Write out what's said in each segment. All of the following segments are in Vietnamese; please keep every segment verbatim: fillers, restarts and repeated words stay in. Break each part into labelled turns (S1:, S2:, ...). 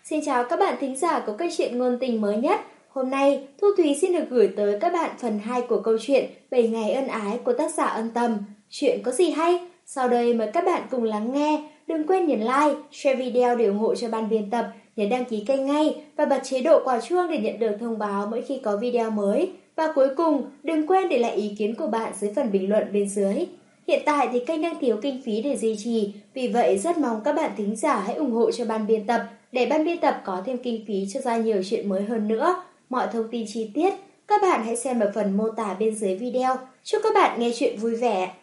S1: Xin chào các bạn thính giả của kênh truyện ngôn tình mới nhất. Hôm nay, Thu Thúy xin được gửi tới các bạn phần hai của câu chuyện bảy ngày ân ái của tác giả Ân Tầm. Chuyện có gì hay? Sau đây mời các bạn cùng lắng nghe. Đừng quên nhấn like, share video để ủng hộ cho ban biên tập, nhấn đăng ký kênh ngay và bật chế độ quả chuông để nhận được thông báo mỗi khi có video mới. Và cuối cùng, đừng quên để lại ý kiến của bạn dưới phần bình luận bên dưới. Hiện tại thì kênh đang thiếu kinh phí để duy trì, vì vậy rất mong các bạn thính giả hãy ủng hộ cho ban biên tập để ban biên tập có thêm kinh phí cho ra nhiều chuyện mới hơn nữa. Mọi thông tin chi tiết, các bạn hãy xem ở phần mô tả bên dưới video. Chúc các bạn nghe chuyện vui vẻ.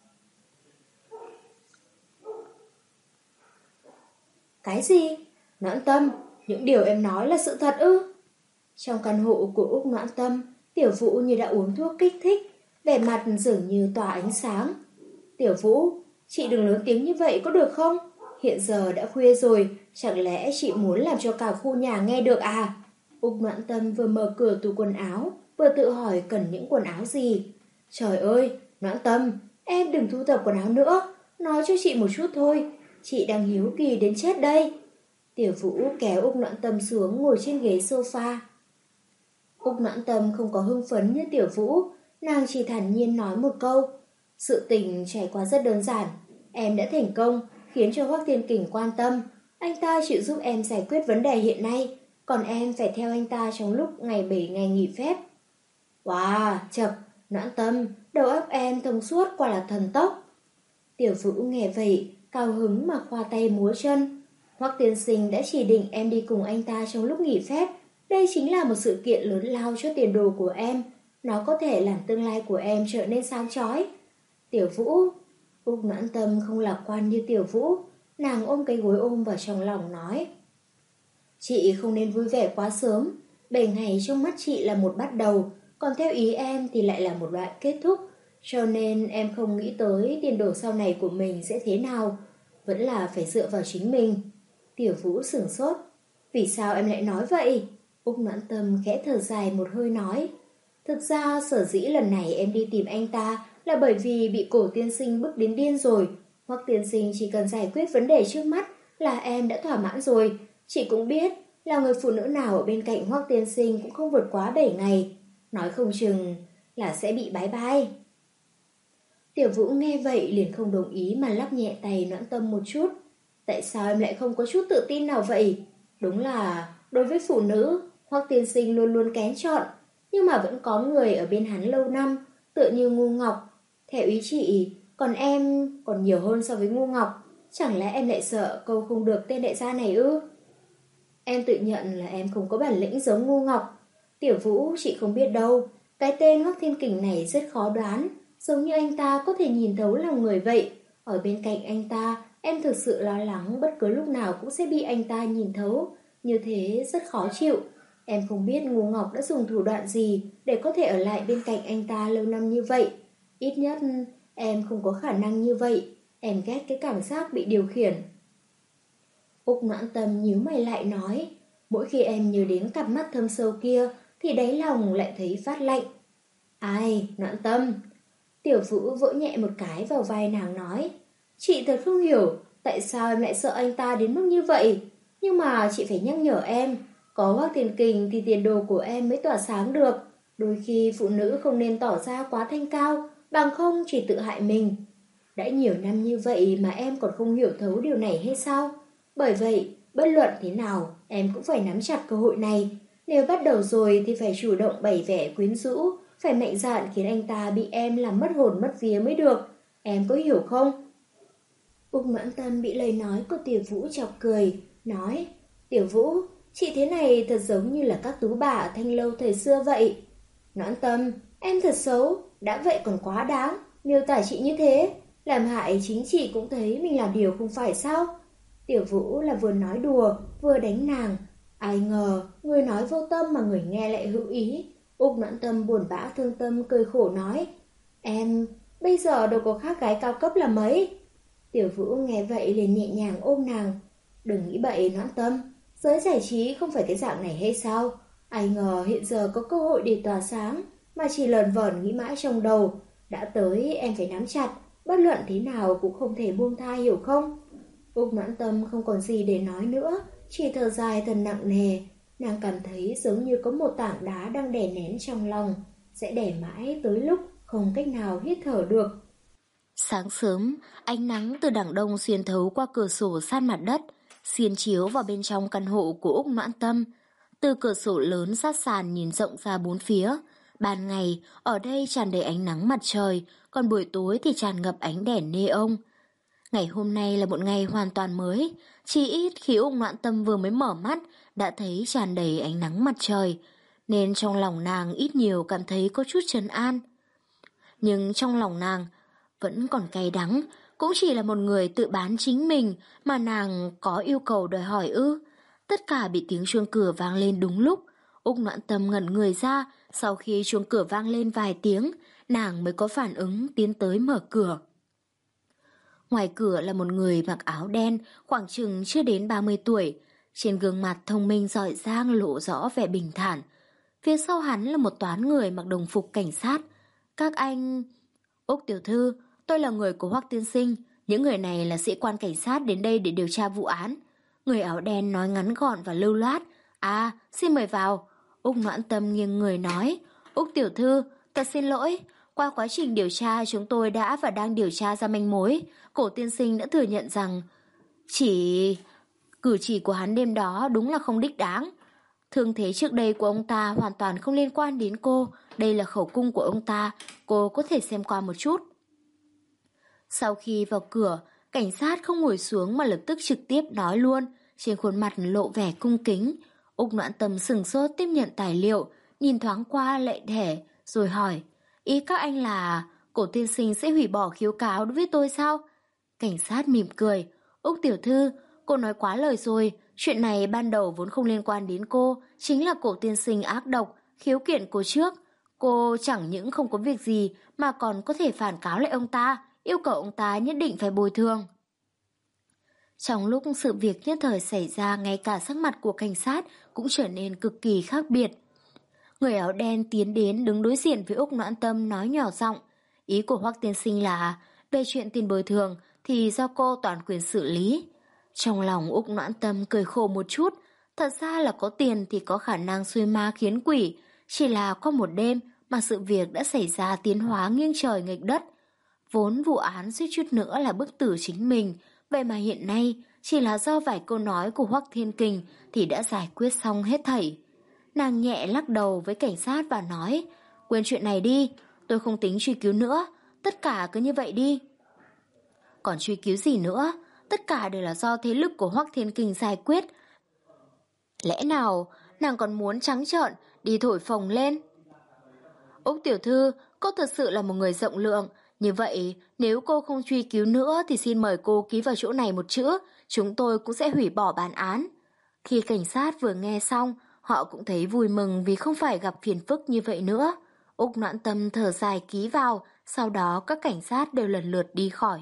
S1: Cái gì? Noãn Tâm, những điều em nói là sự thật ư? Trong căn hộ của Úc Noãn Tâm, Tiểu Vũ như đã uống thuốc kích thích, vẻ mặt dường như tỏa ánh sáng. Tiểu Vũ, chị đừng lớn tiếng như vậy có được không? Hiện giờ đã khuya rồi, chẳng lẽ chị muốn làm cho cả khu nhà nghe được à? Úc Noãn Tâm vừa mở cửa tủ quần áo, vừa tự hỏi cần những quần áo gì. Trời ơi, Noãn Tâm, em đừng thu thập quần áo nữa, nói cho chị một chút thôi, chị đang hiếu kỳ đến chết đây. Tiểu Vũ kéo Úc Noãn Tâm xuống ngồi trên ghế sofa. Úc Noãn Tâm không có hưng phấn như Tiểu Vũ, nàng chỉ thản nhiên nói một câu. Sự tình trải qua rất đơn giản, em đã thành công, khiến cho Hoắc Thiên Kình quan tâm. Anh ta chịu giúp em giải quyết vấn đề hiện nay, còn em phải theo anh ta trong lúc ngày bảy ngày nghỉ phép. Wow, chập, Noãn Tâm, đầu óc em thông suốt quả là thần tốc. Tiểu Vũ nghe vậy, cao hứng mà khoa tay múa chân. Hoắc tiên sinh đã chỉ định em đi cùng anh ta trong lúc nghỉ phép. Đây chính là một sự kiện lớn lao cho tiền đồ của em. Nó có thể làm tương lai của em trở nên sáng chói. Tiểu Vũ, Úc Noãn Tâm không lạc quan như Tiểu Vũ. Nàng ôm cái gối ôm vào trong lòng nói. Chị không nên vui vẻ quá sớm. Bảy ngày trong mắt chị là một bắt đầu, còn theo ý em thì lại là một đoạn kết thúc. Cho nên em không nghĩ tới tiền đồ sau này của mình sẽ thế nào. Vẫn là phải dựa vào chính mình. Tiểu Vũ sửng sốt. Vì sao em lại nói vậy? Úc Noãn Tâm khẽ thở dài một hơi nói. Thực ra sở dĩ lần này em đi tìm anh ta là bởi vì bị Cổ tiên sinh bức đến điên rồi. Hoắc tiên sinh chỉ cần giải quyết vấn đề trước mắt là em đã thỏa mãn rồi. Chị cũng biết là người phụ nữ nào ở bên cạnh Hoắc tiên sinh cũng không vượt quá bảy ngày. Nói không chừng là sẽ bị bái bai. Tiểu Vũ nghe vậy liền không đồng ý mà lắc nhẹ tay Noãn Tâm một chút. Tại sao em lại không có chút tự tin nào vậy? Đúng là đối với phụ nữ, Hoắc tiên sinh luôn luôn kén chọn. Nhưng mà vẫn có người ở bên hắn lâu năm, tựa như Ngu Ngọc. Theo ý chị, còn em còn nhiều hơn so với Ngu Ngọc. Chẳng lẽ em lại sợ câu không được tên đại gia này ư? Em tự nhận là em không có bản lĩnh giống Ngu Ngọc. Tiểu Vũ, chị không biết đâu. Cái tên Hoắc Thiên Kình này rất khó đoán. Giống như anh ta có thể nhìn thấu lòng người vậy. Ở bên cạnh anh ta, em thực sự lo lắng bất cứ lúc nào cũng sẽ bị anh ta nhìn thấu. Như thế rất khó chịu. Em không biết Ngu Ngọc đã dùng thủ đoạn gì để có thể ở lại bên cạnh anh ta lâu năm như vậy. Ít nhất em không có khả năng như vậy. Em ghét cái cảm giác bị điều khiển. Úc Noãn Tâm nhíu mày lại nói. Mỗi khi em nhớ đến cặp mắt thâm sâu kia thì đáy lòng lại thấy phát lạnh. Ai, Noãn Tâm? Tiểu Vũ vỗ nhẹ một cái vào vai nàng nói. Chị thật không hiểu tại sao em lại sợ anh ta đến mức như vậy. Nhưng mà chị phải nhắc nhở em, có Hoắc Thiên Kình thì tiền đồ của em mới tỏa sáng được. Đôi khi phụ nữ không nên tỏ ra quá thanh cao, bằng không chỉ tự hại mình. Đã nhiều năm như vậy mà em còn không hiểu thấu điều này hay sao? Bởi vậy, bất luận thế nào, em cũng phải nắm chặt cơ hội này. Nếu bắt đầu rồi thì phải chủ động bày vẻ quyến rũ, phải mạnh dạn khiến anh ta bị em làm mất hồn mất vía mới được. Em có hiểu không? Úc Noãn Tâm bị lời nói của Tiểu Vũ chọc cười, nói. Tiểu Vũ, chị thế này thật giống như là các tú bà ở Thanh Lâu thời xưa vậy. Noãn Tâm, em thật xấu, đã vậy còn quá đáng, miêu tả chị như thế, làm hại chính chị cũng thấy mình làm điều không phải sao? Tiểu Vũ là vừa nói đùa, vừa đánh nàng. Ai ngờ, người nói vô tâm mà người nghe lại hữu ý. Úc Noãn Tâm buồn bã thương tâm cười khổ nói. Em, bây giờ đâu có khác gái cao cấp là mấy. Tiểu Vũ nghe vậy liền nhẹ nhàng ôm nàng. Đừng nghĩ bậy Noãn Tâm, giới giải trí không phải cái dạng này hay sao? Ai ngờ hiện giờ có cơ hội để tỏa sáng, mà chỉ lờn vờn nghĩ mãi trong đầu. Đã tới em phải nắm chặt, bất luận thế nào cũng không thể buông tha hiểu không? Úc Noãn Tâm không còn gì để nói nữa, chỉ thở dài thật nặng nề. Nàng cảm thấy giống như có một tảng đá đang đè nén trong lòng, sẽ đè mãi tới lúc không cách nào hít thở được.
S2: Sáng sớm, ánh nắng từ đằng đông xuyên thấu qua cửa sổ sát mặt đất, xiên chiếu vào bên trong căn hộ của Úc Noãn Tâm. Từ cửa sổ lớn sát sàn nhìn rộng ra bốn phía. Ban ngày, ở đây tràn đầy ánh nắng mặt trời, còn buổi tối thì tràn ngập ánh đèn neon. Ngày hôm nay là một ngày hoàn toàn mới, chỉ ít khi Úc Noãn Tâm vừa mới mở mắt đã thấy tràn đầy ánh nắng mặt trời, nên trong lòng nàng ít nhiều cảm thấy có chút trấn an. Nhưng trong lòng nàng vẫn còn cay đắng, cũng chỉ là một người tự bán chính mình mà nàng có yêu cầu đòi hỏi ư. Tất cả bị tiếng chuông cửa vang lên đúng lúc. Úc Noãn Tâm ngẩn người ra, sau khi chuông cửa vang lên vài tiếng, nàng mới có phản ứng tiến tới mở cửa. Ngoài cửa là một người mặc áo đen, khoảng chừng chưa đến ba mươi tuổi. Trên gương mặt thông minh giỏi giang lộ rõ vẻ bình thản. Phía sau hắn là một toán người mặc đồng phục cảnh sát. Các anh... Úc tiểu thư, tôi là người của Hoắc tiên sinh. Những người này là sĩ quan cảnh sát đến đây để điều tra vụ án. Người áo đen nói ngắn gọn và lưu loát. À, xin mời vào. Úc Noãn Tâm nghiêng người nói. Úc tiểu thư, thật xin lỗi. Qua quá trình điều tra chúng tôi đã và đang điều tra ra manh mối. Cổ tiên sinh đã thừa nhận rằng chỉ... cử chỉ của hắn đêm đó đúng là không đích đáng. Thương thế trước đây của ông ta hoàn toàn không liên quan đến cô. Đây là khẩu cung của ông ta. Cô có thể xem qua một chút. Sau khi vào cửa, cảnh sát không ngồi xuống mà lập tức trực tiếp nói luôn. Trên khuôn mặt lộ vẻ cung kính. Úc Noãn Tâm sừng sốt tiếp nhận tài liệu, nhìn thoáng qua lệ thẻ, rồi hỏi. Ý các anh là cổ tiên sinh sẽ hủy bỏ khiếu cáo đối với tôi sao? Cảnh sát mỉm cười. Úc tiểu thư, cô nói quá lời rồi. Chuyện này ban đầu vốn không liên quan đến cô. Chính là cổ tiên sinh ác độc, khiếu kiện cô trước. Cô chẳng những không có việc gì mà còn có thể phản cáo lại ông ta, yêu cầu ông ta nhất định phải bồi thường. Trong lúc sự việc nhất thời xảy ra, ngay cả sắc mặt của cảnh sát cũng trở nên cực kỳ khác biệt. Người áo đen tiến đến đứng đối diện với Úc Noãn Tâm nói nhỏ giọng. Ý của Hoắc tiên sinh là về chuyện tiền bồi thường thì do cô toàn quyền xử lý. Trong lòng Úc Noãn Tâm cười khổ một chút. Thật ra là có tiền thì có khả năng xuôi ma khiến quỷ. Chỉ là qua một đêm mà sự việc đã xảy ra tiến hóa nghiêng trời nghịch đất. Vốn vụ án suýt chút nữa là bức tử chính mình. Vậy mà hiện nay chỉ là do vài câu nói của Hoắc Thiên Kình thì đã giải quyết xong hết thảy. Nàng nhẹ lắc đầu với cảnh sát và nói, quên chuyện này đi, tôi không tính truy cứu nữa, tất cả cứ như vậy đi. Còn truy cứu gì nữa, tất cả đều là do thế lực của Hoắc Thiên Kình giải quyết. Lẽ nào nàng còn muốn trắng trợn đi thổi phồng lên? Úc tiểu thư, cô thật sự là một người rộng lượng. Như vậy, nếu cô không truy cứu nữa thì xin mời cô ký vào chỗ này một chữ, chúng tôi cũng sẽ hủy bỏ bản án. Khi cảnh sát vừa nghe xong, họ cũng thấy vui mừng vì không phải gặp phiền phức như vậy nữa. Úc Noãn Tâm thở dài ký vào, sau đó các cảnh sát đều lần lượt đi khỏi.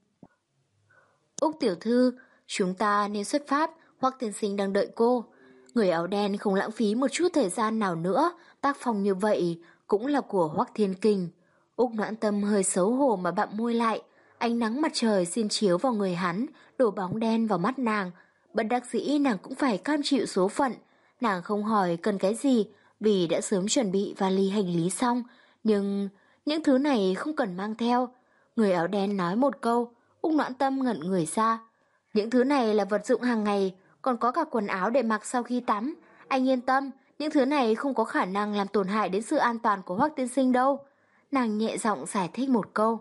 S2: Úc tiểu thư, chúng ta nên xuất phát, Hoắc tiên sinh đang đợi cô. Người áo đen không lãng phí một chút thời gian nào nữa, tác phong như vậy cũng là của Hoắc Thiên Kình. Úc Noãn Tâm hơi xấu hổ mà bặm môi lại, ánh nắng mặt trời xiên chiếu vào người hắn, đổ bóng đen vào mắt nàng. Bất đắc dĩ nàng cũng phải cam chịu số phận. Nàng không hỏi cần cái gì vì đã sớm chuẩn bị vali hành lý xong, nhưng những thứ này không cần mang theo. Người áo đen nói một câu, Úc Noãn Tâm ngẩn người ra. Những thứ này là vật dụng hàng ngày, còn có cả quần áo để mặc sau khi tắm. Anh yên tâm, những thứ này không có khả năng làm tổn hại đến sự an toàn của Hoắc tiên sinh đâu. Nàng nhẹ giọng giải thích một câu.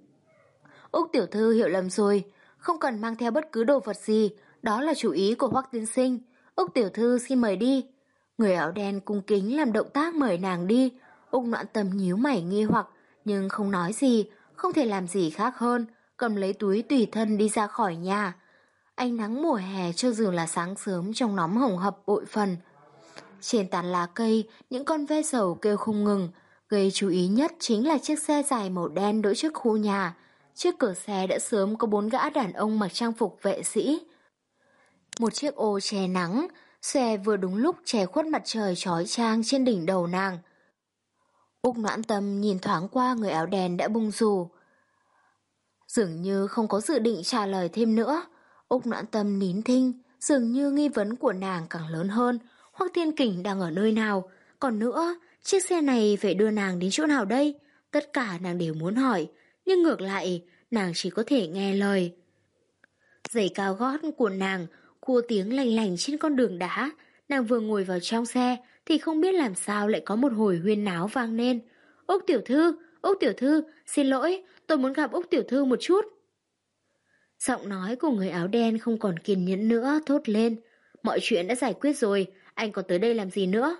S2: Úc tiểu thư hiểu lầm rồi, không cần mang theo bất cứ đồ vật gì, đó là chủ ý của Hoắc tiên sinh. Úc tiểu thư xin mời đi. Người áo đen cung kính làm động tác mời nàng đi. Úc Noãn Tâm nhíu mày nghi hoặc, nhưng không nói gì, không thể làm gì khác hơn, cầm lấy túi tùy thân đi ra khỏi nhà. Ánh nắng mùa hè cho dù là sáng sớm trong nóng hồng hập bội phần. Trên tán lá cây, những con ve sầu kêu không ngừng. Gây chú ý nhất chính là chiếc xe dài màu đen đỗ trước khu nhà. Trước cửa xe đã sớm có bốn gã đàn ông mặc trang phục vệ sĩ. Một chiếc ô che nắng, xe vừa đúng lúc che khuất mặt trời chói chang trên đỉnh đầu nàng. Úc Noãn Tâm nhìn thoáng qua người áo đen đã bung dù. Dường như không có dự định trả lời thêm nữa. Úc Noãn Tâm nín thinh, Dường như nghi vấn của nàng càng lớn hơn, Hoắc Thiên Kình đang ở nơi nào? Còn nữa, chiếc xe này phải đưa nàng đến chỗ nào đây? Tất cả nàng đều muốn hỏi, nhưng ngược lại, nàng chỉ có thể nghe lời. Giày cao gót của nàng cua tiếng lành lành trên con đường đá. Nàng vừa ngồi vào trong xe thì không biết làm sao lại có một hồi huyên náo vang lên. Úc tiểu thư, Úc tiểu thư, xin lỗi, tôi muốn gặp Úc tiểu thư một chút. Giọng nói của người áo đen không còn kiên nhẫn nữa, thốt lên. Mọi chuyện đã giải quyết rồi, anh còn tới đây làm gì nữa?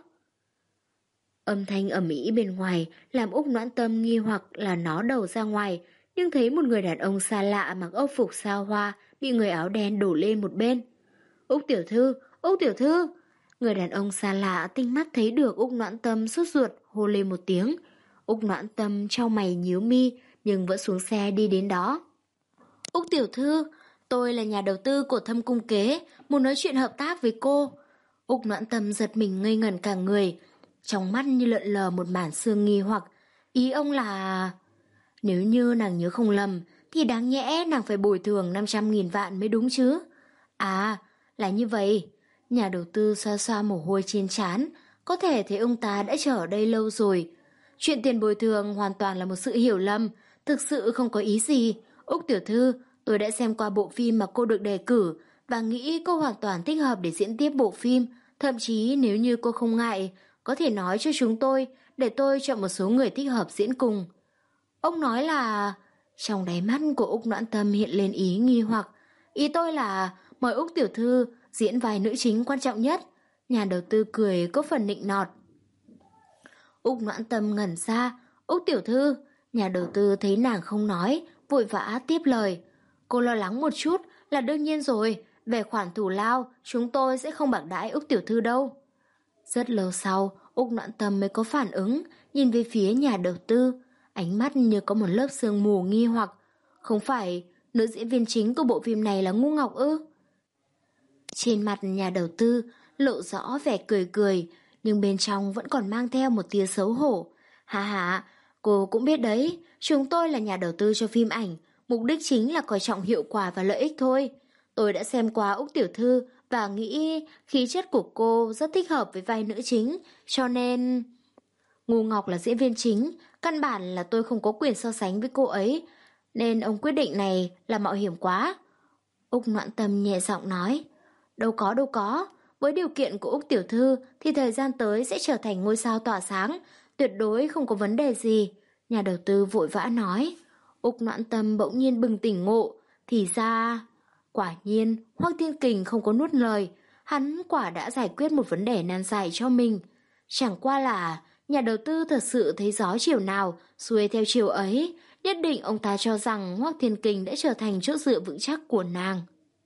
S2: Âm thanh ầm ĩ bên ngoài làm Úc Noãn Tâm nghi hoặc là nó đầu ra ngoài, nhưng thấy một người đàn ông xa lạ mặc âu phục sao hoa bị người áo đen đổ lên một bên. Úc tiểu thư, Úc tiểu thư. Người đàn ông xa lạ tinh mắt thấy được Úc Noãn Tâm sốt ruột hô lên một tiếng. Úc Noãn Tâm chau mày nhíu mi nhưng vẫn xuống xe đi đến đó. Úc tiểu thư, tôi là nhà đầu tư của Thâm Cung Kế, muốn nói chuyện hợp tác với cô. Úc Noãn Tâm giật mình ngây ngẩn cả người, trong mắt như lợn lờ một màn sương nghi hoặc. Ý ông là... Nếu như nàng nhớ không lầm thì đáng nhẽ nàng phải bồi thường năm trăm nghìn vạn mới đúng chứ. À, là như vậy. Nhà đầu tư xoa xoa mồ hôi trên trán, có thể thấy ông ta đã chờ ở đây lâu rồi. Chuyện tiền bồi thường hoàn toàn là một sự hiểu lầm, thực sự không có ý gì. Úc tiểu thư, tôi đã xem qua bộ phim mà cô được đề cử và nghĩ cô hoàn toàn thích hợp để diễn tiếp bộ phim. Thậm chí nếu như cô không ngại, có thể nói cho chúng tôi để tôi chọn một số người thích hợp diễn cùng. Ông nói là... Trong đáy mắt của Úc Noãn Tâm hiện lên ý nghi hoặc. Ý tôi là mời Úc tiểu thư diễn vai nữ chính quan trọng nhất. Nhà đầu tư cười có phần nịnh nọt. Úc Noãn Tâm ngẩn ra. Úc tiểu thư. Nhà đầu tư thấy nàng không nói, vội vã tiếp lời. Cô lo lắng một chút là đương nhiên rồi. Về khoản thù lao, chúng tôi sẽ không bạc đãi Úc tiểu thư đâu. Rất lâu sau, Úc Noãn Tâm mới có phản ứng, nhìn về phía nhà đầu tư. Ánh mắt như có một lớp sương mù nghi hoặc. Không phải nữ diễn viên chính của bộ phim này là Ngu Ngọc ư? Trên mặt nhà đầu tư lộ rõ vẻ cười cười, nhưng bên trong vẫn còn mang theo một tia xấu hổ. Hà hà, cô cũng biết đấy, chúng tôi là nhà đầu tư cho phim ảnh, mục đích chính là coi trọng hiệu quả và lợi ích thôi. Tôi đã xem qua Úc tiểu thư và nghĩ khí chất của cô rất thích hợp với vai nữ chính, cho nên... Ngu Ngọc là diễn viên chính, căn bản là tôi không có quyền so sánh với cô ấy, nên ông quyết định này là mạo hiểm quá. Úc Noãn Tâm nhẹ giọng nói. Đâu có đâu có, với điều kiện của Úc tiểu thư thì thời gian tới sẽ trở thành ngôi sao tỏa sáng, tuyệt đối không có vấn đề gì. Nhà đầu tư vội vã nói. Úc Noãn Tâm bỗng nhiên bừng tỉnh ngộ, thì ra... Quả nhiên, Hoắc Thiên Kình không có nuốt lời, hắn quả đã giải quyết một vấn đề nan giải cho mình. Chẳng qua là nhà đầu tư thật sự thấy gió chiều nào xuôi theo chiều ấy, nhất định ông ta cho rằng Hoắc Thiên Kình đã trở thành chỗ dựa vững chắc của nàng.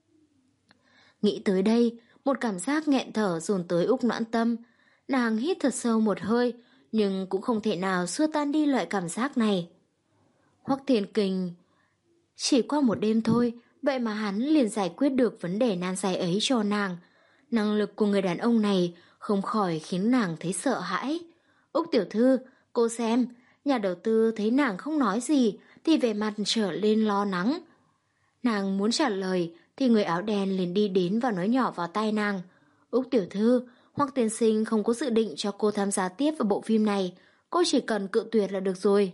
S2: Nghĩ tới đây, một cảm giác nghẹn thở dồn tới Úc Noãn Tâm. Nàng hít thật sâu một hơi, nhưng cũng không thể nào xua tan đi loại cảm giác này. Hoắc Thiên Kình... Chỉ qua một đêm thôi, vậy mà hắn liền giải quyết được vấn đề nan giải ấy cho nàng. Năng lực của người đàn ông này không khỏi khiến nàng thấy sợ hãi. Úc tiểu thư, cô xem, nhà đầu tư thấy nàng không nói gì thì vẻ mặt trở lên lo lắng. Nàng muốn trả lời thì người áo đen liền đi đến và nói nhỏ vào tai nàng. Úc tiểu thư, Hoắc tiên sinh không có dự định cho cô tham gia tiếp vào bộ phim này, cô chỉ cần cự tuyệt là được rồi.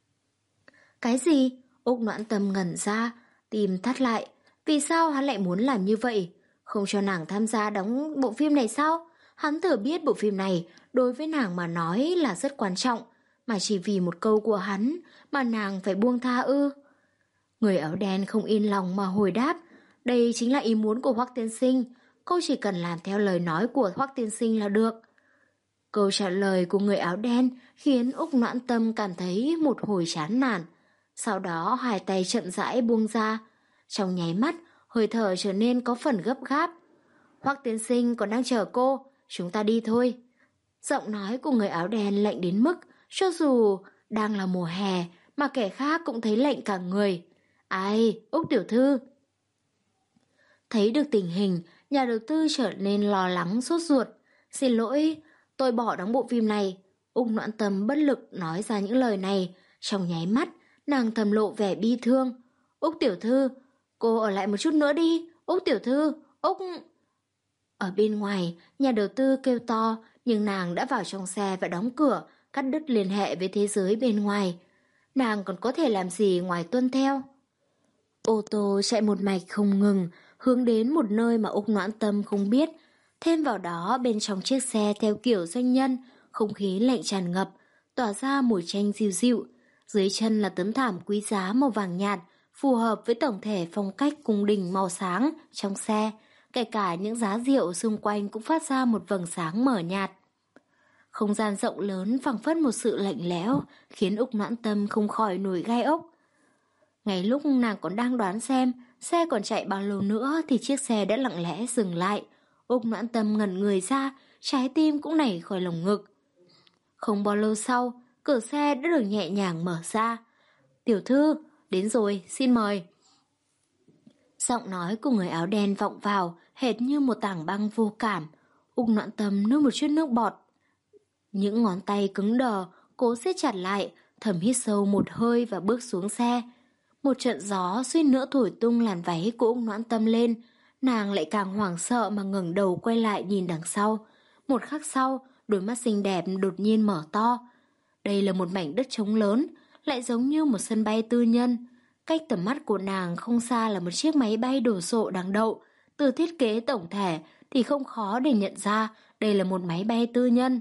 S2: Cái gì? Úc Noãn Tâm ngẩn ra, tim thắt lại. Vì sao hắn lại muốn làm như vậy? Không cho nàng tham gia đóng bộ phim này sao? Hắn thừa biết bộ phim này đối với nàng mà nói là rất quan trọng, mà chỉ vì một câu của hắn mà nàng phải buông tha ư? Người áo đen không yên lòng mà hồi đáp. Đây chính là ý muốn của Hoắc tiên sinh, cô chỉ cần làm theo lời nói của Hoắc tiên sinh là được. Câu trả lời của người áo đen khiến Úc Noãn Tâm cảm thấy một hồi chán nản. Sau đó hai tay chậm rãi buông ra. Trong nháy mắt, hơi thở trở nên có phần gấp gáp. Hoắc tiên sinh còn đang chờ cô, chúng ta đi thôi. Giọng nói của người áo đen lạnh đến mức cho dù đang là mùa hè mà kẻ khác cũng thấy lạnh cả người. Ai, Úc tiểu thư. Thấy được tình hình, nhà đầu tư trở nên lo lắng sốt ruột. Xin lỗi, tôi bỏ đóng bộ phim này. Úc Noãn Tâm bất lực nói ra những lời này. Trong nháy mắt, nàng thầm lộ vẻ bi thương. Úc tiểu thư, cô ở lại một chút nữa đi. Úc tiểu thư, Úc... Ở bên ngoài, nhà đầu tư kêu to, nhưng nàng đã vào trong xe và đóng cửa, cắt đứt liên hệ với thế giới bên ngoài. Nàng còn có thể làm gì ngoài tuân theo? Ô tô chạy một mạch không ngừng, hướng đến một nơi mà Úc Noãn Tâm không biết. Thêm vào đó, bên trong chiếc xe theo kiểu doanh nhân, không khí lạnh tràn ngập, tỏa ra mùi chanh dịu dịu. Dưới chân là tấm thảm quý giá màu vàng nhạt, phù hợp với tổng thể phong cách cung đình màu sáng trong xe. Kể cả những giá rượu xung quanh cũng phát ra một vầng sáng mờ nhạt. Không gian rộng lớn phảng phất một sự lạnh lẽo, khiến Úc Noãn Tâm không khỏi nổi gai ốc. Ngay lúc nàng còn đang đoán xem xe còn chạy bao lâu nữa thì chiếc xe đã lặng lẽ dừng lại. Úc Noãn Tâm ngẩn người ra, trái tim cũng nảy khỏi lồng ngực. Không bao lâu sau, cửa xe đã được nhẹ nhàng mở ra. "Tiểu thư, đến rồi, xin mời." Giọng nói của người áo đen vọng vào, hệt như một tảng băng vô cảm. Úc Noãn Tâm nuốt một chút nước bọt. Những ngón tay cứng đờ, cố siết chặt lại, thầm hít sâu một hơi và bước xuống xe. Một trận gió suýt nữa thổi tung làn váy của Úc Noãn Tâm lên. Nàng lại càng hoảng sợ mà ngẩng đầu quay lại nhìn đằng sau. Một khắc sau, đôi mắt xinh đẹp đột nhiên mở to. Đây là một mảnh đất trống lớn, lại giống như một sân bay tư nhân. Cách tầm mắt của nàng không xa là một chiếc máy bay đồ sộ đang đậu. Từ thiết kế tổng thể thì không khó để nhận ra đây là một máy bay tư nhân.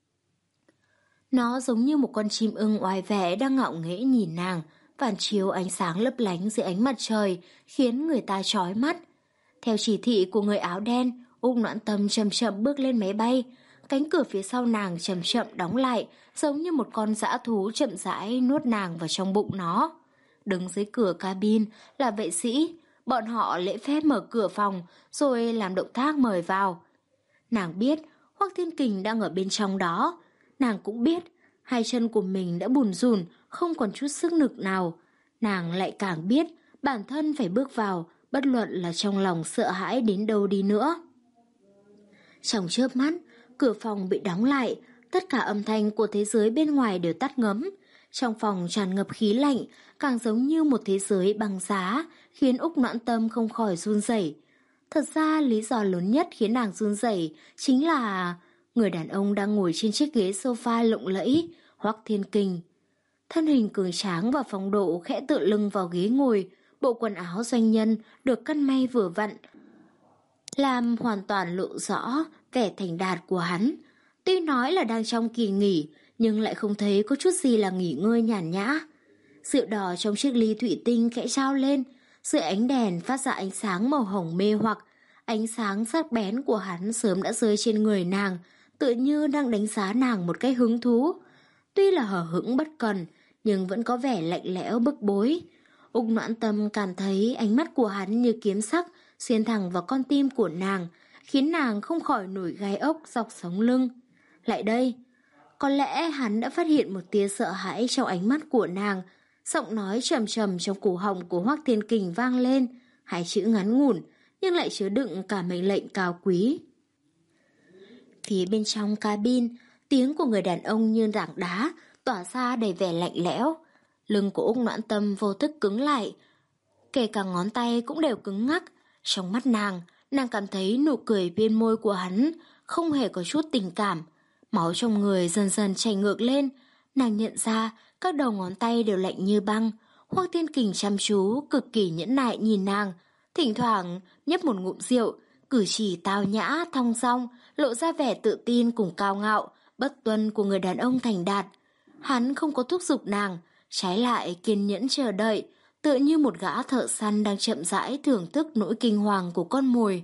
S2: Nó giống như một con chim ưng oai vệ đang ngạo nghễ nhìn nàng, phản chiếu ánh sáng lấp lánh dưới ánh mặt trời, khiến người ta chói mắt. Theo chỉ thị của người áo đen, Úc Noãn Tâm chậm chậm bước lên máy bay. Cánh cửa phía sau nàng chậm chậm đóng lại, giống như một con dã thú chậm rãi nuốt nàng vào trong bụng nó. Đứng dưới cửa cabin là vệ sĩ, bọn họ lễ phép mở cửa phòng rồi làm động tác mời vào. Nàng biết Hoắc Thiên Kình đang ở bên trong đó. Nàng cũng biết hai chân của mình đã bùn rùn, không còn chút sức lực nào. Nàng lại càng biết bản thân phải bước vào, bất luận là trong lòng sợ hãi đến đâu đi nữa. Trong chớp mắt, cửa phòng bị đóng lại, tất cả âm thanh của thế giới bên ngoài đều tắt ngấm. Trong phòng tràn ngập khí lạnh, càng giống như một thế giới băng giá, khiến Úc Noãn Tâm không khỏi run rẩy. Thật ra lý do lớn nhất khiến nàng run rẩy chính là người đàn ông đang ngồi trên chiếc ghế sofa lộng lẫy, Hoắc Thiên Kình. Thân hình cường tráng và phong độ khẽ tựa lưng vào ghế ngồi, bộ quần áo doanh nhân được cắt may vừa vặn, làm hoàn toàn lộ rõ vẻ thành đạt của hắn. Tuy nói là đang trong kỳ nghỉ, nhưng lại không thấy có chút gì là nghỉ ngơi nhàn nhã. Rượu đỏ trong chiếc ly thủy tinh khẽ trao lên, dưới ánh đèn phát ra ánh sáng màu hồng mê hoặc. Ánh sáng sắc bén của hắn sớm đã rơi trên người nàng, tựa như đang đánh giá nàng một cách hứng thú. Tuy là hở hững bất cần, nhưng vẫn có vẻ lạnh lẽo bức bối. Úc Noãn Tâm cảm thấy ánh mắt của hắn như kiếm sắc xuyên thẳng vào con tim của nàng, khiến nàng không khỏi nổi gai ốc dọc sống lưng. Lại đây, có lẽ hắn đã phát hiện một tia sợ hãi trong ánh mắt của nàng. Giọng nói trầm trầm trong cổ họng của Hoắc Thiên Kình vang lên, hai chữ ngắn ngủn nhưng lại chứa đựng cả mệnh lệnh cao quý. Phía bên trong cabin, tiếng của người đàn ông như tảng đá tỏa ra đầy vẻ lạnh lẽo. Lưng của Úc Noãn Tâm vô thức cứng lại, kể cả ngón tay cũng đều cứng ngắc. Trong mắt nàng, nàng cảm thấy nụ cười bên môi của hắn không hề có chút tình cảm. Máu trong người dần dần chảy ngược lên. Nàng nhận ra các đầu ngón tay đều lạnh như băng. Hoắc Thiên Kình chăm chú, cực kỳ nhẫn nại nhìn nàng, thỉnh thoảng nhấp một ngụm rượu, cử chỉ tao nhã, thong dong, lộ ra vẻ tự tin cùng cao ngạo, bất tuân của người đàn ông thành đạt. Hắn không có thúc giục nàng, trái lại kiên nhẫn chờ đợi, tựa như một gã thợ săn đang chậm rãi thưởng thức nỗi kinh hoàng của con mồi.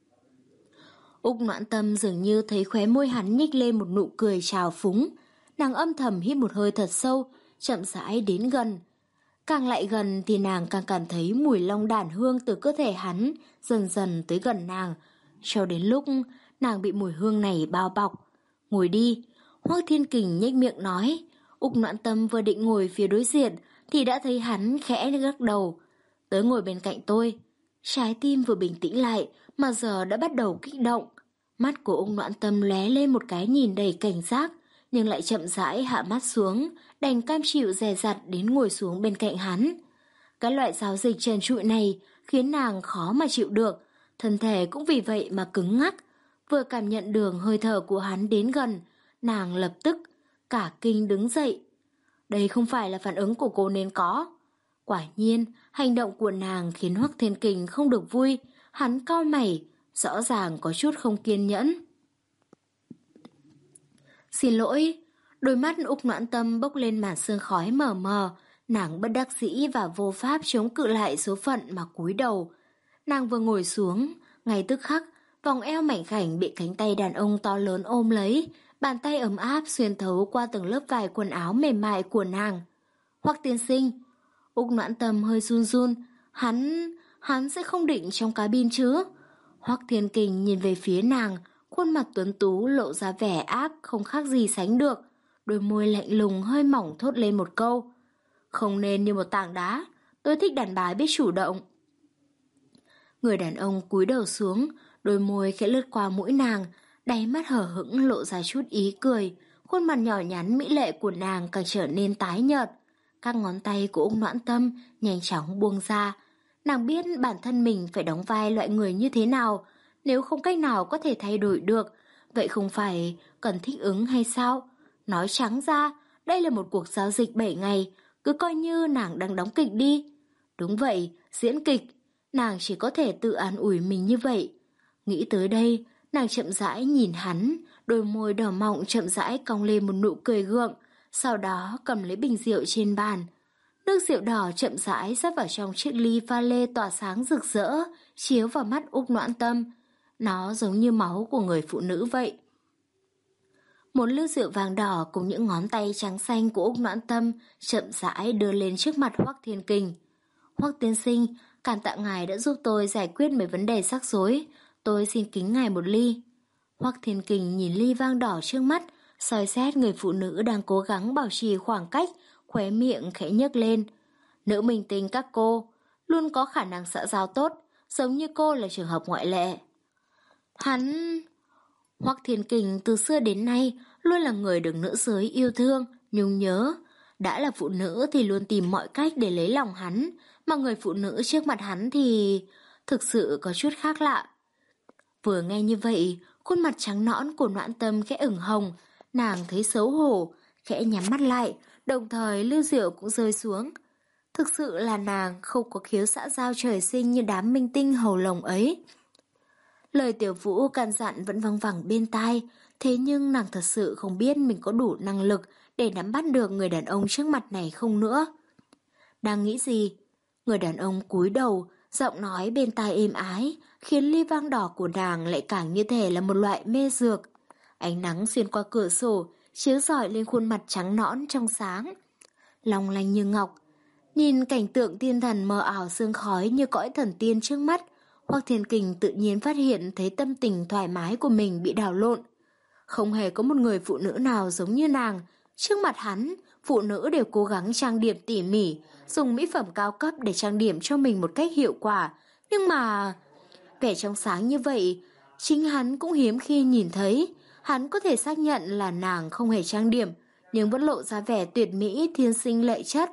S2: Úc Noãn Tâm dường như thấy khóe môi hắn nhếch lên một nụ cười trào phúng. Nàng âm thầm hít một hơi thật sâu, chậm rãi đến gần. Càng lại gần thì nàng càng cảm thấy mùi long đàn hương từ cơ thể hắn dần dần tới gần nàng, cho đến lúc nàng bị mùi hương này bao bọc. Ngồi đi, Hoắc Thiên Kình nhếch miệng nói. Úc Noãn Tâm vừa định ngồi phía đối diện thì đã thấy hắn khẽ gật đầu. Tới ngồi bên cạnh tôi. Trái tim vừa bình tĩnh lại mà giờ đã bắt đầu kích động. Mắt của Úc Noãn Tâm lóe lên một cái nhìn đầy cảnh giác, nhưng lại chậm rãi hạ mắt xuống, đành cam chịu dè dặt đến ngồi xuống bên cạnh hắn. Cái loại giao dịch trần trụi này khiến nàng khó mà chịu được, thân thể cũng vì vậy mà cứng ngắc. Vừa cảm nhận được hơi thở của hắn đến gần, nàng lập tức cả kinh đứng dậy. Đây không phải là phản ứng của cô nên có. Quả nhiên, hành động của nàng khiến Hoắc Thiên Kình không được vui, hắn cau mày, rõ ràng có chút không kiên nhẫn. Xin lỗi, đôi mắt Úc Noãn Tâm bốc lên màn sương khói mờ mờ, nàng bất đắc dĩ và vô pháp chống cự lại số phận mà cúi đầu. Nàng vừa ngồi xuống, ngay tức khắc, vòng eo mảnh khảnh bị cánh tay đàn ông to lớn ôm lấy, bàn tay ấm áp xuyên thấu qua từng lớp vải quần áo mềm mại của nàng. Hoắc tiên sinh, Úc Noãn Tâm hơi run run, hắn, hắn sẽ không định trong cabin chứ? Hoắc Thiên Kình nhìn về phía nàng, khuôn mặt tuấn tú lộ ra vẻ ác không khác gì sánh được, đôi môi lạnh lùng hơi mỏng thốt lên một câu. Không nên như một tảng đá, tôi thích đàn bà biết chủ động. Người đàn ông cúi đầu xuống, đôi môi khẽ lướt qua mũi nàng, đáy mắt hở hững lộ ra chút ý cười, khuôn mặt nhỏ nhắn mỹ lệ của nàng càng trở nên tái nhợt. Các ngón tay của Úc Noãn Tâm nhanh chóng buông ra. Nàng biết bản thân mình phải đóng vai loại người như thế nào, nếu không cách nào có thể thay đổi được, vậy không phải cần thích ứng hay sao? Nói trắng ra, đây là một cuộc giao dịch bảy ngày, cứ coi như nàng đang đóng kịch đi. Đúng vậy, diễn kịch, nàng chỉ có thể tự an ủi mình như vậy. Nghĩ tới đây, nàng chậm rãi nhìn hắn, đôi môi đỏ mọng chậm rãi cong lên một nụ cười gượng, sau đó cầm lấy bình rượu trên bàn. Nước rượu đỏ chậm rãi rót vào trong chiếc ly pha lê tỏa sáng rực rỡ, chiếu vào mắt Úc Noãn Tâm. Nó giống như máu của người phụ nữ vậy. Một ly rượu vàng đỏ cùng những ngón tay trắng xanh của Úc Noãn Tâm chậm rãi đưa lên trước mặt Hoắc Thiên Kình. Hoắc tiên sinh, cảm tạ ngài đã giúp tôi giải quyết mấy vấn đề rắc rối. Tôi xin kính ngài một ly. Hoắc Thiên Kình nhìn ly vang đỏ trước mắt, soi xét người phụ nữ đang cố gắng bảo trì khoảng cách, khóe miệng khẽ nhếch lên. Nữ minh tinh các cô luôn có khả năng xã giao tốt, giống như cô là trường hợp ngoại lệ. Hắn... Hoắc Thiên Kình từ xưa đến nay luôn là người được nữ giới yêu thương, nhung nhớ. Đã là phụ nữ thì luôn tìm mọi cách để lấy lòng hắn, mà người phụ nữ trước mặt hắn thì thực sự có chút khác lạ. Vừa nghe như vậy, khuôn mặt trắng nõn của Noãn Tâm khẽ ửng hồng, nàng thấy xấu hổ, khẽ nhắm mắt lại, đồng thời ly rượu cũng rơi xuống. Thực sự là nàng không có khiếu xã giao trời sinh như đám minh tinh hầu lồng ấy. Lời Tiểu Vũ can dặn vẫn văng vẳng bên tai, thế nhưng nàng thật sự không biết mình có đủ năng lực để nắm bắt được người đàn ông trước mặt này không nữa. Đang nghĩ gì? Người đàn ông cúi đầu, giọng nói bên tai êm ái, khiến ly vang đỏ của nàng lại càng như thể là một loại mê dược. Ánh nắng xuyên qua cửa sổ, chiếu rọi lên khuôn mặt trắng nõn trong sáng, long lanh như ngọc. Nhìn cảnh tượng tiên thần mờ ảo sương khói như cõi thần tiên trước mắt, Hoắc Thiên Kình tự nhiên phát hiện thấy tâm tình thoải mái của mình bị đảo lộn. Không hề có một người phụ nữ nào giống như nàng. Trước mặt hắn, phụ nữ đều cố gắng trang điểm tỉ mỉ, dùng mỹ phẩm cao cấp để trang điểm cho mình một cách hiệu quả. Nhưng mà... vẻ trong sáng như vậy, chính hắn cũng hiếm khi nhìn thấy. Hắn có thể xác nhận là nàng không hề trang điểm, nhưng vẫn lộ ra vẻ tuyệt mỹ thiên sinh lệ chất.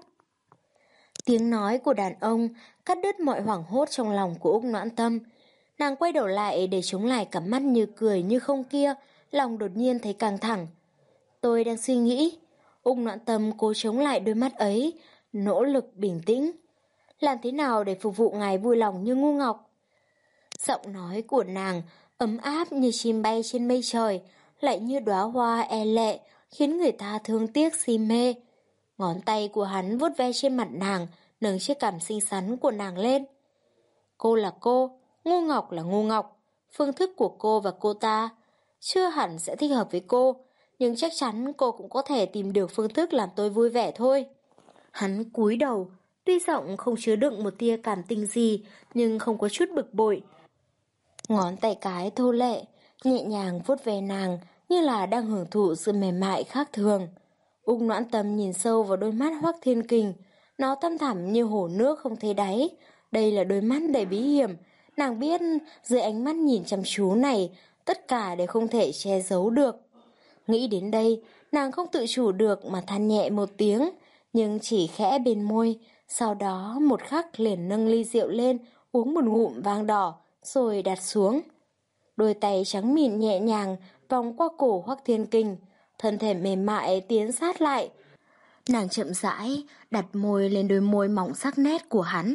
S2: Tiếng nói của đàn ông cắt đứt mọi hoảng hốt trong lòng của Úc Noãn Tâm. Nàng quay đầu lại để chống lại cặp mắt như cười như không kia, lòng đột nhiên thấy căng thẳng. Tôi đang suy nghĩ. Úc Noãn Tâm cố chống lại đôi mắt ấy, nỗ lực bình tĩnh. Làm thế nào để phục vụ ngài vui lòng như ngu ngọc? Giọng nói của nàng ấm áp như chim bay trên mây trời, lại như đóa hoa e lệ, khiến người ta thương tiếc si mê. Ngón tay của hắn vuốt ve trên mặt nàng, nâng chiếc cằm xinh xắn của nàng lên. Cô là cô, ngu ngọc là ngu ngọc. Phương thức của cô và cô ta chưa hẳn sẽ thích hợp với cô, nhưng chắc chắn cô cũng có thể tìm được phương thức làm tôi vui vẻ thôi. Hắn cúi đầu, tuy giọng không chứa đựng một tia cảm tình gì, nhưng không có chút bực bội. Ngón tay cái thô lệ, nhẹ nhàng vuốt ve nàng như là đang hưởng thụ sự mềm mại khác thường. Úc Noãn Tâm nhìn sâu vào đôi mắt Hoắc Thiên Kình, nó thâm thẳm như hồ nước không thấy đáy. Đây là đôi mắt đầy bí hiểm, nàng biết dưới ánh mắt nhìn chăm chú này, tất cả đều không thể che giấu được. Nghĩ đến đây, nàng không tự chủ được mà than nhẹ một tiếng, nhưng chỉ khẽ bên môi, sau đó một khắc liền nâng ly rượu lên, uống một ngụm vang đỏ, rồi đặt xuống. Đôi tay trắng mịn nhẹ nhàng vòng qua cổ Hoắc Thiên Kình, thân thể mềm mại tiến sát lại. Nàng chậm rãi đặt môi lên đôi môi mỏng sắc nét của hắn.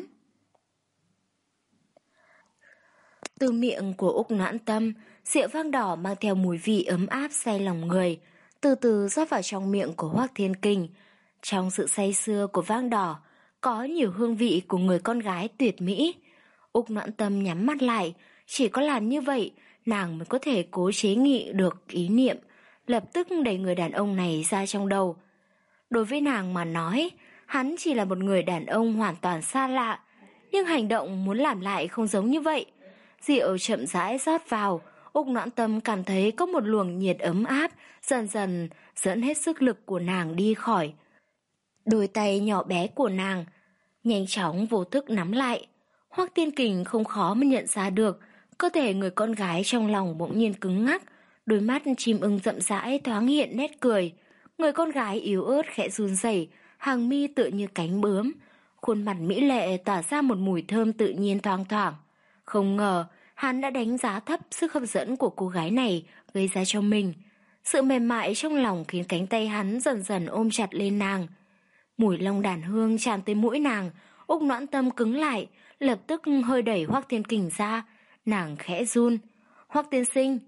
S2: Từ miệng của Úc Noãn Tâm, rượu vang đỏ mang theo mùi vị ấm áp say lòng người, từ từ rót vào trong miệng của Hoắc Thiên Kình. Trong sự say sưa của vang đỏ, có nhiều hương vị của người con gái tuyệt mỹ. Úc Noãn Tâm nhắm mắt lại, chỉ có làm như vậy, nàng mới có thể cố chế nghị được ý niệm, lập tức đẩy người đàn ông này ra trong đầu. Đối với nàng mà nói, hắn chỉ là một người đàn ông hoàn toàn xa lạ, nhưng hành động muốn làm lại không giống như vậy. Rượu chậm rãi rót vào, Úc Noãn Tâm cảm thấy có một luồng nhiệt ấm áp, dần dần dẫn hết sức lực của nàng đi khỏi. Đôi tay nhỏ bé của nàng nhanh chóng vô thức nắm lại. Hoắc Thiên Kình không khó mà nhận ra được, cơ thể người con gái trong lòng bỗng nhiên cứng ngắc, đôi mắt chim ưng rậm rãi thoáng hiện nét cười. Người con gái yếu ớt khẽ run rẩy, hàng mi tựa như cánh bướm, khuôn mặt mỹ lệ tỏa ra một mùi thơm tự nhiên thoang thoảng. Không ngờ, hắn đã đánh giá thấp sức hấp dẫn của cô gái này gây ra cho mình. Sự mềm mại trong lòng khiến cánh tay hắn dần dần ôm chặt lên nàng. Mùi long đàn hương tràn tới mũi nàng, Úc Noãn Tâm cứng lại, lập tức hơi đẩy Hoắc Thiên Kình ra. Nàng khẽ run. Hoắc tiên sinh.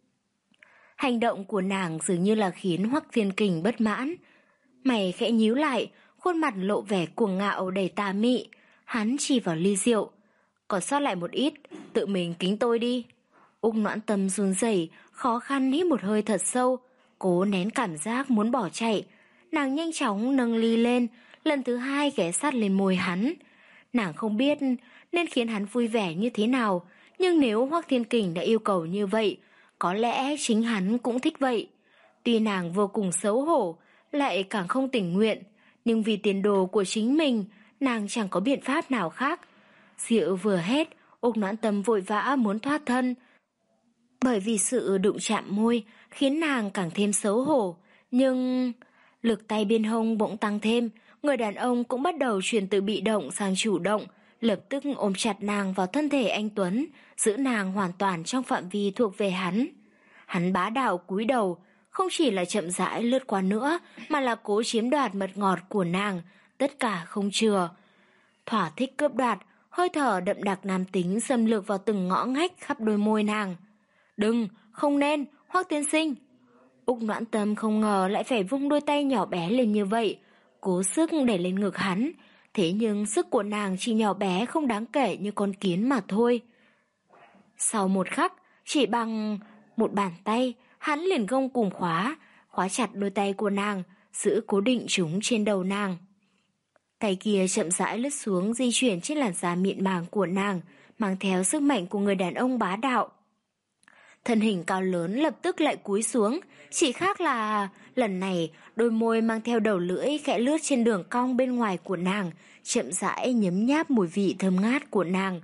S2: Hành động của nàng dường như là khiến Hoắc Thiên Kình bất mãn. Mày khẽ nhíu lại, khuôn mặt lộ vẻ cuồng ngạo đầy tà mị. Hắn chỉ vào ly rượu. Còn sót lại một ít, tự mình kính tôi đi. Úc Noãn Tâm run rẩy, khó khăn hít một hơi thật sâu, cố nén cảm giác muốn bỏ chạy. Nàng nhanh chóng nâng ly lên, lần thứ hai ghé sát lên môi hắn. Nàng không biết nên khiến hắn vui vẻ như thế nào, nhưng nếu Hoắc Thiên Kình đã yêu cầu như vậy, có lẽ chính hắn cũng thích vậy. Tuy nàng vô cùng xấu hổ, lại càng không tình nguyện, nhưng vì tiền đồ của chính mình, nàng chẳng có biện pháp nào khác. Rượu vừa hết, Úc Noãn Tâm vội vã muốn thoát thân. Bởi vì sự đụng chạm môi khiến nàng càng thêm xấu hổ, nhưng lực tay bên hông bỗng tăng thêm, người đàn ông cũng bắt đầu chuyển từ bị động sang chủ động, lập tức ôm chặt nàng vào thân thể anh Tuấn, giữ nàng hoàn toàn trong phạm vi thuộc về hắn. Hắn bá đạo cúi đầu, không chỉ là chậm rãi lướt qua nữa, mà là cố chiếm đoạt mật ngọt của nàng, tất cả không chừa. Thỏa thích cướp đoạt, hơi thở đậm đặc nam tính xâm lược vào từng ngõ ngách khắp đôi môi nàng. Đừng, không nên, Hoắc tiên sinh. Úc Noãn Tâm không ngờ lại phải vung đôi tay nhỏ bé lên như vậy, cố sức đẩy lên ngực hắn, thế nhưng sức của nàng chỉ nhỏ bé không đáng kể như con kiến mà thôi. Sau một khắc, chỉ bằng một bàn tay, hắn liền gông cùng khóa, khóa chặt đôi tay của nàng, giữ cố định chúng trên đầu nàng. Tay kia chậm rãi lướt xuống di chuyển trên làn da mịn màng của nàng, mang theo sức mạnh của người đàn ông bá đạo. Thân hình cao lớn lập tức lại cúi xuống, chỉ khác là lần này đôi môi mang theo đầu lưỡi khẽ lướt trên đường cong bên ngoài của nàng, chậm rãi nhấm nháp mùi vị thơm ngát của nàng.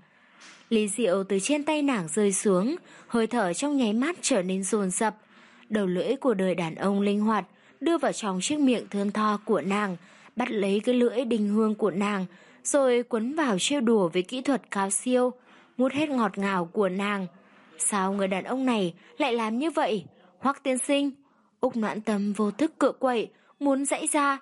S2: Ly rượu từ trên tay nàng rơi xuống, hơi thở trong nháy mắt trở nên dồn dập. Đầu lưỡi của đời đàn ông linh hoạt đưa vào trong chiếc miệng thơm tho của nàng, bắt lấy cái lưỡi đinh hương của nàng, rồi quấn vào trêu đùa với kỹ thuật cao siêu, mút hết ngọt ngào của nàng. Sao người đàn ông này lại làm như vậy? Hoắc tiên sinh. Úc Noãn Tâm vô thức cựa quậy, muốn giãy ra.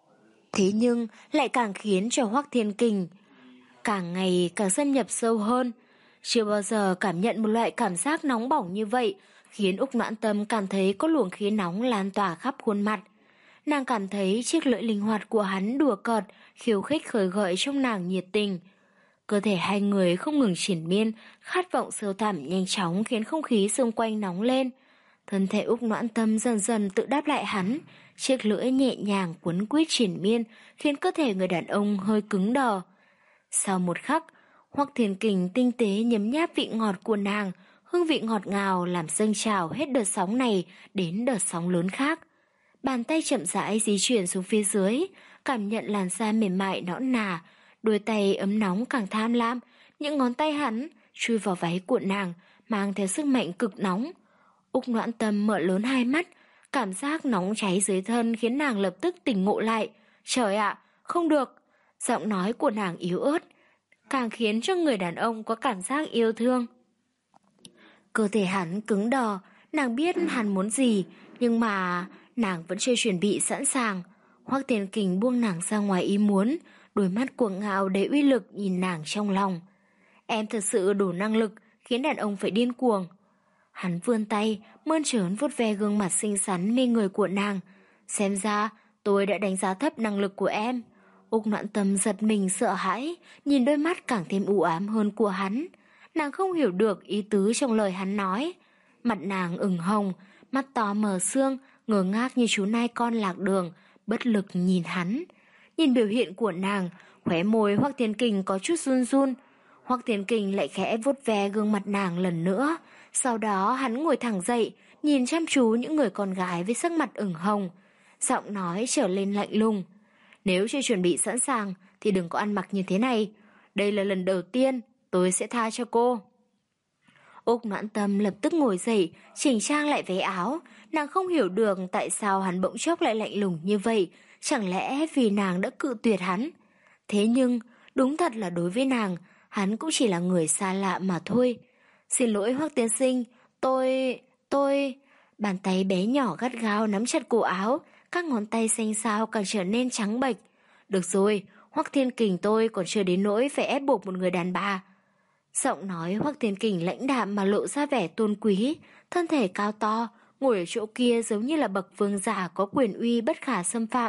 S2: Thế nhưng lại càng khiến cho Hoắc Thiên Kình càng ngày càng xâm nhập sâu hơn. Chưa bao giờ cảm nhận một loại cảm giác nóng bỏng như vậy, khiến Úc Noãn Tâm cảm thấy có luồng khí nóng lan tỏa khắp khuôn mặt. Nàng cảm thấy chiếc lưỡi linh hoạt của hắn đùa cợt, khiêu khích khởi gợi trong nàng nhiệt tình. Cơ thể hai người không ngừng triển miên, khát vọng sâu thẳm nhanh chóng khiến không khí xung quanh nóng lên. Thân thể Úc Noãn Tâm dần dần tự đáp lại hắn, chiếc lưỡi nhẹ nhàng quấn quýt triển miên khiến cơ thể người đàn ông hơi cứng đờ. Sau một khắc, Hoắc Thiên Kình tinh tế nhấm nháp vị ngọt của nàng, hương vị ngọt ngào làm dâng trào hết đợt sóng này đến đợt sóng lớn khác. Bàn tay chậm rãi di chuyển xuống phía dưới, cảm nhận làn da mềm mại nõn nà, đôi tay ấm nóng càng tham lam, những ngón tay hắn chui vào váy của nàng, mang theo sức mạnh cực nóng. Úc Noãn Tâm mở lớn hai mắt, cảm giác nóng cháy dưới thân khiến nàng lập tức tỉnh ngộ lại. Trời ạ, không được! Giọng nói của nàng yếu ớt, càng khiến cho người đàn ông có cảm giác yêu thương. Cơ thể hắn cứng đờ, nàng biết hắn muốn gì, nhưng mà nàng vẫn chưa chuẩn bị sẵn sàng. Hoắc Thiên Kình buông nàng ra ngoài ý muốn, đôi mắt cuồng ngạo đầy uy lực nhìn nàng trong lòng. Em thật sự đủ năng lực, khiến đàn ông phải điên cuồng. Hắn vươn tay, mơn trớn vuốt ve gương mặt xinh xắn mê người của nàng. Xem ra, tôi đã đánh giá thấp năng lực của em. Úc Noãn Tâm giật mình sợ hãi, nhìn đôi mắt càng thêm u ám hơn của hắn. Nàng không hiểu được ý tứ trong lời hắn nói. Mặt nàng ửng hồng, mắt to mờ sương, ngơ ngác như chú nai con lạc đường, bất lực nhìn hắn. Nhìn biểu hiện của nàng, khóe môi Hoắc Thiên Kình có chút run run. Hoắc Thiên Kình lại khẽ vuốt ve gương mặt nàng lần nữa. Sau đó hắn ngồi thẳng dậy, nhìn chăm chú những người con gái với sắc mặt ửng hồng. Giọng nói trở lên lạnh lùng. Nếu chưa chuẩn bị sẵn sàng thì đừng có ăn mặc như thế này. Đây là lần đầu tiên, tôi sẽ tha cho cô. Úc Noãn Tâm lập tức ngồi dậy, chỉnh trang lại váy áo. Nàng không hiểu được tại sao hắn bỗng chốc lại lạnh lùng như vậy. Chẳng lẽ vì nàng đã cự tuyệt hắn? Thế nhưng, đúng thật là đối với nàng, hắn cũng chỉ là người xa lạ mà thôi. Xin lỗi Hoắc tiên sinh, tôi... tôi... Bàn tay bé nhỏ gắt gao nắm chặt cổ áo, các ngón tay xanh xao càng trở nên trắng bệch. Được rồi, Hoắc Thiên Kình tôi còn chưa đến nỗi phải ép buộc một người đàn bà. Giọng nói Hoắc Thiên Kình lãnh đạm mà lộ ra vẻ tôn quý, thân thể cao to, ngồi ở chỗ kia giống như là bậc vương giả có quyền uy bất khả xâm phạm.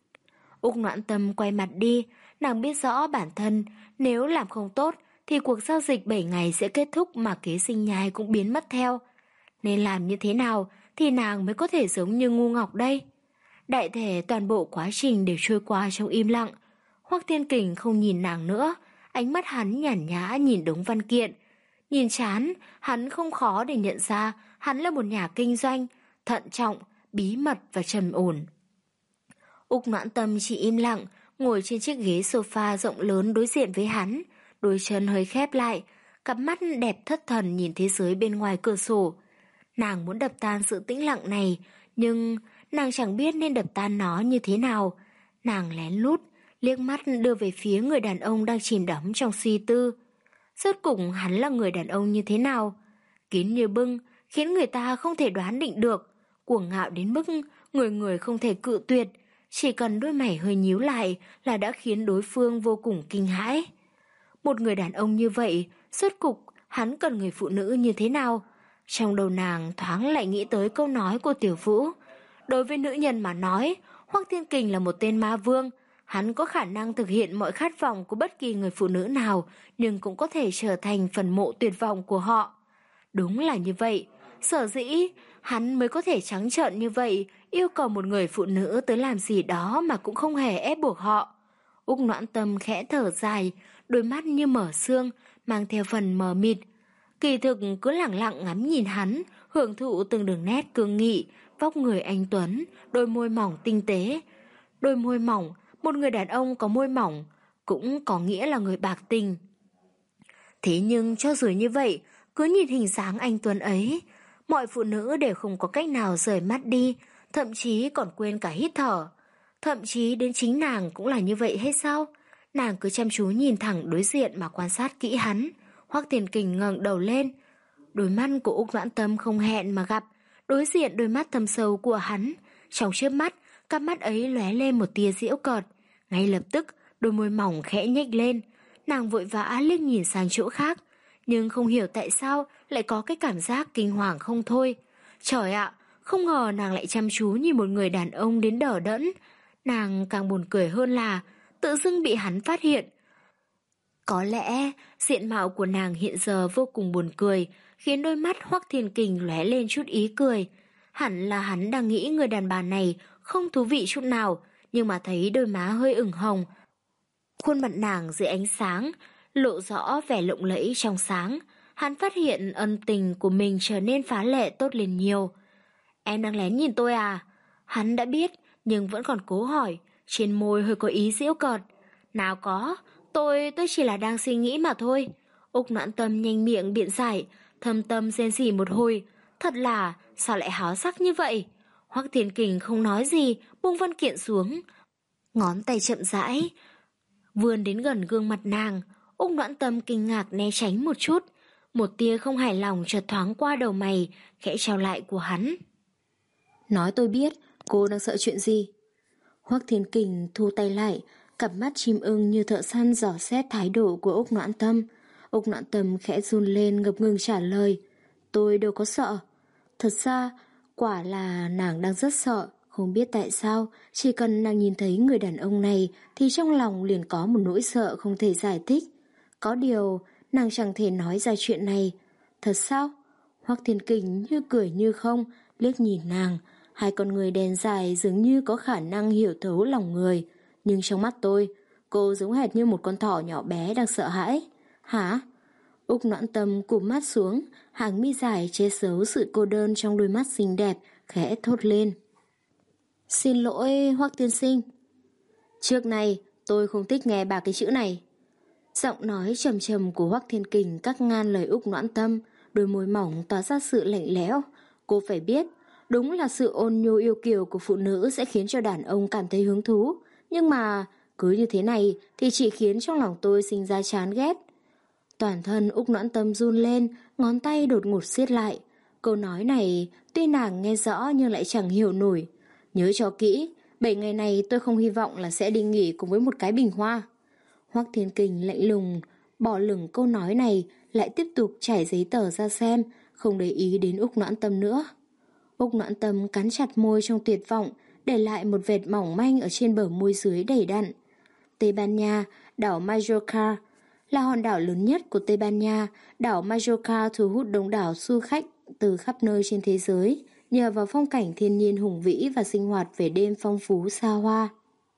S2: Úc Noãn Tâm quay mặt đi, nàng biết rõ bản thân, nếu làm không tốt thì cuộc giao dịch bảy ngày sẽ kết thúc mà kế sinh nhai cũng biến mất theo. Nên làm như thế nào thì nàng mới có thể giống như ngu ngọc đây? Đại thể toàn bộ quá trình đều trôi qua trong im lặng. Hoắc Thiên Kình không nhìn nàng nữa, ánh mắt hắn nhàn nhã nhìn đống văn kiện. Nhìn chán, hắn không khó để nhận ra hắn là một nhà kinh doanh, thận trọng, bí mật và trầm ổn. Úc Noãn Tâm chỉ im lặng, ngồi trên chiếc ghế sofa rộng lớn đối diện với hắn, đôi chân hơi khép lại, cặp mắt đẹp thất thần nhìn thế giới bên ngoài cửa sổ. Nàng muốn đập tan sự tĩnh lặng này, nhưng nàng chẳng biết nên đập tan nó như thế nào. Nàng lén lút, liếc mắt đưa về phía người đàn ông đang chìm đắm trong suy tư. Rốt cục hắn là người đàn ông như thế nào? Kín như bưng, khiến người ta không thể đoán định được, cuồng ngạo đến mức người người không thể cự tuyệt, chỉ cần đôi mày hơi nhíu lại là đã khiến đối phương vô cùng kinh hãi. Một người đàn ông như vậy, rốt cục hắn cần người phụ nữ như thế nào? Trong đầu nàng thoáng lại nghĩ tới câu nói của Tiểu Vũ. Đối với nữ nhân mà nói, Hoắc Thiên Kình là một tên ma vương. Hắn có khả năng thực hiện mọi khát vọng của bất kỳ người phụ nữ nào, nhưng cũng có thể trở thành phần mộ tuyệt vọng của họ. Đúng là như vậy. Sở dĩ, hắn mới có thể trắng trợn như vậy, yêu cầu một người phụ nữ tới làm gì đó mà cũng không hề ép buộc họ. Úc Noãn Tâm khẽ thở dài, đôi mắt như mở sương, mang theo phần mờ mịt. Kỳ thực cứ lẳng lặng ngắm nhìn hắn, hưởng thụ từng đường nét cương nghị, vóc người anh tuấn, đôi môi mỏng tinh tế. Đôi môi mỏng, một người đàn ông có môi mỏng, cũng có nghĩa là người bạc tình. Thế nhưng cho dù như vậy, cứ nhìn hình dáng anh tuấn ấy, mọi phụ nữ đều không có cách nào rời mắt đi, thậm chí còn quên cả hít thở. Thậm chí đến chính nàng cũng là như vậy hay sao? Nàng cứ chăm chú nhìn thẳng đối diện mà quan sát kỹ hắn. Hoắc Thiên Kình ngẩng đầu lên. Đôi mắt của Úc Noãn Tâm không hẹn mà gặp, đối diện đôi mắt thâm sâu của hắn. Trong chớp mắt, cặp mắt ấy lóe lên một tia giễu cợt. Ngay lập tức, đôi môi mỏng khẽ nhếch lên. Nàng vội vã liếc nhìn sang chỗ khác, nhưng không hiểu tại sao lại có cái cảm giác kinh hoàng không thôi. Trời ạ, không ngờ nàng lại chăm chú như một người đàn ông đến đờ đẫn. Nàng càng buồn cười hơn là tự dưng bị hắn phát hiện. Có lẽ diện mạo của nàng hiện giờ vô cùng buồn cười, khiến đôi mắt Hoắc Thiên Kình lóe lên chút ý cười. Hẳn là hắn đang nghĩ người đàn bà này không thú vị chút nào, nhưng mà thấy đôi má hơi ửng hồng. Khuôn mặt nàng dưới ánh sáng, lộ rõ vẻ lộng lẫy trong sáng. Hắn phát hiện ân tình của mình trở nên phá lệ tốt lên nhiều. Em đang lén nhìn tôi à? Hắn đã biết, nhưng vẫn còn cố hỏi, trên môi hơi có ý giễu cợt. Nào có, tôi, tôi chỉ là đang suy nghĩ mà thôi. Úc Noãn Tâm nhanh miệng biện giải, thâm tâm rên rỉ một hồi. Thật là, sao lại háo sắc như vậy? Hoắc Thiên Kình không nói gì, buông văn kiện xuống. Ngón tay chậm rãi, vươn đến gần gương mặt nàng. Úc Noãn Tâm kinh ngạc né tránh một chút. Một tia không hài lòng chợt thoáng qua đầu mày, khẽ trao lại của hắn. Nói tôi biết, cô đang sợ chuyện gì? Hoắc Thiên Kình thu tay lại, cặp mắt chim ưng như thợ săn dò xét thái độ của Úc Noãn Tâm. Úc Noãn Tâm khẽ run lên ngập ngừng trả lời. Tôi đâu có sợ. Thật ra, quả là nàng đang rất sợ. Không biết tại sao, chỉ cần nàng nhìn thấy người đàn ông này thì trong lòng liền có một nỗi sợ không thể giải thích. Có điều, nàng chẳng thể nói ra chuyện này. Thật sao? Hoắc Thiên Kình như cười như không, liếc nhìn nàng. Hai con người đen dài dường như có khả năng hiểu thấu lòng người. Nhưng trong mắt tôi, cô giống hệt như một con thỏ nhỏ bé đang sợ hãi. Hả? Úc Noãn Tâm cụp mắt xuống, hàng mi dài che giấu sự cô đơn trong đôi mắt xinh đẹp, khẽ thốt lên. Xin lỗi Hoắc tiên sinh. Trước này tôi không thích nghe ba cái chữ này. Giọng nói trầm trầm của Hoắc Thiên Kình cắt ngang lời Úc Noãn Tâm, đôi môi mỏng tỏa ra sự lạnh lẽo. Cô phải biết, đúng là sự ôn nhu yêu kiều của phụ nữ sẽ khiến cho đàn ông cảm thấy hứng thú. Nhưng mà cứ như thế này thì chỉ khiến trong lòng tôi sinh ra chán ghét. Toàn thân Úc Noãn Tâm run lên, ngón tay đột ngột siết lại. Câu nói này tuy nàng nghe rõ nhưng lại chẳng hiểu nổi. Nhớ cho kỹ, bảy ngày này tôi không hy vọng là sẽ đi nghỉ cùng với một cái bình hoa. Hoắc Thiên Kình lạnh lùng, bỏ lửng câu nói này, lại tiếp tục trải giấy tờ ra xem, không để ý đến Úc Noãn Tâm nữa. Úc Noãn Tâm cắn chặt môi trong tuyệt vọng, để lại một vệt mỏng manh ở trên bờ môi dưới đầy đặn. Tây Ban Nha, đảo Majorca là hòn đảo lớn nhất của Tây Ban Nha. Đảo Majorca thu hút đông đảo du khách từ khắp nơi trên thế giới, nhờ vào phong cảnh thiên nhiên hùng vĩ và sinh hoạt về đêm phong phú xa hoa.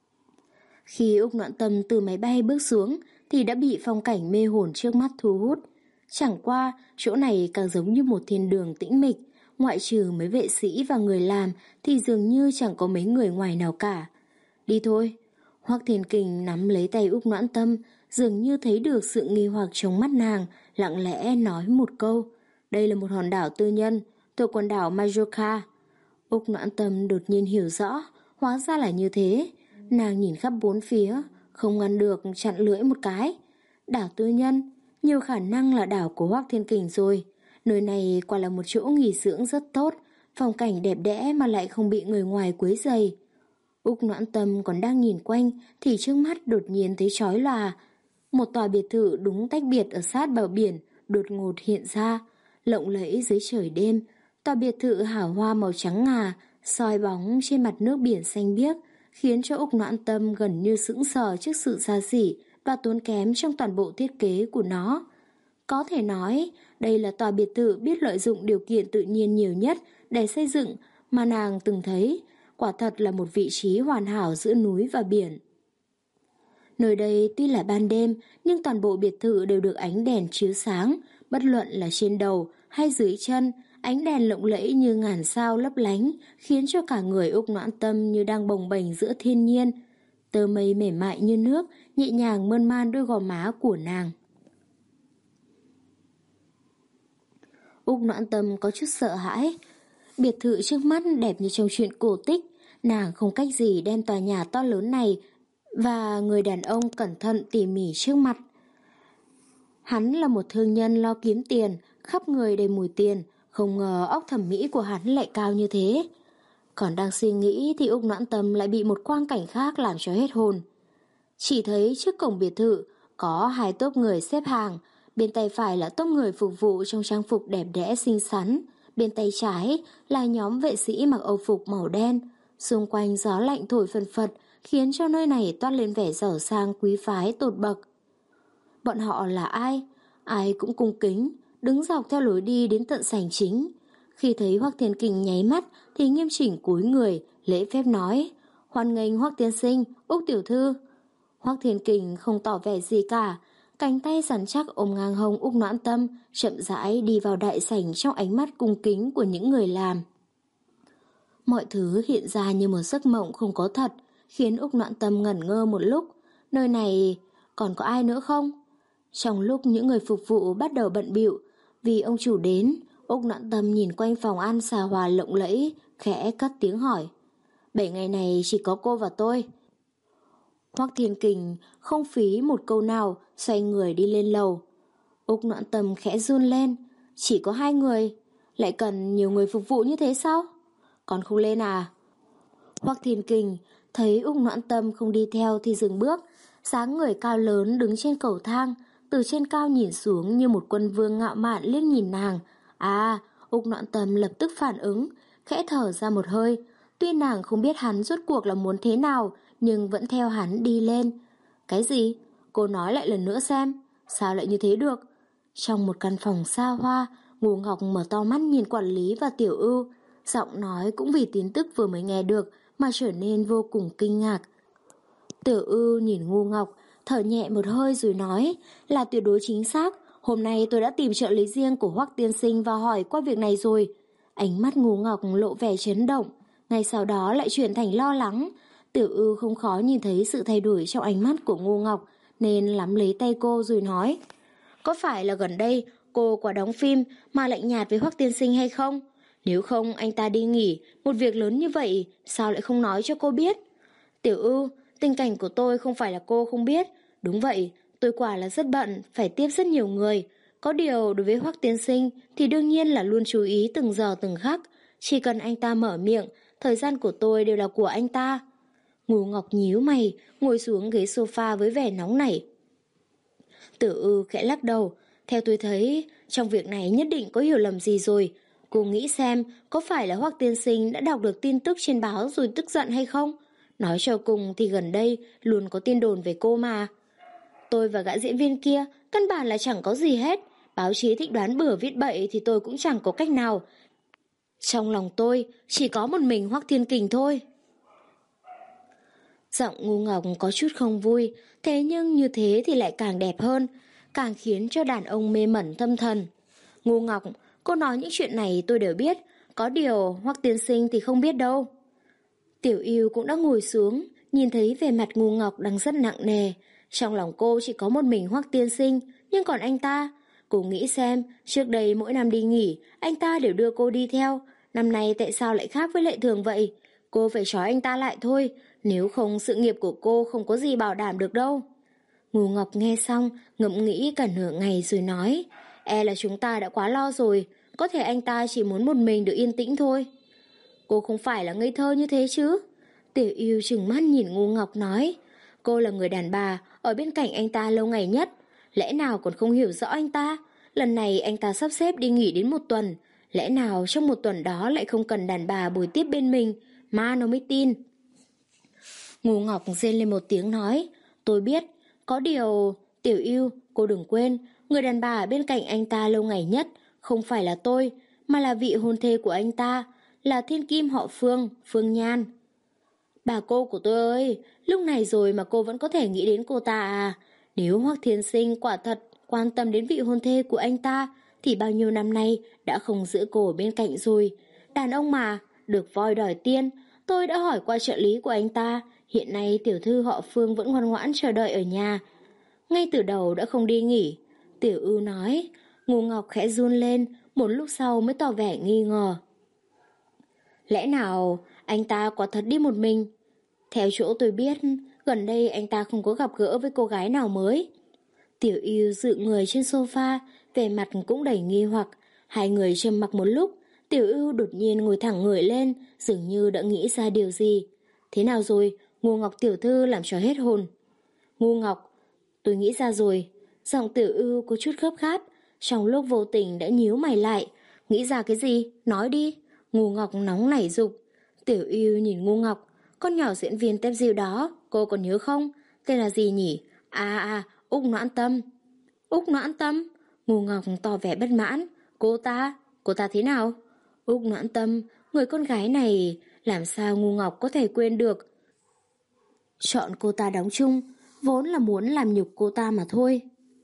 S2: Khi Úc Noãn Tâm từ máy bay bước xuống thì đã bị phong cảnh mê hồn trước mắt thu hút. Chẳng qua, chỗ này càng giống như một thiên đường tĩnh mịch, ngoại trừ mấy vệ sĩ và người làm thì dường như chẳng có mấy người ngoài nào cả. Đi thôi. Hoắc Thiên Kình nắm lấy tay Úc Noãn Tâm, dường như thấy được sự nghi hoặc trong mắt nàng, lặng lẽ nói một câu. Đây là một hòn đảo tư nhân, thuộc quần đảo Majorca. Úc Noãn Tâm đột nhiên hiểu rõ, hóa ra là như thế. Nàng nhìn khắp bốn phía, không ngăn được chặn lưỡi một cái. Đảo tư nhân, nhiều khả năng là đảo của Hoắc Thiên Kình rồi. Nơi này quả là một chỗ nghỉ dưỡng rất tốt, phong cảnh đẹp đẽ mà lại không bị người ngoài quấy rầy. Úc Noãn Tâm còn đang nhìn quanh thì trước mắt đột nhiên thấy chói lòa. Một tòa biệt thự đúng tách biệt ở sát bờ biển đột ngột hiện ra, lộng lẫy dưới trời đêm. Tòa biệt thự hào hoa màu trắng ngà soi bóng trên mặt nước biển xanh biếc, khiến cho Úc Noãn Tâm gần như sững sờ trước sự xa xỉ và tốn kém trong toàn bộ thiết kế của nó. Có thể nói, đây là tòa biệt thự biết lợi dụng điều kiện tự nhiên nhiều nhất để xây dựng mà nàng từng thấy, quả thật là một vị trí hoàn hảo giữa núi và biển. Nơi đây tuy là ban đêm, nhưng toàn bộ biệt thự đều được ánh đèn chiếu sáng, bất luận là trên đầu hay dưới chân, ánh đèn lộng lẫy như ngàn sao lấp lánh, khiến cho cả người Úc Noãn Tâm như đang bồng bềnh giữa thiên nhiên. Tơ mây mềm mại như nước, nhẹ nhàng mơn man đôi gò má của nàng. Úc Noãn Tâm có chút sợ hãi. Biệt thự trước mắt đẹp như trong truyện cổ tích, nàng không cách gì đem tòa nhà to lớn này và người đàn ông cẩn thận tỉ mỉ trước mặt. Hắn là một thương nhân lo kiếm tiền, khắp người đầy mùi tiền, không ngờ óc thẩm mỹ của hắn lại cao như thế. Còn đang suy nghĩ thì Úc Noãn Tâm lại bị một quang cảnh khác làm cho hết hồn. Chỉ thấy trước cổng biệt thự có hai tốp người xếp hàng, bên tay phải là tốp người phục vụ trong trang phục đẹp đẽ xinh xắn, bên tay trái là nhóm vệ sĩ mặc âu phục màu đen. Xung quanh gió lạnh thổi phần phật, khiến cho nơi này toát lên vẻ giàu sang quý phái tột bậc. Bọn họ là ai? Ai cũng cung kính, đứng dọc theo lối đi đến tận sảnh chính. Khi thấy Hoắc Thiên Kình nháy mắt thì nghiêm chỉnh cúi người, lễ phép nói: "Hoan nghênh Hoắc tiên sinh, Úc tiểu thư." Hoắc Thiên Kình không tỏ vẻ gì cả, cánh tay rắn chắc ôm ngang hông Úc Noãn Tâm, chậm rãi đi vào đại sảnh trong ánh mắt cung kính của những người làm. Mọi thứ hiện ra như một giấc mộng không có thật, khiến Úc Noãn Tâm ngẩn ngơ một lúc. Nơi này còn có ai nữa không? Trong lúc những người phục vụ bắt đầu bận bịu vì ông chủ đến, Úc Noãn Tâm nhìn quanh phòng ăn xà hòa lộng lẫy, khẽ cất tiếng hỏi: "Bảy ngày này chỉ có cô và tôi." Hoắc Thiên Kình không phí một câu nào, xoay người đi lên lầu. Úc Noãn Tâm khẽ run lên. Chỉ có hai người, lại cần nhiều người phục vụ như thế sao? Còn không lên à? Hoắc Thiên Kình thấy Úc Noãn Tâm không đi theo thì dừng bước, dáng người cao lớn đứng trên cầu thang, từ trên cao nhìn xuống như một quân vương ngạo mạn liếc nhìn nàng. À, Úc Noãn Tâm lập tức phản ứng, khẽ thở ra một hơi. Tuy nàng không biết hắn rốt cuộc là muốn thế nào, nhưng vẫn theo hắn đi lên. Cái gì? Cô nói lại lần nữa xem. Sao lại như thế được? Trong một căn phòng xa hoa, Ngô Ngọc mở to mắt nhìn quản lý và Tiểu Ưu. Giọng nói cũng vì tin tức vừa mới nghe được mà trở nên vô cùng kinh ngạc. Tiểu Ưu nhìn Ngô Ngọc, thở nhẹ một hơi rồi nói, là tuyệt đối chính xác. Hôm nay tôi đã tìm trợ lý riêng của Hoắc tiên sinh và hỏi qua việc này rồi. Ánh mắt Ngô Ngọc lộ vẻ chấn động, ngay sau đó lại chuyển thành lo lắng. Tiểu Ưu không khó nhìn thấy sự thay đổi trong ánh mắt của Ngô Ngọc, nên nắm lấy tay cô rồi nói, có phải là gần đây cô qua đóng phim mà lạnh nhạt với Hoắc tiên sinh hay không? Nếu không anh ta đi nghỉ, một việc lớn như vậy sao lại không nói cho cô biết? Tiểu Ưu, tình cảnh của tôi không phải là cô không biết. Đúng vậy, tôi quả là rất bận, phải tiếp rất nhiều người. Có điều đối với Hoắc tiên sinh thì đương nhiên là luôn chú ý từng giờ từng khắc. Chỉ cần anh ta mở miệng, thời gian của tôi đều là của anh ta. Ngô Ngọc nhíu mày, ngồi xuống ghế sofa với vẻ nóng nảy. Tiểu Ưu khẽ lắc đầu. Theo tôi thấy, trong việc này nhất định có hiểu lầm gì rồi. Cô nghĩ xem, có phải là Hoắc tiên sinh đã đọc được tin tức trên báo rồi tức giận hay không? Nói cho cùng thì gần đây luôn có tin đồn về cô mà. Tôi và gã diễn viên kia căn bản là chẳng có gì hết. Báo chí thích đoán bừa viết bậy thì tôi cũng chẳng có cách nào. Trong lòng tôi chỉ có một mình Hoắc Thiên Kình thôi. Giọng Ngô Ngọc có chút không vui, thế nhưng như thế thì lại càng đẹp hơn, càng khiến cho đàn ông mê mẩn tâm thần. Ngô Ngọc, cô nói những chuyện này tôi đều biết, có điều Hoắc tiên sinh thì không biết đâu. Tiểu Ưu cũng đã ngồi xuống, nhìn thấy vẻ mặt Ngô Ngọc đang rất nặng nề. Trong lòng cô chỉ có một mình Hoắc tiên sinh, nhưng còn anh ta, cô nghĩ xem, trước đây mỗi năm đi nghỉ, anh ta đều đưa cô đi theo. Năm nay tại sao lại khác với lệ thường vậy? Cô phải trói anh ta lại thôi, nếu không sự nghiệp của cô không có gì bảo đảm được đâu. Ngô Ngọc nghe xong, ngẫm nghĩ cả nửa ngày rồi nói, e là chúng ta đã quá lo rồi, có thể anh ta chỉ muốn một mình được yên tĩnh thôi. Cô không phải là ngây thơ như thế chứ? Tiểu Ưu trừng mắt nhìn Ngô Ngọc nói, cô là người đàn bà ở bên cạnh anh ta lâu ngày nhất, lẽ nào còn không hiểu rõ anh ta? Lần này anh ta sắp xếp đi nghỉ đến một tuần, lẽ nào trong một tuần đó lại không cần đàn bà bồi tiếp bên mình, mà nó mới tin. Ngô Ngọc rên lên một tiếng nói, tôi biết, có điều... Tiểu Ưu, cô đừng quên, người đàn bà ở bên cạnh anh ta lâu ngày nhất không phải là tôi, mà là vị hôn thê của anh ta, là thiên kim họ Phương, Phương Nhan. Bà cô của tôi ơi, lúc này rồi mà cô vẫn có thể nghĩ đến cô ta à? Nếu Hoắc Thiên Sinh quả thật quan tâm đến vị hôn thê của anh ta, thì bao nhiêu năm nay đã không giữ cô ở bên cạnh rồi. Đàn ông mà, được voi đòi tiên, tôi đã hỏi qua trợ lý của anh ta, hiện nay tiểu thư họ Phương vẫn ngoan ngoãn chờ đợi ở nhà. Ngay từ đầu đã không đi nghỉ. Tiểu Ưu nói. Ngô Ngọc khẽ run lên, một lúc sau mới tỏ vẻ nghi ngờ. Lẽ nào anh ta quả thật đi một mình? Theo chỗ tôi biết, gần đây anh ta không có gặp gỡ với cô gái nào mới. Tiểu Ưu dựa người trên sofa, vẻ mặt cũng đầy nghi hoặc. Hai người trầm mặc một lúc, Tiểu Ưu đột nhiên ngồi thẳng người lên, dường như đã nghĩ ra điều gì. Thế nào rồi? Ngô Ngọc tiểu thư làm cho hết hồn. Ngô Ngọc, tôi nghĩ ra rồi. Giọng Tiểu Ưu có chút gấp gáp, trong lúc vô tình đã nhíu mày lại. Nghĩ ra cái gì? Nói đi. Ngô Ngọc nóng nảy giục. Tiểu Ưu nhìn Ngô Ngọc, con nhỏ diễn viên tép diêu đó, cô còn nhớ không? Tên là gì nhỉ? À à, Úc Noãn Tâm. Úc Noãn Tâm? Ngô Ngọc tỏ vẻ bất mãn. Cô ta? Cô ta thế nào? Úc Noãn Tâm, người con gái này, làm sao Ngô Ngọc có thể quên được? Chọn cô ta đóng chung, vốn là muốn làm nhục cô ta mà thôi.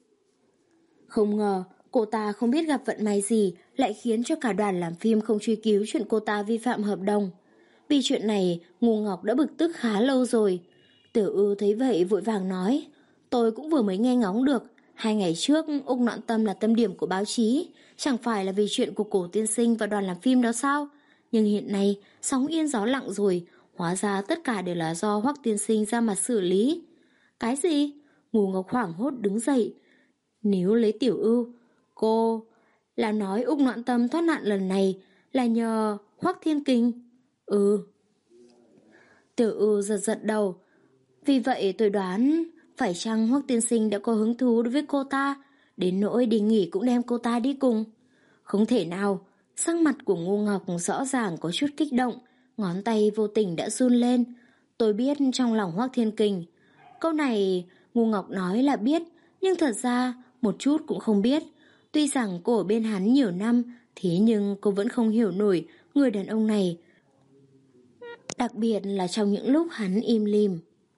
S2: Không ngờ, cô ta không biết gặp vận may gì lại khiến cho cả đoàn làm phim không truy cứu chuyện cô ta vi phạm hợp đồng. Vì chuyện này, Ngô Ngọc đã bực tức khá lâu rồi. Tiểu Ưu thấy vậy vội vàng nói, tôi cũng vừa mới nghe ngóng được, hai ngày trước Úc Noãn Tâm là tâm điểm của báo chí, chẳng phải là vì chuyện của Cổ tiên sinh và đoàn làm phim đó sao? Nhưng hiện nay, sóng yên gió lặng rồi, hóa ra tất cả đều là do Hoắc tiên sinh ra mặt xử lý. Cái gì? Ngô Ngọc hoảng hốt đứng dậy, Nếu lấy Tiểu Ưu, cô là nói Úc Noãn Tâm thoát nạn lần này là nhờ Hoắc Thiên Kình? Ừ. Tiểu Ưu giật giật đầu. Vì vậy tôi đoán phải chăng Hoắc tiên sinh đã có hứng thú đối với cô ta, đến nỗi đi nghỉ cũng đem cô ta đi cùng? Không thể nào. Sắc mặt của Ngô Ngọc rõ ràng có chút kích động, ngón tay vô tình đã run lên. Tôi biết trong lòng Hoắc Thiên Kình. Câu này Ngô Ngọc nói là biết, nhưng thật ra một chút cũng không biết. Tuy rằng cô ở bên hắn nhiều năm, thế nhưng cô vẫn không hiểu nổi người đàn ông này, đặc biệt là trong những lúc hắn im lìm.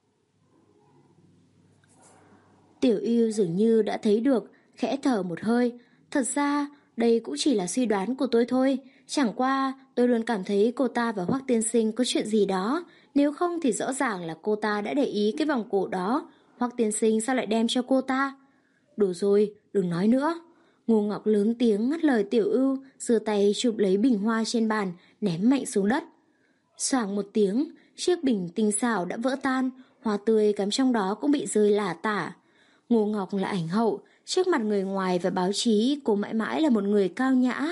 S2: Tiểu Ưu dường như đã thấy được, khẽ thở một hơi. Thật ra đây cũng chỉ là suy đoán của tôi thôi. Chẳng qua tôi luôn cảm thấy cô ta và Hoắc tiên sinh có chuyện gì đó. Nếu không thì rõ ràng là cô ta đã để ý cái vòng cổ đó. Hoắc tiên sinh sao lại đem cho cô ta? Đủ rồi, đừng nói nữa. Ngô Ngọc lớn tiếng ngắt lời Tiểu Ưu, giơ tay chụp lấy bình hoa trên bàn, ném mạnh xuống đất. Xoảng một tiếng, chiếc bình tinh xảo đã vỡ tan, hoa tươi cắm trong đó cũng bị rơi lả tả. Ngô Ngọc là ảnh hậu, trước mặt người ngoài và báo chí cô mãi mãi là một người cao nhã.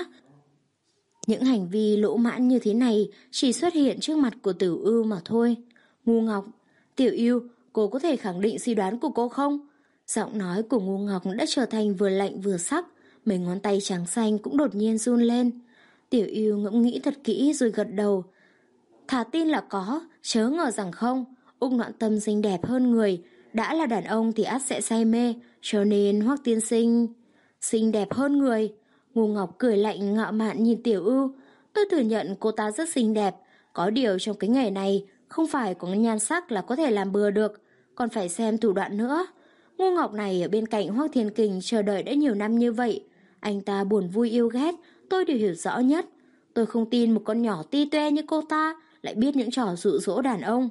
S2: Những hành vi lỗ mãn như thế này chỉ xuất hiện trước mặt của Tiểu Ưu mà thôi. Ngô Ngọc, Tiểu Ưu, cô có thể khẳng định suy đoán của cô không? Giọng nói của Ngô Ngọc đã trở thành vừa lạnh vừa sắc, mấy ngón tay trắng xanh cũng đột nhiên run lên. Tiểu Ưu ngẫm nghĩ thật kỹ rồi gật đầu. Thà tin là có, chớ ngờ rằng không. Úc Noãn Tâm xinh đẹp hơn người, đã là đàn ông thì ắt sẽ say mê, cho nên Hoắc tiên sinh xinh đẹp hơn người. Ngô Ngọc cười lạnh ngạo mạn nhìn Tiểu Ưu. Tôi thừa nhận cô ta rất xinh đẹp, có điều trong cái nghề này không phải có nhan sắc là có thể làm bừa được, còn phải xem thủ đoạn nữa. Ngô Ngọc này ở bên cạnh Hoắc Thiên Kình chờ đợi đã nhiều năm như vậy, anh ta buồn vui yêu ghét tôi đều hiểu rõ nhất. Tôi không tin một con nhỏ ti toe như cô ta lại biết những trò dụ dỗ đàn ông.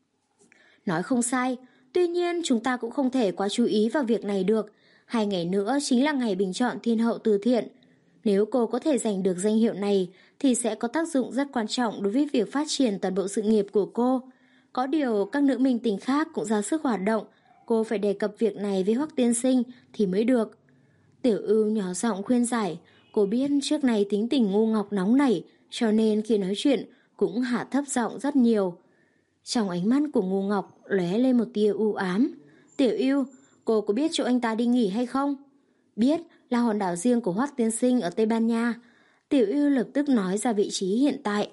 S2: Nói không sai, tuy nhiên chúng ta cũng không thể quá chú ý vào việc này được. Hai ngày nữa chính là ngày bình chọn thiên hậu từ thiện. Nếu cô có thể giành được danh hiệu này thì sẽ có tác dụng rất quan trọng đối với việc phát triển toàn bộ sự nghiệp của cô. Có điều các nữ minh tinh khác cũng ra sức hoạt động, cô phải đề cập việc này với Hoắc tiên sinh thì mới được. Tiểu Ưu nhỏ giọng khuyên giải, cô biết trước này tính tình Ngô Ngọc nóng nảy, cho nên khi nói chuyện cũng hạ thấp giọng rất nhiều. Trong ánh mắt của Ngô Ngọc lóe lên một tia u ám. Tiểu Ưu, cô có biết chỗ anh ta đi nghỉ hay không? Biết, là hòn đảo riêng của Hoắc tiên sinh ở Tây Ban Nha. Tiểu Ưu lập tức nói ra vị trí hiện tại.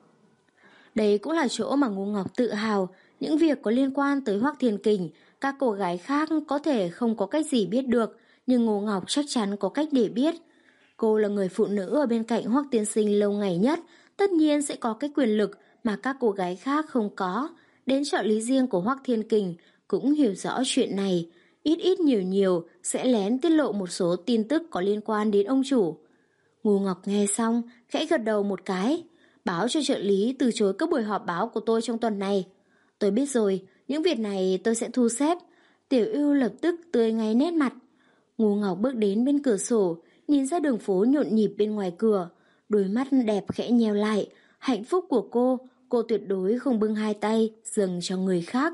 S2: Đây cũng là chỗ mà Ngô Ngọc tự hào. Những việc có liên quan tới Hoắc Thiên Kình, các cô gái khác có thể không có cách gì biết được, nhưng Ngô Ngọc chắc chắn có cách để biết. Cô là người phụ nữ ở bên cạnh Hoắc tiên sinh lâu ngày nhất, tất nhiên sẽ có cái quyền lực mà các cô gái khác không có. Đến trợ lý riêng của Hoắc Thiên Kình cũng hiểu rõ chuyện này, ít ít nhiều nhiều sẽ lén tiết lộ một số tin tức có liên quan đến ông chủ. Ngô Ngọc nghe xong, khẽ gật đầu một cái, báo cho trợ lý từ chối các buổi họp báo của tôi trong tuần này. Tôi biết rồi, những việc này tôi sẽ thu xếp. Tiểu Ưu lập tức tươi ngay nét mặt. Ngô Ngọc bước đến bên cửa sổ, nhìn ra đường phố nhộn nhịp bên ngoài cửa, đôi mắt đẹp khẽ nheo lại. Hạnh phúc của cô, cô tuyệt đối không bưng hai tay dâng cho người khác.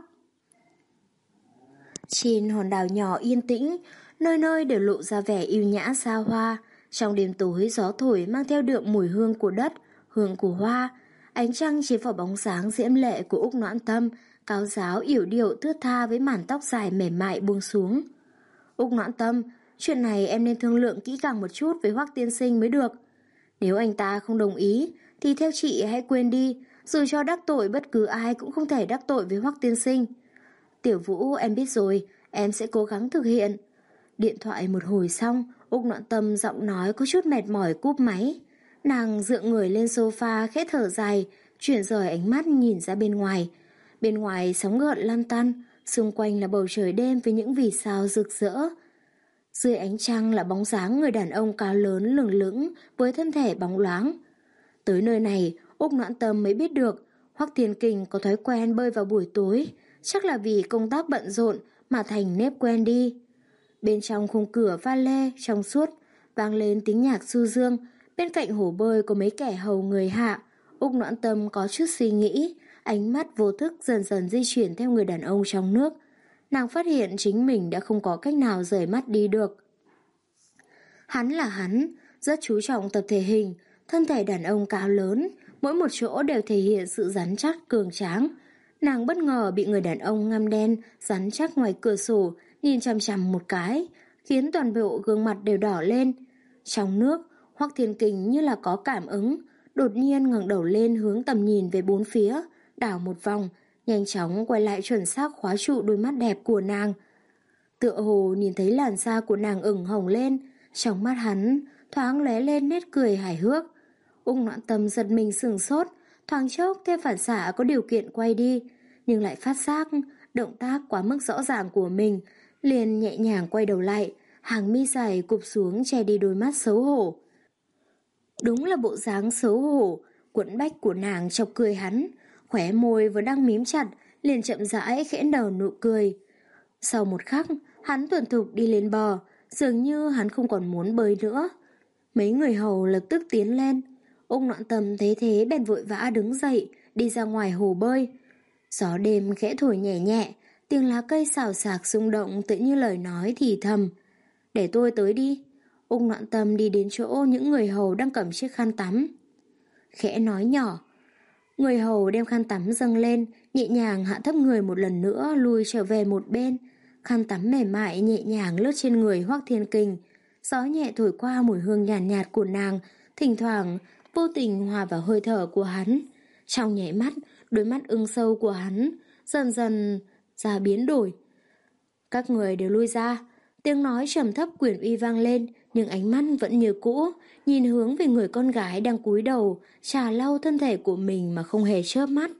S2: Trên hòn đảo nhỏ yên tĩnh, nơi nơi đều lộ ra vẻ yêu nhã xa hoa. Trong đêm tối gió thổi mang theo đượm mùi hương của đất, hương của hoa. Ánh trăng chiếu vào bóng dáng diễm lệ của Úc Noãn Tâm, cao giáo yểu điệu thướt tha với màn tóc dài mềm mại buông xuống. Úc Noãn Tâm, chuyện này em nên thương lượng kỹ càng một chút với Hoắc tiên sinh mới được. Nếu anh ta không đồng ý thì theo chị hãy quên đi, dù cho đắc tội bất cứ ai cũng không thể đắc tội với Hoắc tiên sinh. Tiểu Vũ, em biết rồi, em sẽ cố gắng thực hiện. Điện thoại một hồi xong, Úc Noãn Tâm giọng nói có chút mệt mỏi cúp máy. Nàng dựa người lên sofa khẽ thở dài, chuyển rời ánh mắt nhìn ra bên ngoài. Bên ngoài sóng gợn lăn tăn, xung quanh là bầu trời đêm với những vì sao rực rỡ. Dưới ánh trăng là bóng dáng người đàn ông cao lớn lừng lững với thân thể bóng loáng. Tới nơi này, Úc Noãn Tâm mới biết được Hoắc Thiên Kình có thói quen bơi vào buổi tối, chắc là vì công tác bận rộn mà thành nếp quen đi. Bên trong khung cửa va lê trong suốt vang lên tiếng nhạc du dương, bên cạnh hồ bơi có mấy kẻ hầu người hạ. Úc Noãn Tâm có chút suy nghĩ, ánh mắt vô thức dần dần di chuyển theo người đàn ông trong nước. Nàng phát hiện chính mình đã không có cách nào rời mắt đi được. Hắn là hắn, rất chú trọng tập thể hình, thân thể đàn ông cao lớn, mỗi một chỗ đều thể hiện sự rắn chắc cường tráng. Nàng bất ngờ bị người đàn ông ngăm đen, rắn chắc ngoài cửa sổ, nhìn chằm chằm một cái, khiến toàn bộ gương mặt đều đỏ lên. Trong nước, Hoắc Thiên Kình như là có cảm ứng, đột nhiên ngẩng đầu lên hướng tầm nhìn về bốn phía, đảo một vòng, nhanh chóng quay lại chuẩn xác khóa trụ đôi mắt đẹp của nàng. Tựa hồ nhìn thấy làn da của nàng ửng hồng lên, trong mắt hắn thoáng lóe lên nét cười hài hước. Ung Noãn Tâm giật mình sửng sốt, thoáng chốc theo phản xạ có điều kiện quay đi, nhưng lại phát giác động tác quá mức rõ ràng của mình, liền nhẹ nhàng quay đầu lại, hàng mi dài cụp xuống che đi đôi mắt xấu hổ. Đúng là bộ dáng xấu hổ, quẫn bách của nàng chọc cười hắn, khóe môi vừa đang mím chặt, liền chậm rãi khẽ nở nụ cười. Sau một khắc, hắn thuần thục đi lên bờ, dường như hắn không còn muốn bơi nữa. Mấy người hầu lập tức tiến lên. Ung Noãn Tâm thấy thế bèn vội vã đứng dậy, đi ra ngoài hồ bơi. Gió đêm khẽ thổi nhẹ nhẹ, tiếng lá cây xào xạc rung động tự như lời nói thì thầm. Để tôi tới đi. Ung Noãn Tâm đi đến chỗ những người hầu đang cầm chiếc khăn tắm. Khẽ nói nhỏ. Người hầu đem khăn tắm dâng lên, nhẹ nhàng hạ thấp người một lần nữa lùi trở về một bên. Khăn tắm mềm mại nhẹ nhàng lướt trên người Hoắc Thiên Kình. Gió nhẹ thổi qua mùi hương nhàn nhạt, nhạt của nàng, thỉnh thoảng vô tình hòa vào hơi thở của hắn. Trong nháy mắt, đôi mắt ưng sâu của hắn dần dần ra biến đổi. Các người đều lui ra. Tiếng nói trầm thấp quyển uy vang lên, nhưng ánh mắt vẫn như cũ, nhìn hướng về người con gái đang cúi đầu, trà lau thân thể của mình mà không hề chớp mắt.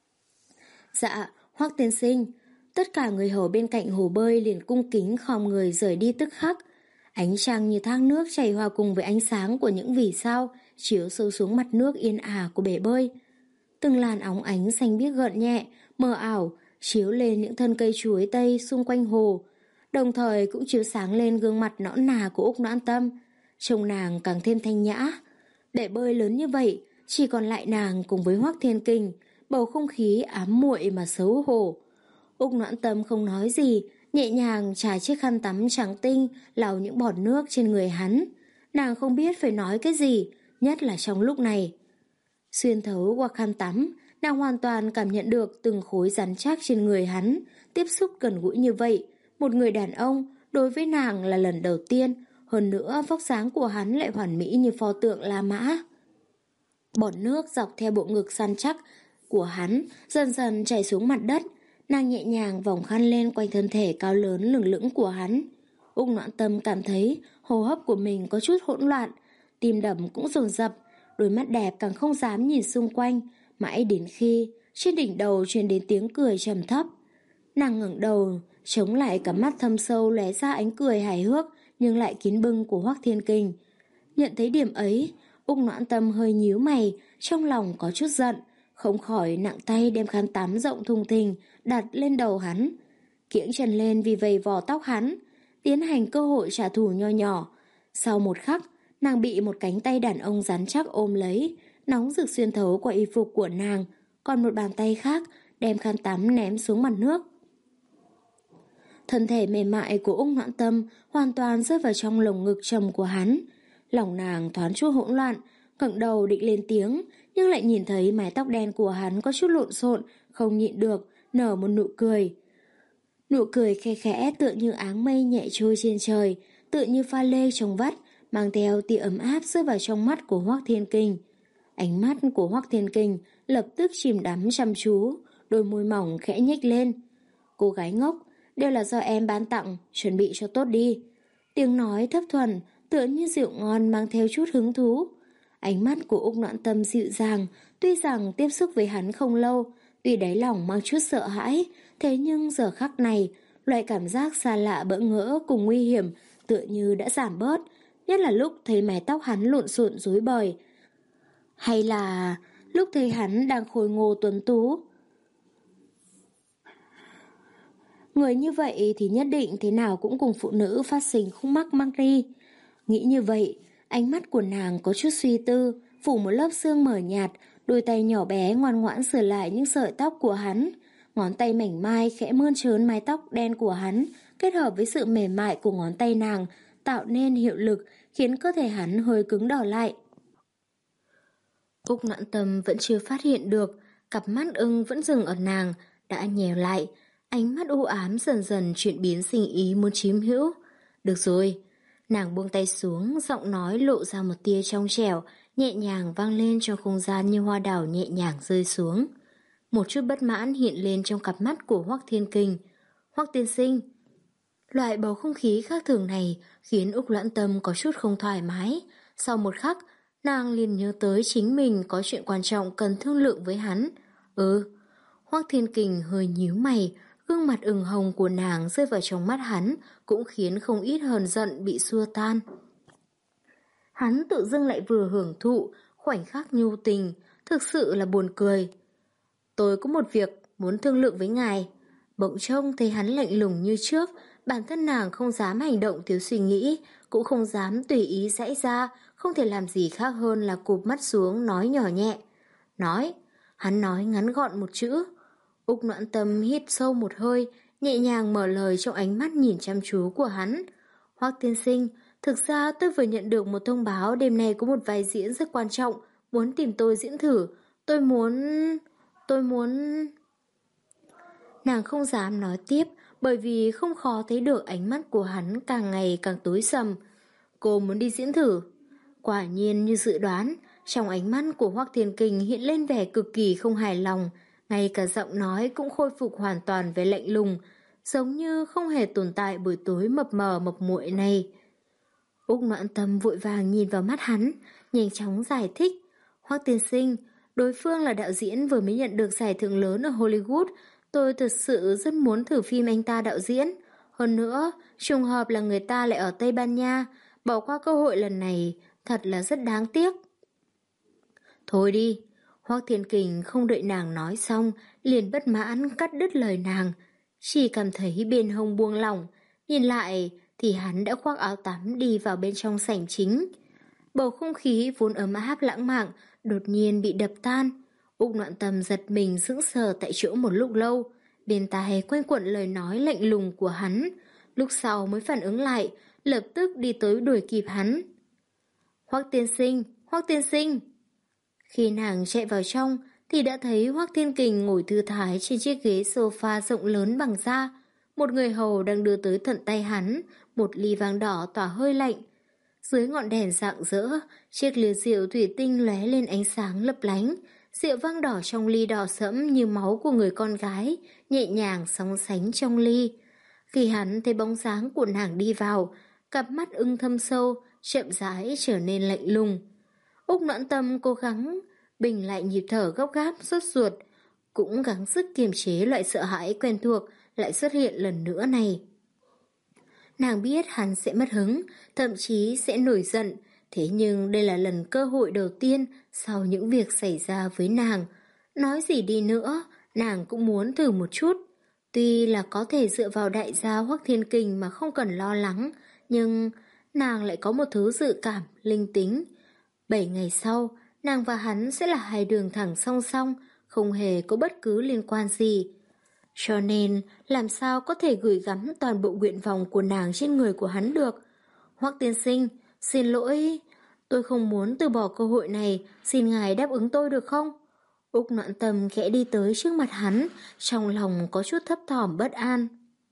S2: Dạ, Hoắc tiên sinh. Tất cả người hầu bên cạnh hồ bơi liền cung kính khom người rời đi tức khắc. Ánh trăng như thác nước chảy hòa cùng với ánh sáng của những vì sao chiếu sâu xuống mặt nước yên ả của bể bơi. Từng làn óng ánh xanh biếc gợn nhẹ, mờ ảo, chiếu lên những thân cây chuối tây xung quanh hồ, đồng thời cũng chiếu sáng lên gương mặt nõn nà của Úc Noãn Tâm, trông nàng càng thêm thanh nhã. Bể bơi lớn như vậy, chỉ còn lại nàng cùng với Hoắc Thiên Kình, bầu không khí ám muội mà xấu hổ. Úc Noãn Tâm không nói gì, nhẹ nhàng trải chiếc khăn tắm trắng tinh lau những bọt nước trên người hắn. Nàng không biết phải nói cái gì, nhất là trong lúc này. Xuyên thấu qua khăn tắm, nàng hoàn toàn cảm nhận được từng khối rắn chắc trên người hắn, tiếp xúc gần gũi như vậy. Một người đàn ông đối với nàng là lần đầu tiên, hơn nữa vóc dáng của hắn lại hoàn mỹ như pho tượng La Mã. Bọt nước dọc theo bộ ngực săn chắc của hắn dần dần chảy xuống mặt đất. Nàng nhẹ nhàng vòng khăn lên quanh thân thể cao lớn lửng lững của hắn. Ung Noãn Tâm cảm thấy hô hấp của mình có chút hỗn loạn, tim đập cũng dồn dập, đôi mắt đẹp càng không dám nhìn xung quanh, mãi đến khi trên đỉnh đầu truyền đến tiếng cười trầm thấp. Nàng ngẩng đầu, chống lại cả mắt thâm sâu lóe ra ánh cười hài hước nhưng lại kín bưng của Hoắc Thiên Kình. Nhận thấy điểm ấy, Ung Noãn Tâm hơi nhíu mày, trong lòng có chút giận, không khỏi nặng tay đem khăn tắm rộng thùng thình đặt lên đầu hắn, kiễng chân lên vì vầy vò tóc hắn, tiến hành cơ hội trả thù nho nhỏ. Sau một khắc, nàng bị một cánh tay đàn ông rắn chắc ôm lấy, nóng rực xuyên thấu qua y phục của nàng, còn một bàn tay khác đem khăn tắm ném xuống mặt nước. Thân thể mềm mại của Ung Noãn Tâm hoàn toàn rơi vào trong lồng ngực trầm của hắn. Lòng nàng thoáng chút hỗn loạn, ngẩng đầu định lên tiếng, nhưng lại nhìn thấy mái tóc đen của hắn có chút lộn xộn, không nhịn được, nở một nụ cười. Nụ cười khe khẽ tựa như áng mây nhẹ trôi trên trời, tựa như pha lê trong vắt, mang theo tia ấm áp rơi vào trong mắt của Hoắc Thiên Kình. Ánh mắt của Hoắc Thiên Kình lập tức chìm đắm chăm chú, đôi môi mỏng khẽ nhếch lên. Cô gái ngốc, đều là do em bán tặng, chuẩn bị cho tốt đi. Tiếng nói thấp thuần, tựa như rượu ngon mang theo chút hứng thú. Ánh mắt của Úc Noãn Tâm dịu dàng, tuy rằng tiếp xúc với hắn không lâu, tuy đáy lòng mang chút sợ hãi, thế nhưng giờ khắc này, loại cảm giác xa lạ bỡ ngỡ cùng nguy hiểm tựa như đã giảm bớt, nhất là lúc thấy mái tóc hắn lộn xộn rối bời, hay là lúc thấy hắn đang khôi ngô tuấn tú. Người như vậy thì nhất định thế nào cũng cùng phụ nữ phát sinh khúc mắc mắc đi. Nghĩ như vậy, ánh mắt của nàng có chút suy tư, phủ một lớp sương mờ nhạt, đôi tay nhỏ bé ngoan ngoãn sửa lại những sợi tóc của hắn. Ngón tay mảnh mai khẽ mơn trớn mái tóc đen của hắn, kết hợp với sự mềm mại của ngón tay nàng, tạo nên hiệu lực khiến cơ thể hắn hơi cứng đỏ lại. Úc Noãn Tâm vẫn chưa phát hiện được, cặp mắt ưng vẫn dừng ở nàng, đã nhèo lại, ánh mắt u ám dần dần chuyển biến sinh ý muốn chiếm hữu. Được rồi, nàng buông tay xuống, giọng nói lộ ra một tia trong trẻo, nhẹ nhàng vang lên trong không gian như hoa đào nhẹ nhàng rơi xuống. Một chút bất mãn hiện lên trong cặp mắt của Hoắc Thiên Kình. Hoắc tiên sinh. Loại bầu không khí khác thường này khiến Úc Noãn Tâm có chút không thoải mái. Sau một khắc, nàng liền nhớ tới chính mình có chuyện quan trọng cần thương lượng với hắn. Ừ. Hoắc Thiên Kình hơi nhíu mày, gương mặt ửng hồng của nàng rơi vào trong mắt hắn cũng khiến không ít hờn giận bị xua tan. Hắn tự dưng lại vừa hưởng thụ khoảnh khắc nhu tình, thực sự là buồn cười. Tôi có một việc muốn thương lượng với ngài. Bỗng trông thấy hắn lạnh lùng như trước, bản thân nàng không dám hành động thiếu suy nghĩ, cũng không dám tùy ý giãy ra, không thể làm gì khác hơn là cụp mắt xuống nói nhỏ nhẹ. Nói, hắn nói ngắn gọn một chữ. Úc Noãn Tâm hít sâu một hơi, nhẹ nhàng mở lời trong ánh mắt nhìn chăm chú của hắn. Hoắc tiên sinh, thực ra tôi vừa nhận được một thông báo đêm nay có một vai diễn rất quan trọng, muốn tìm tôi diễn thử. Tôi muốn... tôi muốn... Nàng không dám nói tiếp bởi vì không khó thấy được ánh mắt của hắn càng ngày càng tối sầm. Cô muốn đi diễn thử. Quả nhiên như dự đoán, trong ánh mắt của Hoắc Thiên Kình hiện lên vẻ cực kỳ không hài lòng, ngay cả giọng nói cũng khôi phục hoàn toàn vẻ lạnh lùng, giống như không hề tồn tại buổi tối mập mờ mập muội này. Úc Noãn Tâm vội vàng nhìn vào mắt hắn, nhanh chóng giải thích. Hoắc tiên sinh, đối phương là đạo diễn vừa mới nhận được giải thưởng lớn ở Hollywood, tôi thật sự rất muốn thử phim anh ta đạo diễn. Hơn nữa, trùng hợp là người ta lại ở Tây Ban Nha, bỏ qua cơ hội lần này, thật là rất đáng tiếc. Thôi đi, Hoắc Thiên Kình không đợi nàng nói xong, liền bất mãn cắt đứt lời nàng, chỉ cảm thấy bên hông buông lỏng, nhìn lại thì hắn đã khoác áo tắm đi vào bên trong sảnh chính. Bầu không khí vốn ấm áp lãng mạn đột nhiên bị đập tan. Úc Noãn Tâm giật mình sững sờ tại chỗ một lúc lâu, bên tai quanh quẩn lời nói lạnh lùng của hắn, lúc sau mới phản ứng lại, lập tức đi tới đuổi kịp hắn. Hoắc tiên sinh, Hoắc tiên sinh. Khi nàng chạy vào trong thì đã thấy Hoắc Thiên Kình ngồi thư thái trên chiếc ghế sofa rộng lớn bằng da. Một người hầu đang đưa tới tận tay hắn một ly vang đỏ tỏa hơi lạnh. Dưới ngọn đèn rạng rỡ, chiếc ly rượu thủy tinh lóe lên ánh sáng lấp lánh. Rượu vang đỏ trong ly đỏ sẫm như máu của người con gái, nhẹ nhàng sóng sánh trong ly. Khi hắn thấy bóng dáng của nàng đi vào, cặp mắt ưng thâm sâu, chậm rãi trở nên lạnh lùng. Úc Noãn Tâm cố gắng bình lại nhịp thở gấp gáp sốt ruột, cũng gắng sức kiềm chế loại sợ hãi quen thuộc lại xuất hiện lần nữa này. Nàng biết hắn sẽ mất hứng, thậm chí sẽ nổi giận, thế nhưng đây là lần cơ hội đầu tiên sau những việc xảy ra với nàng. Nói gì đi nữa, nàng cũng muốn thử một chút. Tuy là có thể dựa vào đại gia Hoắc Thiên Kình mà không cần lo lắng, nhưng nàng lại có một thứ dự cảm linh tính. Bảy ngày sau, nàng và hắn sẽ là hai đường thẳng song song, không hề có bất cứ liên quan gì. Cho nên, làm sao có thể gửi gắm toàn bộ nguyện vọng của nàng trên người của hắn được. Hoắc tiên sinh, xin lỗi, tôi không muốn từ bỏ cơ hội này, xin ngài đáp ứng tôi được không? Úc Noãn Tâm khẽ đi tới trước mặt hắn, trong lòng có chút thấp thỏm bất an.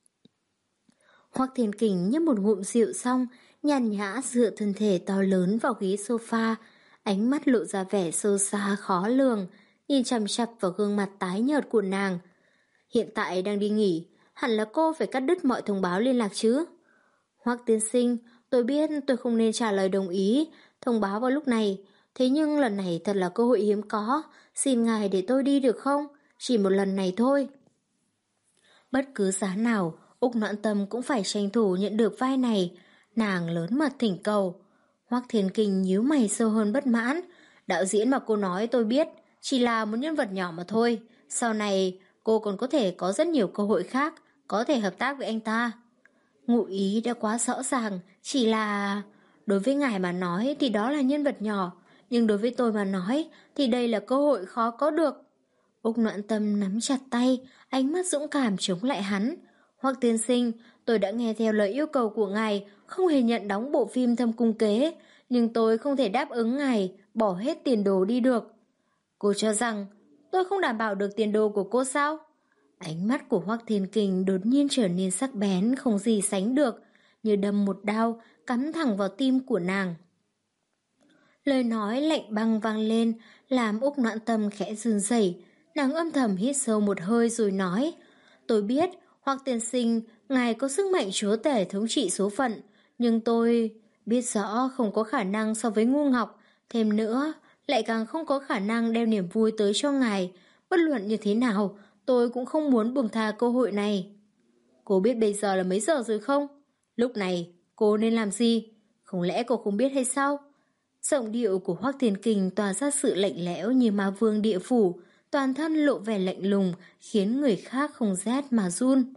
S2: Hoắc Thiên Kình nhấp một ngụm rượu xong, nhàn nhã dựa thân thể to lớn vào ghế sofa, ánh mắt lộ ra vẻ sâu xa khó lường, nhìn chằm chằm vào gương mặt tái nhợt của nàng. Hiện tại đang đi nghỉ, hẳn là cô phải cắt đứt mọi thông báo liên lạc chứ. Hoắc tiên sinh, tôi biết tôi không nên trả lời đồng ý, thông báo vào lúc này, thế nhưng lần này thật là cơ hội hiếm có, xin ngài để tôi đi được không? Chỉ một lần này thôi. Bất cứ giá nào, Úc Noãn Tâm cũng phải tranh thủ nhận được vai này, nàng lớn mật thỉnh cầu. Hoắc Thiên Kình nhíu mày sâu hơn bất mãn, đạo diễn mà cô nói tôi biết, chỉ là một nhân vật nhỏ mà thôi, sau này cô còn có thể có rất nhiều cơ hội khác, có thể hợp tác với anh ta. Ngụ ý đã quá rõ ràng, chỉ là... Đối với ngài mà nói thì đó là nhân vật nhỏ, nhưng đối với tôi mà nói thì đây là cơ hội khó có được. Úc Noãn Tâm nắm chặt tay, ánh mắt dũng cảm chống lại hắn. Hoắc tiên sinh, tôi đã nghe theo lời yêu cầu của ngài, không hề nhận đóng bộ phim Thâm Cung Kế, nhưng tôi không thể đáp ứng ngài, bỏ hết tiền đồ đi được. Cô cho rằng tôi không đảm bảo được tiền đồ của cô sao? Ánh mắt của Hoắc Thiên Kình đột nhiên trở nên sắc bén không gì sánh được, như đâm một đao cắm thẳng vào tim của nàng. Lời nói lạnh băng vang lên, làm Úc Noãn Tâm khẽ run rẩy. Nàng âm thầm hít sâu một hơi rồi nói, tôi biết, Hoắc tiên sinh, ngài có sức mạnh chúa tể thống trị số phận, nhưng tôi biết rõ không có khả năng so với ngu ngọc, thêm nữa, lại càng không có khả năng đem niềm vui tới cho ngài. Bất luận như thế nào, tôi cũng không muốn buông tha cơ hội này. Cô biết bây giờ là mấy giờ rồi không? Lúc này, cô nên làm gì? Không lẽ cô không biết hay sao? Giọng điệu của Hoắc Thiên Kình tỏa ra sự lạnh lẽo như ma vương địa phủ, toàn thân lộ vẻ lạnh lùng, khiến người khác không rét mà run.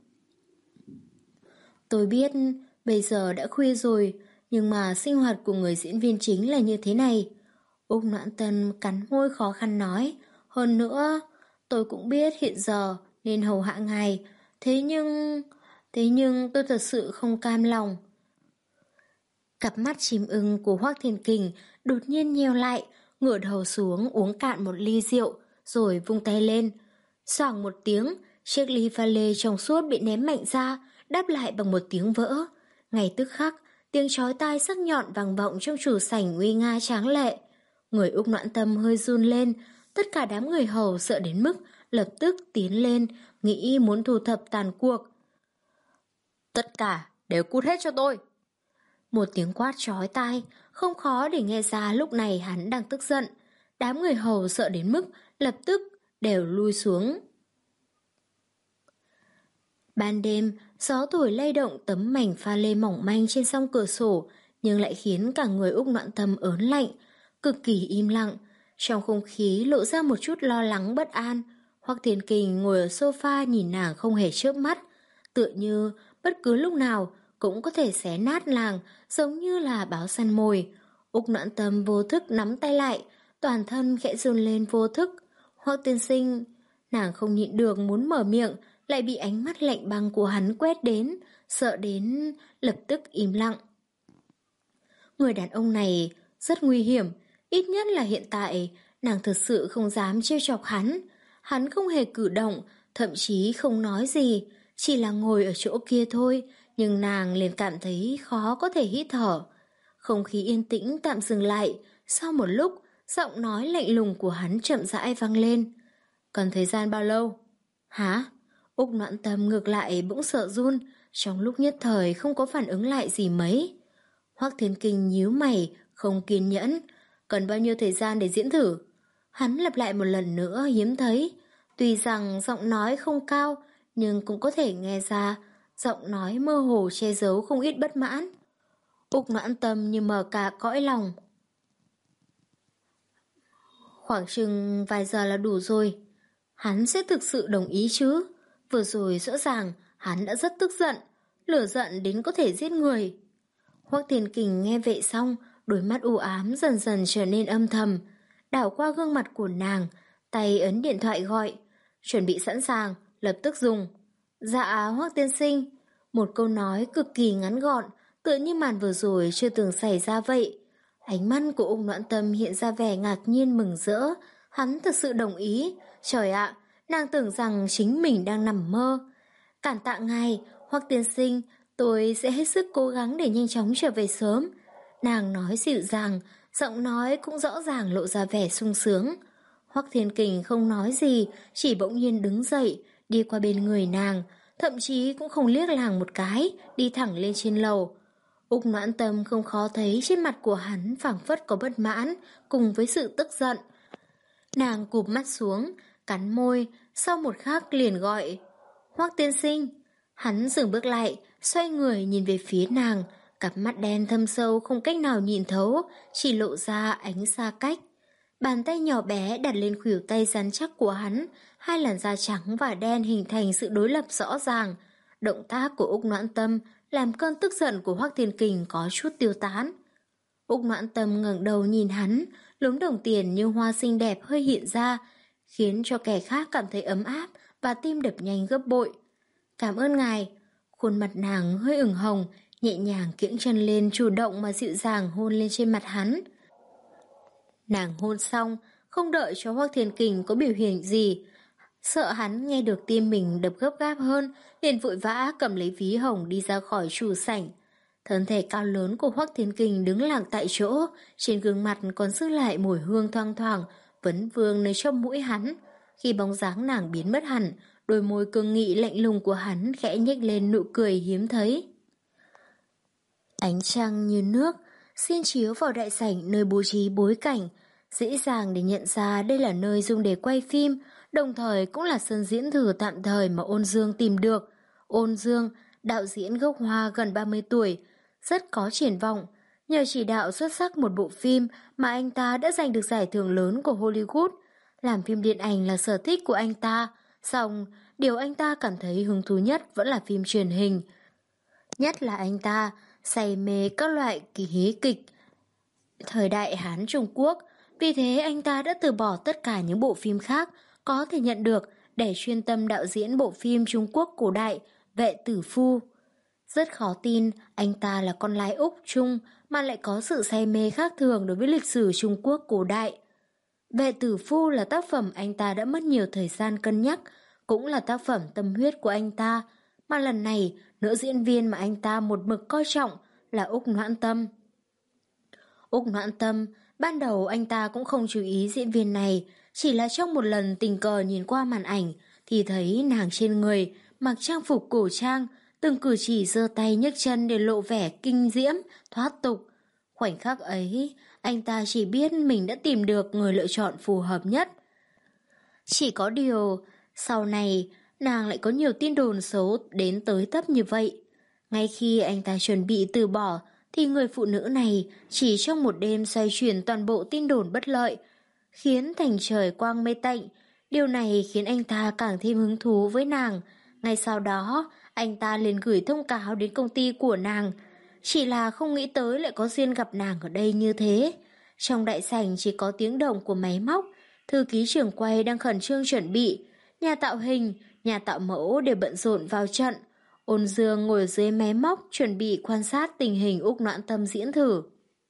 S2: Tôi biết, bây giờ đã khuya rồi, nhưng mà sinh hoạt của người diễn viên chính là như thế này. Úc Noãn Tâm cắn môi khó khăn nói, hơn nữa, tôi cũng biết hiện giờ nên hầu hạ ngài, thế nhưng... thế nhưng tôi thật sự không cam lòng. Cặp mắt chim ưng của Hoắc Thiên Kình đột nhiên nheo lại, ngửa đầu xuống uống cạn một ly rượu, rồi vung tay lên. Xoảng một tiếng, chiếc ly pha lê trong suốt bị ném mạnh ra, đáp lại bằng một tiếng vỡ. Ngay tức khắc, tiếng chói tai sắc nhọn vang vọng trong chủ sảnh uy nga tráng lệ. Người Úc Noãn Tâm hơi run lên, tất cả đám người hầu sợ đến mức lập tức tiến lên, nghĩ muốn thu thập tàn cuộc. Tất cả đều cút hết cho tôi! Một tiếng quát chói tai, không khó để nghe ra lúc này hắn đang tức giận. Đám người hầu sợ đến mức lập tức đều lui xuống. Ban đêm, gió thổi lay động tấm mảnh pha lê mỏng manh trên song cửa sổ, nhưng lại khiến cả người Úc Noãn Tâm ớn lạnh, cực kỳ im lặng. Trong không khí lộ ra một chút lo lắng bất an. Hoắc Thiên Kình ngồi ở sofa nhìn nàng không hề chớp mắt, tựa như bất cứ lúc nào cũng có thể xé nát nàng, giống như là báo săn mồi. Úc Noãn Tâm vô thức nắm tay lại, toàn thân khẽ run lên vô thức. Hoắc tiên sinh, nàng không nhịn được muốn mở miệng, lại bị ánh mắt lạnh băng của hắn quét đến, sợ đến lập tức im lặng. Người đàn ông này rất nguy hiểm, ít nhất là hiện tại, nàng thật sự không dám trêu chọc hắn. Hắn không hề cử động, thậm chí không nói gì, chỉ là ngồi ở chỗ kia thôi, nhưng nàng liền cảm thấy khó có thể hít thở. Không khí yên tĩnh tạm dừng lại, sau một lúc, giọng nói lạnh lùng của hắn chậm rãi vang lên. Cần thời gian bao lâu? Hả? Úc Noãn Tâm ngược lại bỗng sợ run, trong lúc nhất thời không có phản ứng lại gì mấy. Hoắc Thiên Kình nhíu mày, không kiên nhẫn. Cần bao nhiêu thời gian để diễn thử? Hắn lặp lại một lần nữa hiếm thấy. Tuy rằng giọng nói không cao, nhưng cũng có thể nghe ra, giọng nói mơ hồ che giấu không ít bất mãn. Úc Noãn Tâm như mở cả cõi lòng. Khoảng chừng vài giờ là đủ rồi. Hắn sẽ thực sự đồng ý chứ? Vừa rồi rõ ràng hắn đã rất tức giận, lửa giận đến có thể giết người. Hoắc Thiên Kình nghe vậy xong, đôi mắt u ám dần dần trở nên âm thầm, đảo qua gương mặt của nàng, tay ấn điện thoại gọi. Chuẩn bị sẵn sàng, lập tức dùng. Dạ Hoắc tiên sinh. Một câu nói cực kỳ ngắn gọn, tựa như màn vừa rồi chưa từng xảy ra vậy. Ánh mắt của Úc Noãn Tâm hiện ra vẻ ngạc nhiên mừng rỡ. Hắn thật sự đồng ý. Trời ạ, nàng tưởng rằng chính mình đang nằm mơ. Cảm tạ ngài, Hoắc tiên sinh, tôi sẽ hết sức cố gắng để nhanh chóng trở về sớm. Nàng nói dịu dàng, giọng nói cũng rõ ràng lộ ra vẻ sung sướng. Hoắc Thiên Kình không nói gì, chỉ bỗng nhiên đứng dậy, đi qua bên người nàng, thậm chí cũng không liếc nàng một cái, đi thẳng lên trên lầu. Úc Noãn Tâm không khó thấy trên mặt của hắn phảng phất có bất mãn, cùng với sự tức giận. Nàng cụp mắt xuống, cắn môi, sau một khắc liền gọi, Hoắc tiên sinh. Hắn dừng bước lại, xoay người nhìn về phía nàng, cặp mắt đen thâm sâu không cách nào nhìn thấu, chỉ lộ ra ánh xa cách. Bàn tay nhỏ bé đặt lên khuỷu tay rắn chắc của hắn, hai làn da trắng và đen hình thành sự đối lập rõ ràng. Động tác của Úc Noãn Tâm làm cơn tức giận của Hoắc Thiên Kình có chút tiêu tán. Úc Noãn Tâm ngẩng đầu nhìn hắn, lúm đồng tiền như hoa xinh đẹp hơi hiện ra, khiến cho kẻ khác cảm thấy ấm áp và tim đập nhanh gấp bội. Cảm ơn ngài. Khuôn mặt nàng hơi ửng hồng, nhẹ nhàng kiễng chân lên, chủ động mà dịu dàng hôn lên trên mặt hắn. Nàng hôn xong, không đợi cho Hoắc Thiên Kình có biểu hiện gì, sợ hắn nghe được tim mình đập gấp gáp hơn, liền vội vã cầm lấy ví hồng đi ra khỏi chủ sảnh. Thân thể cao lớn của Hoắc Thiên Kình đứng lặng tại chỗ, trên gương mặt còn giữ lại mùi hương thoang thoảng, vấn vương nơi trong mũi hắn. Khi bóng dáng nàng biến mất hẳn, đôi môi cương nghị lạnh lùng của hắn khẽ nhếch lên nụ cười hiếm thấy. Ánh trăng như nước, xiên chiếu vào đại sảnh nơi bố trí bối cảnh, dễ dàng để nhận ra đây là nơi dùng để quay phim, đồng thời cũng là sân diễn thử tạm thời mà Ôn Dương tìm được. Ôn Dương, đạo diễn gốc Hoa gần ba mươi tuổi, rất có triển vọng. Nhờ chỉ đạo xuất sắc một bộ phim mà anh ta đã giành được giải thưởng lớn của Hollywood. Làm phim điện ảnh là sở thích của anh ta, song điều anh ta cảm thấy hứng thú nhất vẫn là phim truyền hình. Nhất là anh ta say mê các loại kỳ hí kịch thời đại Hán Trung Quốc, vì thế anh ta đã từ bỏ tất cả những bộ phim khác có thể nhận được để chuyên tâm đạo diễn bộ phim Trung Quốc cổ đại Vệ Tử Phu. Rất khó tin anh ta là con lái Úc Trung mà lại có sự say mê khác thường đối với lịch sử Trung Quốc cổ đại. Vệ Tử Phu là tác phẩm anh ta đã mất nhiều thời gian cân nhắc, cũng là tác phẩm tâm huyết của anh ta, mà lần này nữ diễn viên mà anh ta một mực coi trọng là Úc Noãn Tâm. Úc Noãn Tâm, ban đầu anh ta cũng không chú ý diễn viên này, chỉ là trong một lần tình cờ nhìn qua màn ảnh thì thấy nàng trên người mặc trang phục cổ trang, từng cử chỉ giơ tay nhấc chân để lộ vẻ kinh diễm, thoát tục. Khoảnh khắc ấy, anh ta chỉ biết mình đã tìm được người lựa chọn phù hợp nhất. Chỉ có điều, sau này, nàng lại có nhiều tin đồn xấu đến tới tấp như vậy. Ngay khi anh ta chuẩn bị từ bỏ, thì người phụ nữ này chỉ trong một đêm xoay chuyển toàn bộ tin đồn bất lợi, khiến thành trời quang mây tạnh. Điều này khiến anh ta càng thêm hứng thú với nàng. Ngay sau đó, anh ta liền gửi thông cáo đến công ty của nàng. Chỉ là không nghĩ tới lại có duyên gặp nàng ở đây như thế. Trong đại sảnh chỉ có tiếng động của máy móc, thư ký trưởng quay đang khẩn trương chuẩn bị, nhà tạo hình, nhà tạo mẫu đều bận rộn vào trận. Ôn Dương ngồi dưới máy móc chuẩn bị quan sát tình hình Úc Noãn Tâm diễn thử.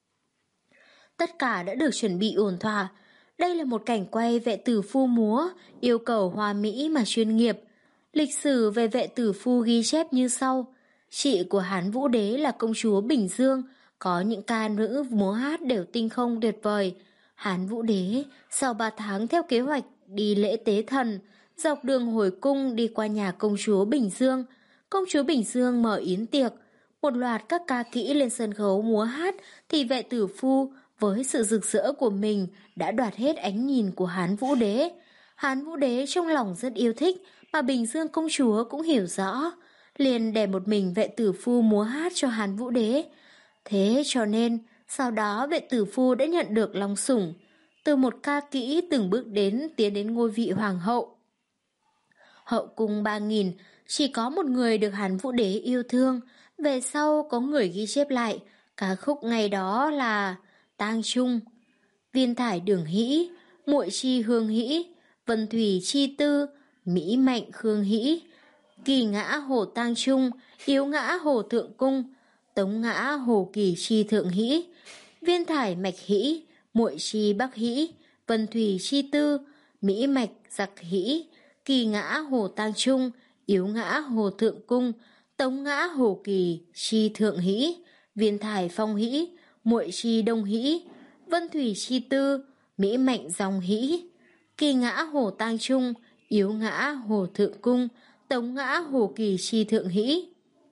S2: Tất cả đã được chuẩn bị ổn thỏa. Đây là một cảnh quay Vệ Tử Phu múa, yêu cầu hoa mỹ mà chuyên nghiệp. Lịch sử về Vệ Tử Phu ghi chép như sau. Chị của Hán Vũ Đế là công chúa Bình Dương, có những ca nữ múa hát đều tinh không tuyệt vời. Hán Vũ Đế sau ba tháng theo kế hoạch đi lễ tế thần, dọc đường hồi cung đi qua nhà công chúa Bình Dương. Công chúa Bình Dương mở yến tiệc, một loạt các ca kỹ lên sân khấu múa hát thì Vệ Tử Phu với sự rực rỡ của mình đã đoạt hết ánh nhìn của Hán Vũ Đế. Hán Vũ Đế trong lòng rất yêu thích, mà Bình Dương công chúa cũng hiểu rõ, liền để một mình Vệ Tử Phu múa hát cho Hán Vũ Đế. Thế cho nên, sau đó Vệ Tử Phu đã nhận được lòng sủng, từ một ca kỹ từng bước đến tiến đến ngôi vị hoàng hậu. Hậu cung ba nghìn, chỉ có một người được Hán Vũ Đế yêu thương, về sau có người ghi chép lại, ca khúc ngày đó là Tang Trung. Viên thải đường hĩ, muội chi hương hĩ, vân thủy chi tư, mỹ mạnh khương hĩ, kỳ ngã hồ tang trung, yếu ngã hồ thượng cung, tống ngã hồ kỳ chi thượng hĩ, viên thải mạch hĩ, muội chi bắc hĩ, vân thủy chi tư, mỹ mạch giặc hĩ, kỳ ngã hồ tang trung, yếu ngã hồ thượng cung, tống ngã hồ kỳ chi thượng hĩ, viên thải phong hĩ, muội chi đông hĩ, vân thủy chi tư, mỹ mạnh dòng hĩ, kỳ ngã hồ tang trung, yếu ngã hồ thượng cung, tống ngã hồ kỳ chi thượng hĩ.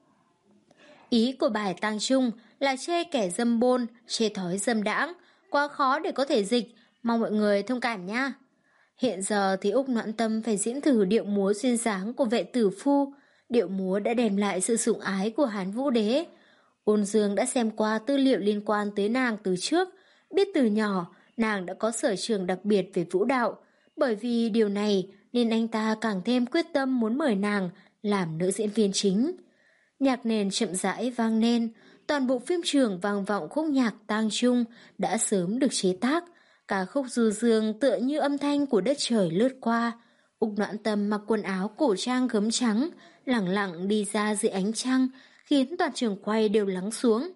S2: Ý của bài tang trung là chê kẻ dâm bôn, chê thói dâm đãng, quá khó để có thể dịch, mong mọi người thông cảm nha. Hiện giờ thì Úc Noãn Tâm phải diễn thử điệu múa duyên dáng của Vệ Tử Phu. Điệu múa đã đem lại sự sủng ái của Hán Vũ Đế. Ôn Dương đã xem qua tư liệu liên quan tới nàng từ trước, biết từ nhỏ nàng đã có sở trường đặc biệt về vũ đạo. Bởi vì điều này nên anh ta càng thêm quyết tâm muốn mời nàng làm nữ diễn viên chính. Nhạc nền chậm rãi vang lên, toàn bộ phim trường vang vọng khúc nhạc tang trung đã sớm được chế tác. Ca khúc du dương tựa như âm thanh của đất trời lướt qua. Úc Noãn Tâm mặc quần áo cổ trang gấm trắng, lẳng lặng đi ra dưới ánh trăng, khiến toàn trường quay đều lắng xuống.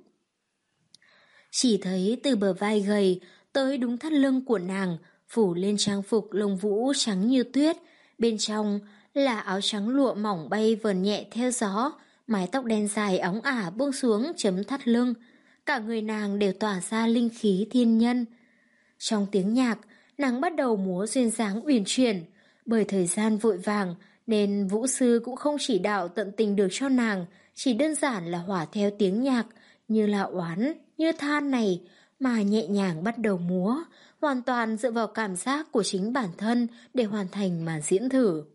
S2: Chỉ thấy từ bờ vai gầy tới đúng thắt lưng của nàng phủ lên trang phục lông vũ trắng như tuyết, bên trong là áo trắng lụa mỏng bay vờn nhẹ theo gió, mái tóc đen dài óng ả buông xuống chấm thắt lưng, cả người nàng đều tỏa ra linh khí thiên nhân. Trong tiếng nhạc, nàng bắt đầu múa duyên dáng uyển chuyển, bởi thời gian vội vàng nên vũ sư cũng không chỉ đạo tận tình được cho nàng, chỉ đơn giản là hỏa theo tiếng nhạc, như là oán, như than này, mà nhẹ nhàng bắt đầu múa, hoàn toàn dựa vào cảm giác của chính bản thân để hoàn thành màn diễn thử.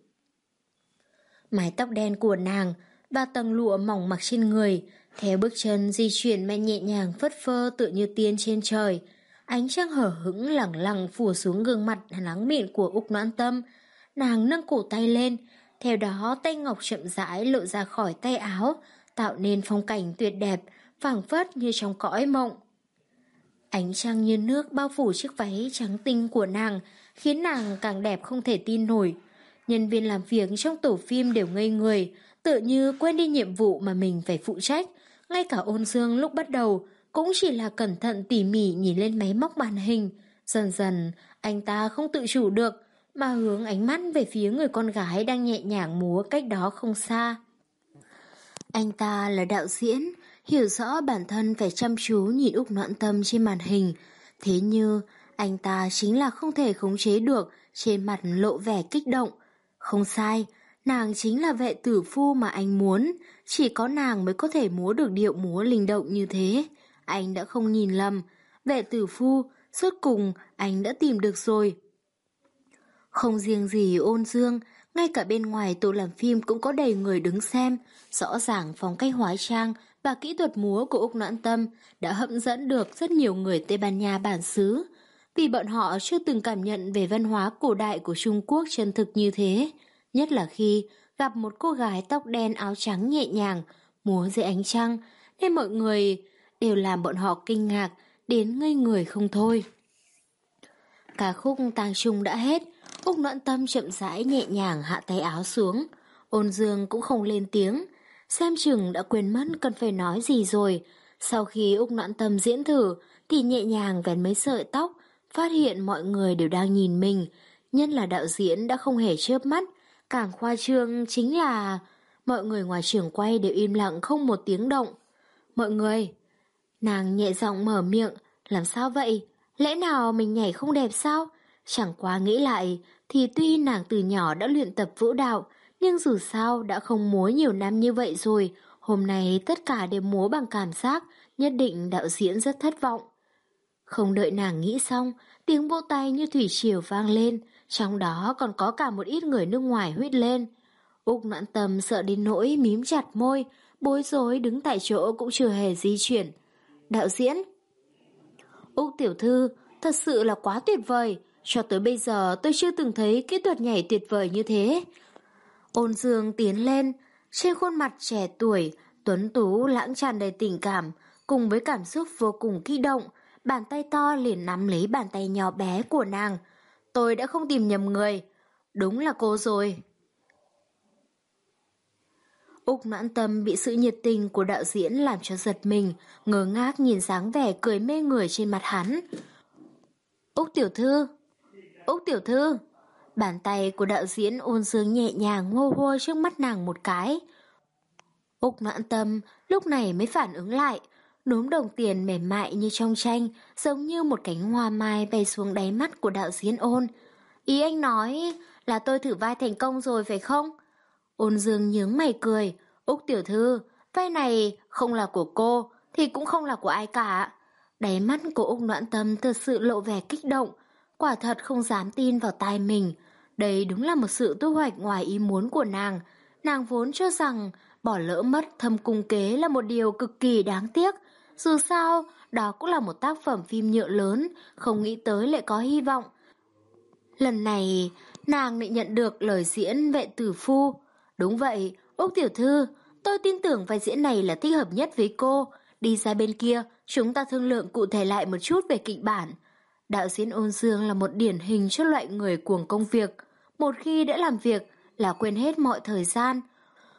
S2: Mái tóc đen của nàng và tầng lụa mỏng mặc trên người, theo bước chân di chuyển mà nhẹ nhàng phất phơ tựa như tiên trên trời. Ánh trăng hở hững lẳng lặng phủ xuống gương mặt nắng mịn của Úc Noãn Tâm. Nàng nâng cổ tay lên, theo đó tay ngọc chậm rãi lộ ra khỏi tay áo, tạo nên phong cảnh tuyệt đẹp, phảng phất như trong cõi mộng. Ánh trăng như nước bao phủ chiếc váy trắng tinh của nàng, khiến nàng càng đẹp không thể tin nổi. Nhân viên làm việc trong tổ phim đều ngây người, tựa như quên đi nhiệm vụ mà mình phải phụ trách. Ngay cả Ôn Dương lúc bắt đầu cũng chỉ là cẩn thận tỉ mỉ nhìn lên máy móc màn hình. Dần dần, anh ta không tự chủ được, mà hướng ánh mắt về phía người con gái đang nhẹ nhàng múa cách đó không xa. Anh ta là đạo diễn, hiểu rõ bản thân phải chăm chú nhìn Úc Noãn Tâm trên màn hình. Thế như anh ta chính là không thể khống chế được, trên mặt lộ vẻ kích động. Không sai, nàng chính là vệ tử phu mà anh muốn, chỉ có nàng mới có thể múa được điệu múa linh động như thế. Anh đã không nhìn lầm, vệ tử phu, rốt cùng anh đã tìm được rồi. Không riêng gì Ôn Dương, ngay cả bên ngoài tổ làm phim cũng có đầy người đứng xem. Rõ ràng phong cách hóa trang và kỹ thuật múa của Úc Noãn Tâm đã hấp dẫn được rất nhiều người Tây Ban Nha bản xứ, vì bọn họ chưa từng cảm nhận về văn hóa cổ đại của Trung Quốc chân thực như thế, nhất là khi gặp một cô gái tóc đen áo trắng nhẹ nhàng múa dưới ánh trăng, nên mọi người đều làm bọn họ kinh ngạc đến ngây người không thôi. Ca khúc tang trung đã hết, Úc Noãn Tâm chậm rãi nhẹ nhàng hạ tay áo xuống. Ôn Dương cũng không lên tiếng, xem chừng đã quên mất cần phải nói gì rồi. Sau khi Úc Noãn Tâm diễn thử thì nhẹ nhàng vén mấy sợi tóc, phát hiện mọi người đều đang nhìn mình, nhất là đạo diễn đã không hề chớp mắt. Càng khoa trương chính là mọi người ngoài trường quay đều im lặng không một tiếng động. Mọi người, nàng nhẹ giọng mở miệng, làm sao vậy? Lẽ nào mình nhảy không đẹp sao? Chẳng quá nghĩ lại thì tuy nàng từ nhỏ đã luyện tập vũ đạo, nhưng dù sao đã không múa nhiều năm như vậy rồi, hôm nay tất cả đều múa bằng cảm giác, nhất định đạo diễn rất thất vọng. Không đợi nàng nghĩ xong, tiếng vỗ tay như thủy triều vang lên, trong đó còn có cả một ít người nước ngoài huýt lên. Úc Noãn Tâm sợ đến nỗi mím chặt môi, bối rối đứng tại chỗ cũng chưa hề di chuyển. Đạo diễn, Úc tiểu thư, thật sự là quá tuyệt vời, cho tới bây giờ tôi chưa từng thấy kỹ thuật nhảy tuyệt vời như thế. Ôn Dương tiến lên, trên khuôn mặt trẻ tuổi, tuấn tú lãng tràn đầy tình cảm, cùng với cảm xúc vô cùng kích động, bàn tay to liền nắm lấy bàn tay nhỏ bé của nàng. Tôi đã không tìm nhầm người, đúng là cô rồi. Úc Noãn Tâm bị sự nhiệt tình của đạo diễn làm cho giật mình, ngơ ngác nhìn dáng vẻ cười mê người trên mặt hắn. Úc tiểu thư, Úc tiểu thư. Bàn tay của đạo diễn Ôn Dương nhẹ nhàng hô hô trước mắt nàng một cái. Úc Noãn Tâm lúc này mới phản ứng lại, núm đồng tiền mềm mại như trong tranh, giống như một cánh hoa mai bay xuống đáy mắt của đạo diễn Ôn. Ý anh nói là tôi thử vai thành công rồi phải không? Ôn Dương nhướng mày cười. Úc tiểu thư, vai này không là của cô thì cũng không là của ai cả. Đáy mắt của Úc Noãn Tâm thật sự lộ vẻ kích động, quả thật không dám tin vào tai mình. Đây đúng là một sự thu hoạch ngoài ý muốn của nàng. Nàng vốn cho rằng bỏ lỡ mất Thâm Cung Kế là một điều cực kỳ đáng tiếc. Dù sao, đó cũng là một tác phẩm phim nhựa lớn, không nghĩ tới lại có hy vọng. Lần này, nàng lại nhận được lời diễn vệ tử phu. Đúng vậy, Úc tiểu thư, tôi tin tưởng vai diễn này là thích hợp nhất với cô. Đi ra bên kia, chúng ta thương lượng cụ thể lại một chút về kịch bản. Đạo diễn Ôn Dương là một điển hình cho loại người cuồng công việc. Một khi đã làm việc là quên hết mọi thời gian.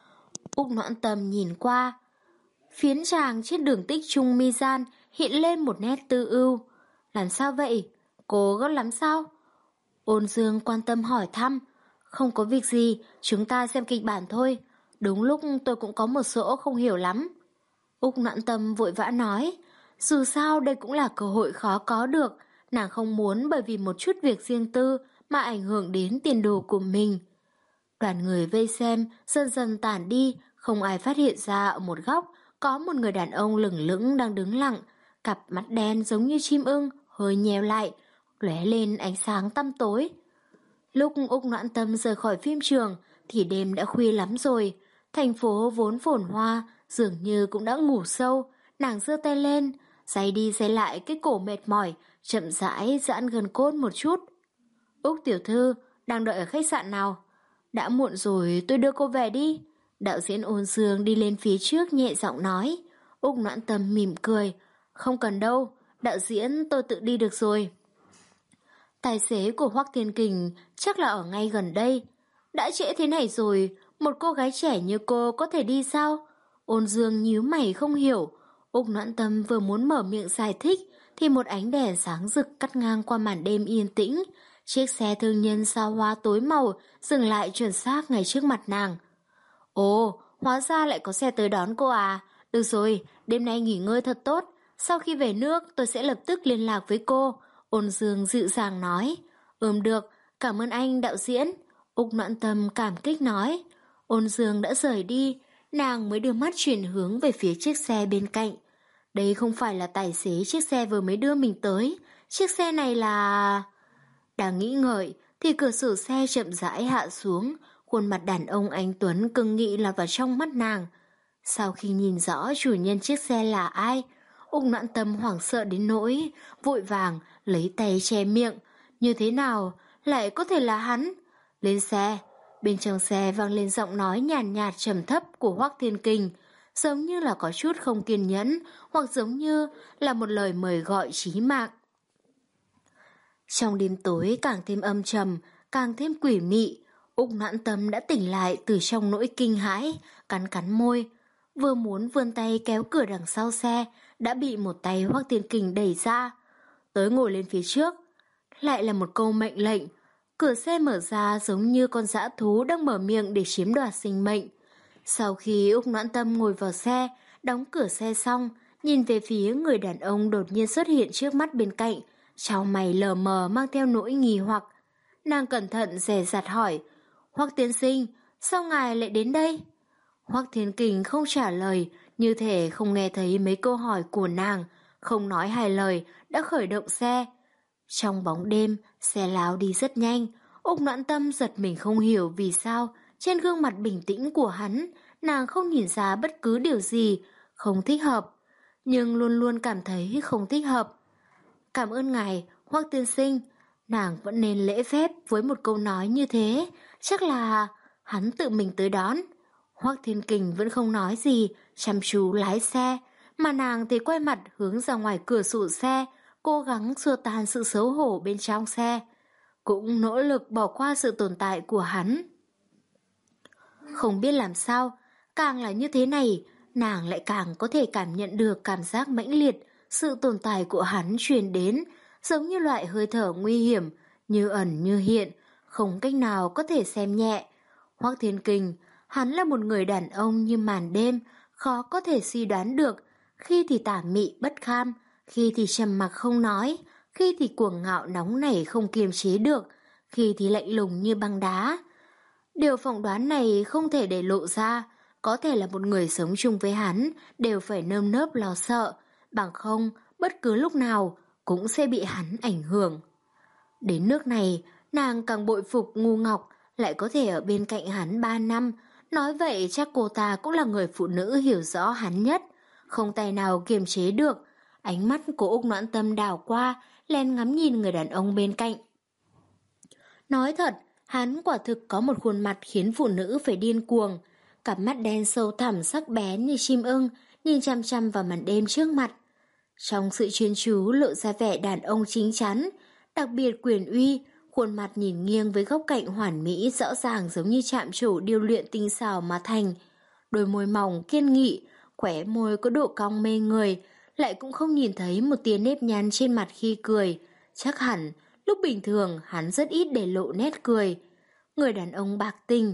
S2: Úc Noãn Tâm nhìn qua. Phiến tràng trên đường Tích Trung Mi Gian hiện lên một nét tư ưu. Làm sao vậy? Cô gấp lắm sao? Ôn Dương quan tâm hỏi thăm. Không có việc gì, chúng ta xem kịch bản thôi. Đúng lúc tôi cũng có một số không hiểu lắm. Úc Noãn Tâm vội vã nói. Dù sao đây cũng là cơ hội khó có được. Nàng không muốn bởi vì một chút việc riêng tư mà ảnh hưởng đến tiền đồ của mình. Đoàn người vây xem dần dần tản đi, không ai phát hiện ra ở một góc có một người đàn ông lửng lững đang đứng lặng, cặp mắt đen giống như chim ưng, hơi nheo lại, lóe lên ánh sáng tăm tối. Lúc Úc Noãn Tâm rời khỏi phim trường thì đêm đã khuya lắm rồi, thành phố vốn phồn hoa dường như cũng đã ngủ sâu. Nàng giơ tay lên, giày đi giày lại cái cổ mệt mỏi, chậm rãi giãn gần cốt một chút. Úc tiểu thư, đang đợi ở khách sạn nào? Đã muộn rồi, tôi đưa cô về đi. Đạo diễn Ôn Dương đi lên phía trước nhẹ giọng nói. Úc Noãn Tâm mỉm cười. Không cần đâu, đạo diễn tôi tự đi được rồi. Tài xế của Hoắc Thiên Kình chắc là ở ngay gần đây. Đã trễ thế này rồi, một cô gái trẻ như cô có thể đi sao? Ôn Dương nhíu mày không hiểu. Úc Noãn Tâm vừa muốn mở miệng giải thích thì một ánh đèn sáng rực cắt ngang qua màn đêm yên tĩnh. Chiếc xe thương nhân sao hoa tối màu dừng lại chuẩn xác ngay trước mặt nàng. Ồ, hóa ra lại có xe tới đón cô à. Được rồi, đêm nay nghỉ ngơi thật tốt. Sau khi về nước tôi sẽ lập tức liên lạc với cô. Ôn Dương dịu dàng nói. Ừm được, cảm ơn anh đạo diễn. Úc Noãn Tâm cảm kích nói. Ôn Dương đã rời đi, nàng mới đưa mắt chuyển hướng về phía chiếc xe bên cạnh. Đây không phải là tài xế chiếc xe vừa mới đưa mình tới. Chiếc xe này là... Đang nghĩ ngợi thì cửa sổ xe chậm rãi hạ xuống, khuôn mặt đàn ông anh tuấn cưng nghị là vào trong mắt nàng. Sau khi nhìn rõ chủ nhân chiếc xe là ai, Úc Noãn Tâm hoảng sợ đến nỗi vội vàng lấy tay che miệng. Như thế nào lại có thể là hắn? Lên xe. Bên trong xe vang lên giọng nói nhàn nhạt, nhạt trầm thấp của Hoắc Thiên Kình, giống như là có chút không kiên nhẫn, hoặc giống như là một lời mời gọi chí mạng. Trong đêm tối càng thêm âm trầm, càng thêm quỷ mị, Úc Noãn Tâm đã tỉnh lại từ trong nỗi kinh hãi, cắn cắn môi. Vừa muốn vươn tay kéo cửa đằng sau xe, đã bị một tay Hoắc Thiên Kình đẩy ra. Tới ngồi lên phía trước. Lại là một câu mệnh lệnh. Cửa xe mở ra giống như con dã thú đang mở miệng để chiếm đoạt sinh mệnh. Sau khi Úc Noãn Tâm ngồi vào xe, đóng cửa xe xong, nhìn về phía người đàn ông đột nhiên xuất hiện trước mắt bên cạnh, trao mày lờ mờ mang theo nỗi nghi hoặc. Nàng cẩn thận dè dặt hỏi, Hoắc tiên sinh, sao ngài lại đến đây? Hoắc Thiên Kình không trả lời, như thể không nghe thấy mấy câu hỏi của nàng, không nói hai lời, đã khởi động xe. Trong bóng đêm, xe láo đi rất nhanh, Úc Noãn Tâm giật mình không hiểu vì sao, trên gương mặt bình tĩnh của hắn, nàng không nhìn ra bất cứ điều gì, không thích hợp, nhưng luôn luôn cảm thấy không thích hợp. Cảm ơn ngài, Hoắc tiên sinh. Nàng vẫn nên lễ phép với một câu nói như thế, chắc là hắn tự mình tới đón. Hoắc Thiên Kình vẫn không nói gì, chăm chú lái xe, mà nàng thì quay mặt hướng ra ngoài cửa sổ xe, cố gắng xua tan sự xấu hổ bên trong xe, cũng nỗ lực bỏ qua sự tồn tại của hắn. Không biết làm sao, càng là như thế này, nàng lại càng có thể cảm nhận được cảm giác mãnh liệt, sự tồn tại của hắn truyền đến, giống như loại hơi thở nguy hiểm, như ẩn như hiện, không cách nào có thể xem nhẹ. Hoắc Thiên Kình, hắn là một người đàn ông như màn đêm, khó có thể suy đoán được, khi thì tà mị bất kham, khi thì trầm mặc không nói, khi thì cuồng ngạo nóng nảy không kiềm chế được, khi thì lạnh lùng như băng đá. Điều phỏng đoán này không thể để lộ ra, có thể là một người sống chung với hắn đều phải nơm nớp lo sợ, bằng không bất cứ lúc nào cũng sẽ bị hắn ảnh hưởng. Đến nước này, nàng càng bội phục ngu ngọc lại có thể ở bên cạnh hắn ba năm, nói vậy chắc cô ta cũng là người phụ nữ hiểu rõ hắn nhất, không tài nào kiềm chế được. Ánh mắt của Úc Noãn Tâm đảo qua, len ngắm nhìn người đàn ông bên cạnh. Nói thật, hắn quả thực có một khuôn mặt khiến phụ nữ phải điên cuồng. Cặp mắt đen sâu thẳm sắc bén như chim ưng, nhìn chăm chăm vào màn đêm trước mặt. Trong sự chuyên chú lộ ra vẻ đàn ông chính chắn, đặc biệt quyền uy, khuôn mặt nhìn nghiêng với góc cạnh hoàn mỹ rõ ràng giống như chạm trổ điêu luyện tinh xảo mà thành. đôi môi mỏng kiên nghị, khóe môi có độ cong mê người, lại cũng không nhìn thấy một tia nếp nhăn trên mặt khi cười. Chắc hẳn, lúc bình thường hắn rất ít để lộ nét cười. Người đàn ông bạc tình.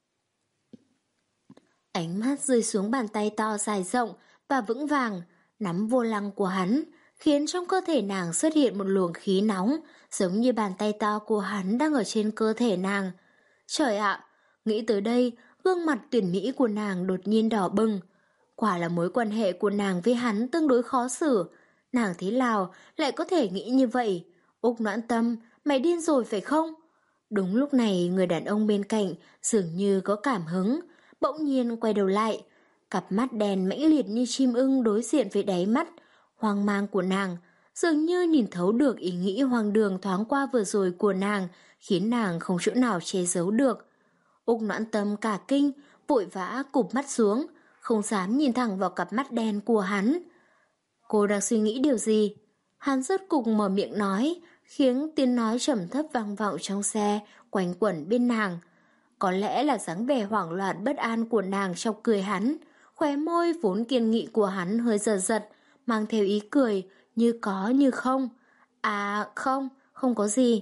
S2: Ánh mắt rơi xuống bàn tay to dài rộng và vững vàng, nắm vô lăng của hắn, khiến trong cơ thể nàng xuất hiện một luồng khí nóng, giống như bàn tay to của hắn đang ở trên cơ thể nàng. Trời ạ, nghĩ tới đây, gương mặt tuyển mỹ của nàng đột nhiên đỏ bừng. Quả là mối quan hệ của nàng với hắn tương đối khó xử. Nàng thế nào lại có thể nghĩ như vậy? Úc Noãn Tâm, mày điên rồi phải không? Đúng lúc này, người đàn ông bên cạnh dường như có cảm hứng, bỗng nhiên quay đầu lại. Cặp mắt đen mãnh liệt như chim ưng đối diện với đáy mắt hoang mang của nàng, dường như nhìn thấu được ý nghĩ hoang đường thoáng qua vừa rồi của nàng, khiến nàng không chỗ nào che giấu được. Úc Noãn Tâm cả kinh, vội vã cụp mắt xuống, không dám nhìn thẳng vào cặp mắt đen của hắn. Cô đang suy nghĩ điều gì? Hắn rốt cục mở miệng nói, khiến tiếng nói trầm thấp vang vọng trong xe, quanh quẩn bên nàng. Có lẽ là dáng vẻ hoảng loạn bất an của nàng chọc cười hắn, khóe môi vốn kiên nghị của hắn hơi giật giật, mang theo ý cười, như có như không. À không, không có gì.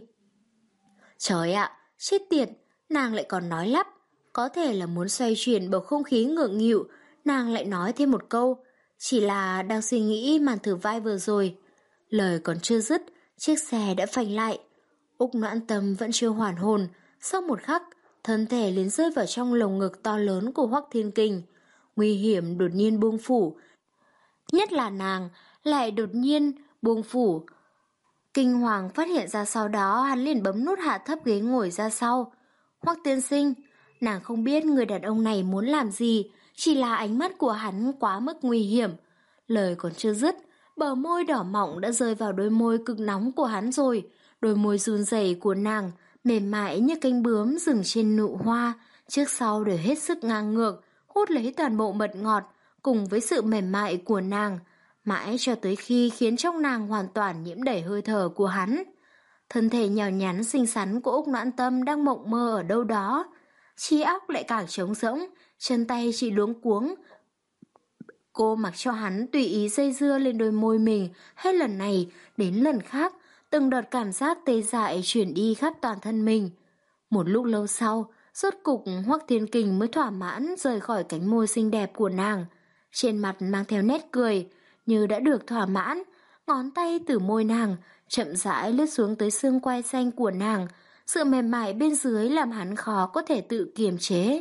S2: Trời ạ, chết tiệt, nàng lại còn nói lắp. Có thể là muốn xoay chuyển bầu không khí ngượng nghịu, nàng lại nói thêm một câu. Chỉ là đang suy nghĩ màn thử vai vừa rồi. Lời còn chưa dứt, chiếc xe đã phanh lại. Úc Noãn Tâm vẫn chưa hoàn hồn. Sau một khắc, thân thể liền rơi vào trong lồng ngực to lớn của Hoắc Thiên Kình. Nguy hiểm đột nhiên buông phủ. Nhất là nàng lại đột nhiên buông phủ. Kinh hoàng phát hiện ra sau đó, hắn liền bấm nút hạ thấp ghế ngồi ra sau. Hoắc tiên sinh, nàng không biết người đàn ông này muốn làm gì, chỉ là ánh mắt của hắn quá mức nguy hiểm. Lời còn chưa dứt, bờ môi đỏ mọng đã rơi vào đôi môi cực nóng của hắn rồi. Đôi môi run rẩy của nàng, mềm mại như cánh bướm dừng trên nụ hoa, trước sau đều hết sức ngang ngược, hút lấy toàn bộ mật ngọt, cùng với sự mềm mại của nàng, mãi cho tới khi khiến trong nàng hoàn toàn nhiễm đầy hơi thở của hắn. Thân thể nhỏ nhắn xinh xắn của Úc Noãn Tâm đang mộng mơ ở đâu đó. Trí óc lại càng trống rỗng, chân tay chỉ luống cuống. Cô mặc cho hắn tùy ý dây dưa lên đôi môi mình, hết lần này đến lần khác, từng đợt cảm giác tê dại chuyển đi khắp toàn thân mình. Một lúc lâu sau, rốt cục Hoắc Thiên Kình mới thỏa mãn rời khỏi cánh môi xinh đẹp của nàng. Trên mặt mang theo nét cười, như đã được thỏa mãn, ngón tay từ môi nàng chậm rãi lướt xuống tới xương quai xanh của nàng, sự mềm mại bên dưới làm hắn khó có thể tự kiềm chế.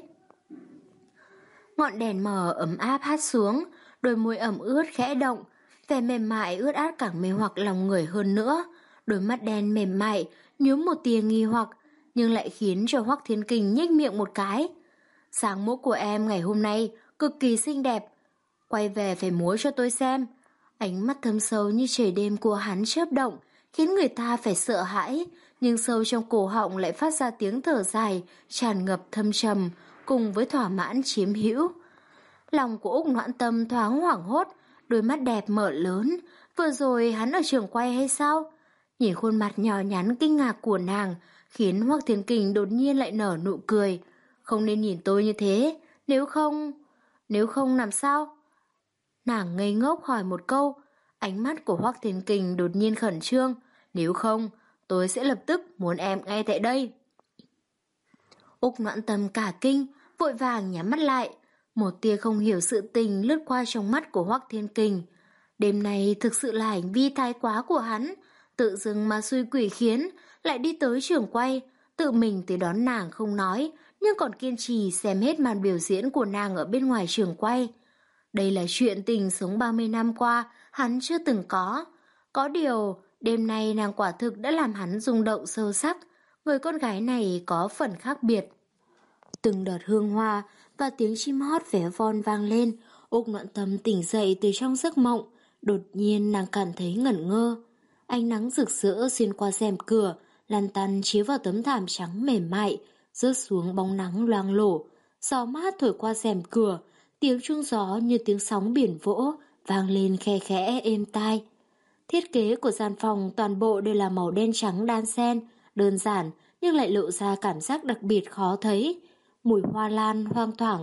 S2: Ngọn đèn mờ ấm áp hát xuống, đôi môi ẩm ướt khẽ động, vẻ mềm mại ướt át càng mê hoặc lòng người hơn nữa. Đôi mắt đen mềm mại nhuốm một tia nghi hoặc, nhưng lại khiến cho Hoắc Thiên Kình nhếch miệng một cái. Dáng múa của em ngày hôm nay cực kỳ xinh đẹp, quay về phải múa cho tôi xem. Ánh mắt thâm sâu như trời đêm của hắn chớp động, khiến người ta phải sợ hãi, nhưng sâu trong cổ họng lại phát ra tiếng thở dài, tràn ngập thâm trầm, cùng với thỏa mãn chiếm hữu. Lòng của Úc Noãn Tâm thoáng hoảng hốt, đôi mắt đẹp mở lớn, vừa rồi hắn ở trường quay hay sao? Nhìn khuôn mặt nhỏ nhắn kinh ngạc của nàng, khiến Hoắc Thiên Kình đột nhiên lại nở nụ cười. Không nên nhìn tôi như thế, nếu không... Nếu không làm sao? Nàng ngây ngốc hỏi một câu, ánh mắt của Hoắc Thiên Kình đột nhiên khẩn trương. Nếu không, tôi sẽ lập tức muốn em ngay tại đây. Úc Noãn Tâm cả kinh, vội vàng nhắm mắt lại. Một tia không hiểu sự tình lướt qua trong mắt của Hoắc Thiên Kình. Đêm này thực sự là hành vi thái quá của hắn, tự dưng mà xui quỷ khiến, lại đi tới trường quay, tự mình tới đón nàng không nói, nhưng còn kiên trì xem hết màn biểu diễn của nàng ở bên ngoài trường quay. Đây là chuyện tình sống ba mươi năm qua hắn chưa từng có. Có điều, đêm nay nàng quả thực đã làm hắn rung động sâu sắc. Người con gái này có phần khác biệt. Từng đợt hương hoa và tiếng chim hót véo von vang lên. Úc Noãn Tâm tỉnh dậy từ trong giấc mộng. Đột nhiên nàng cảm thấy ngẩn ngơ. Ánh nắng rực rỡ xuyên qua rèm cửa, lăn tăn chiếu vào tấm thảm trắng mềm mại, rớt xuống bóng nắng loang lổ. Gió mát thổi qua rèm cửa, tiếng chuông gió như tiếng sóng biển vỗ, vang lên khe khẽ êm tai. Thiết kế của gian phòng toàn bộ đều là màu đen trắng đan xen, đơn giản nhưng lại lộ ra cảm giác đặc biệt khó thấy. Mùi hoa lan hoang thoảng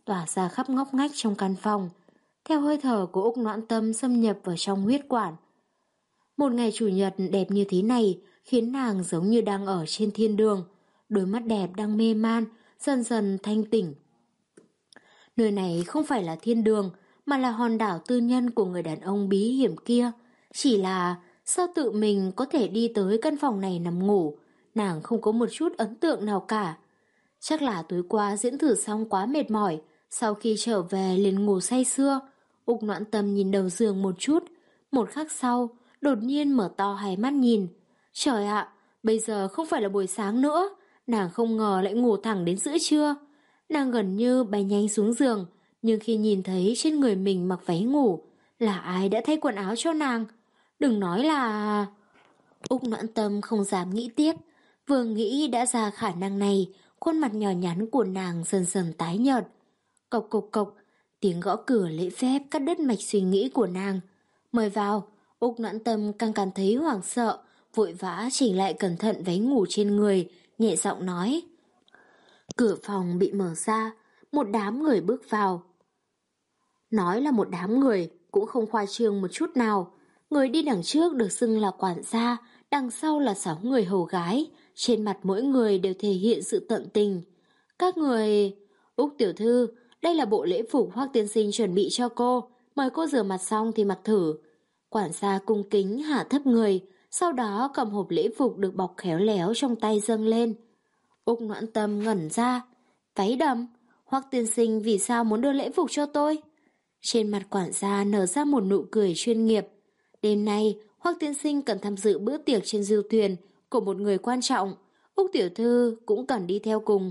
S2: tỏa ra khắp ngóc ngách trong căn phòng, theo hơi thở của Úc Noãn Tâm xâm nhập vào trong huyết quản. Một ngày chủ nhật đẹp như thế này khiến nàng giống như đang ở trên thiên đường, đôi mắt đẹp đang mê man, dần dần thanh tỉnh. Nơi này không phải là thiên đường, mà là hòn đảo tư nhân của người đàn ông bí hiểm kia. Chỉ là sao tự mình có thể đi tới căn phòng này nằm ngủ, nàng không có một chút ấn tượng nào cả. Chắc là tối qua diễn thử xong quá mệt mỏi, sau khi trở về liền ngủ say sưa. Úc Noãn Tâm nhìn đầu giường một chút, một khắc sau, đột nhiên mở to hai mắt nhìn. Trời ạ, bây giờ không phải là buổi sáng nữa, nàng không ngờ lại ngủ thẳng đến giữa trưa. Nàng gần như bay nhanh xuống giường, nhưng khi nhìn thấy trên người mình mặc váy ngủ, là ai đã thay quần áo cho nàng? Đừng nói là... Úc Noãn Tâm không dám nghĩ tiếp, vừa nghĩ đã ra khả năng này, khuôn mặt nhỏ nhắn của nàng dần dần tái nhợt. Cộc cộc cộc, tiếng gõ cửa lễ phép cắt đứt mạch suy nghĩ của nàng. Mời vào. Úc Noãn Tâm càng cảm thấy hoảng sợ, vội vã chỉnh lại cẩn thận váy ngủ trên người, nhẹ giọng nói. Cửa phòng bị mở ra, một đám người bước vào. Nói là một đám người, cũng không khoa trương một chút nào. Người đi đằng trước được xưng là quản gia, đằng sau là sáu người hầu gái, trên mặt mỗi người đều thể hiện sự tận tình. Các người... Úc tiểu thư, đây là bộ lễ phục Hoắc tiên sinh chuẩn bị cho cô, mời cô rửa mặt xong thì mặc thử. Quản gia cung kính hạ thấp người, sau đó cầm hộp lễ phục được bọc khéo léo trong tay dâng lên. Úc Noãn Tâm ngẩn ra. Váy đầm, Hoắc tiên sinh vì sao muốn đưa lễ phục cho tôi? Trên mặt quản gia nở ra một nụ cười chuyên nghiệp. Đêm nay, Hoắc tiên sinh cần tham dự bữa tiệc trên du thuyền của một người quan trọng. Úc tiểu thư cũng cần đi theo cùng.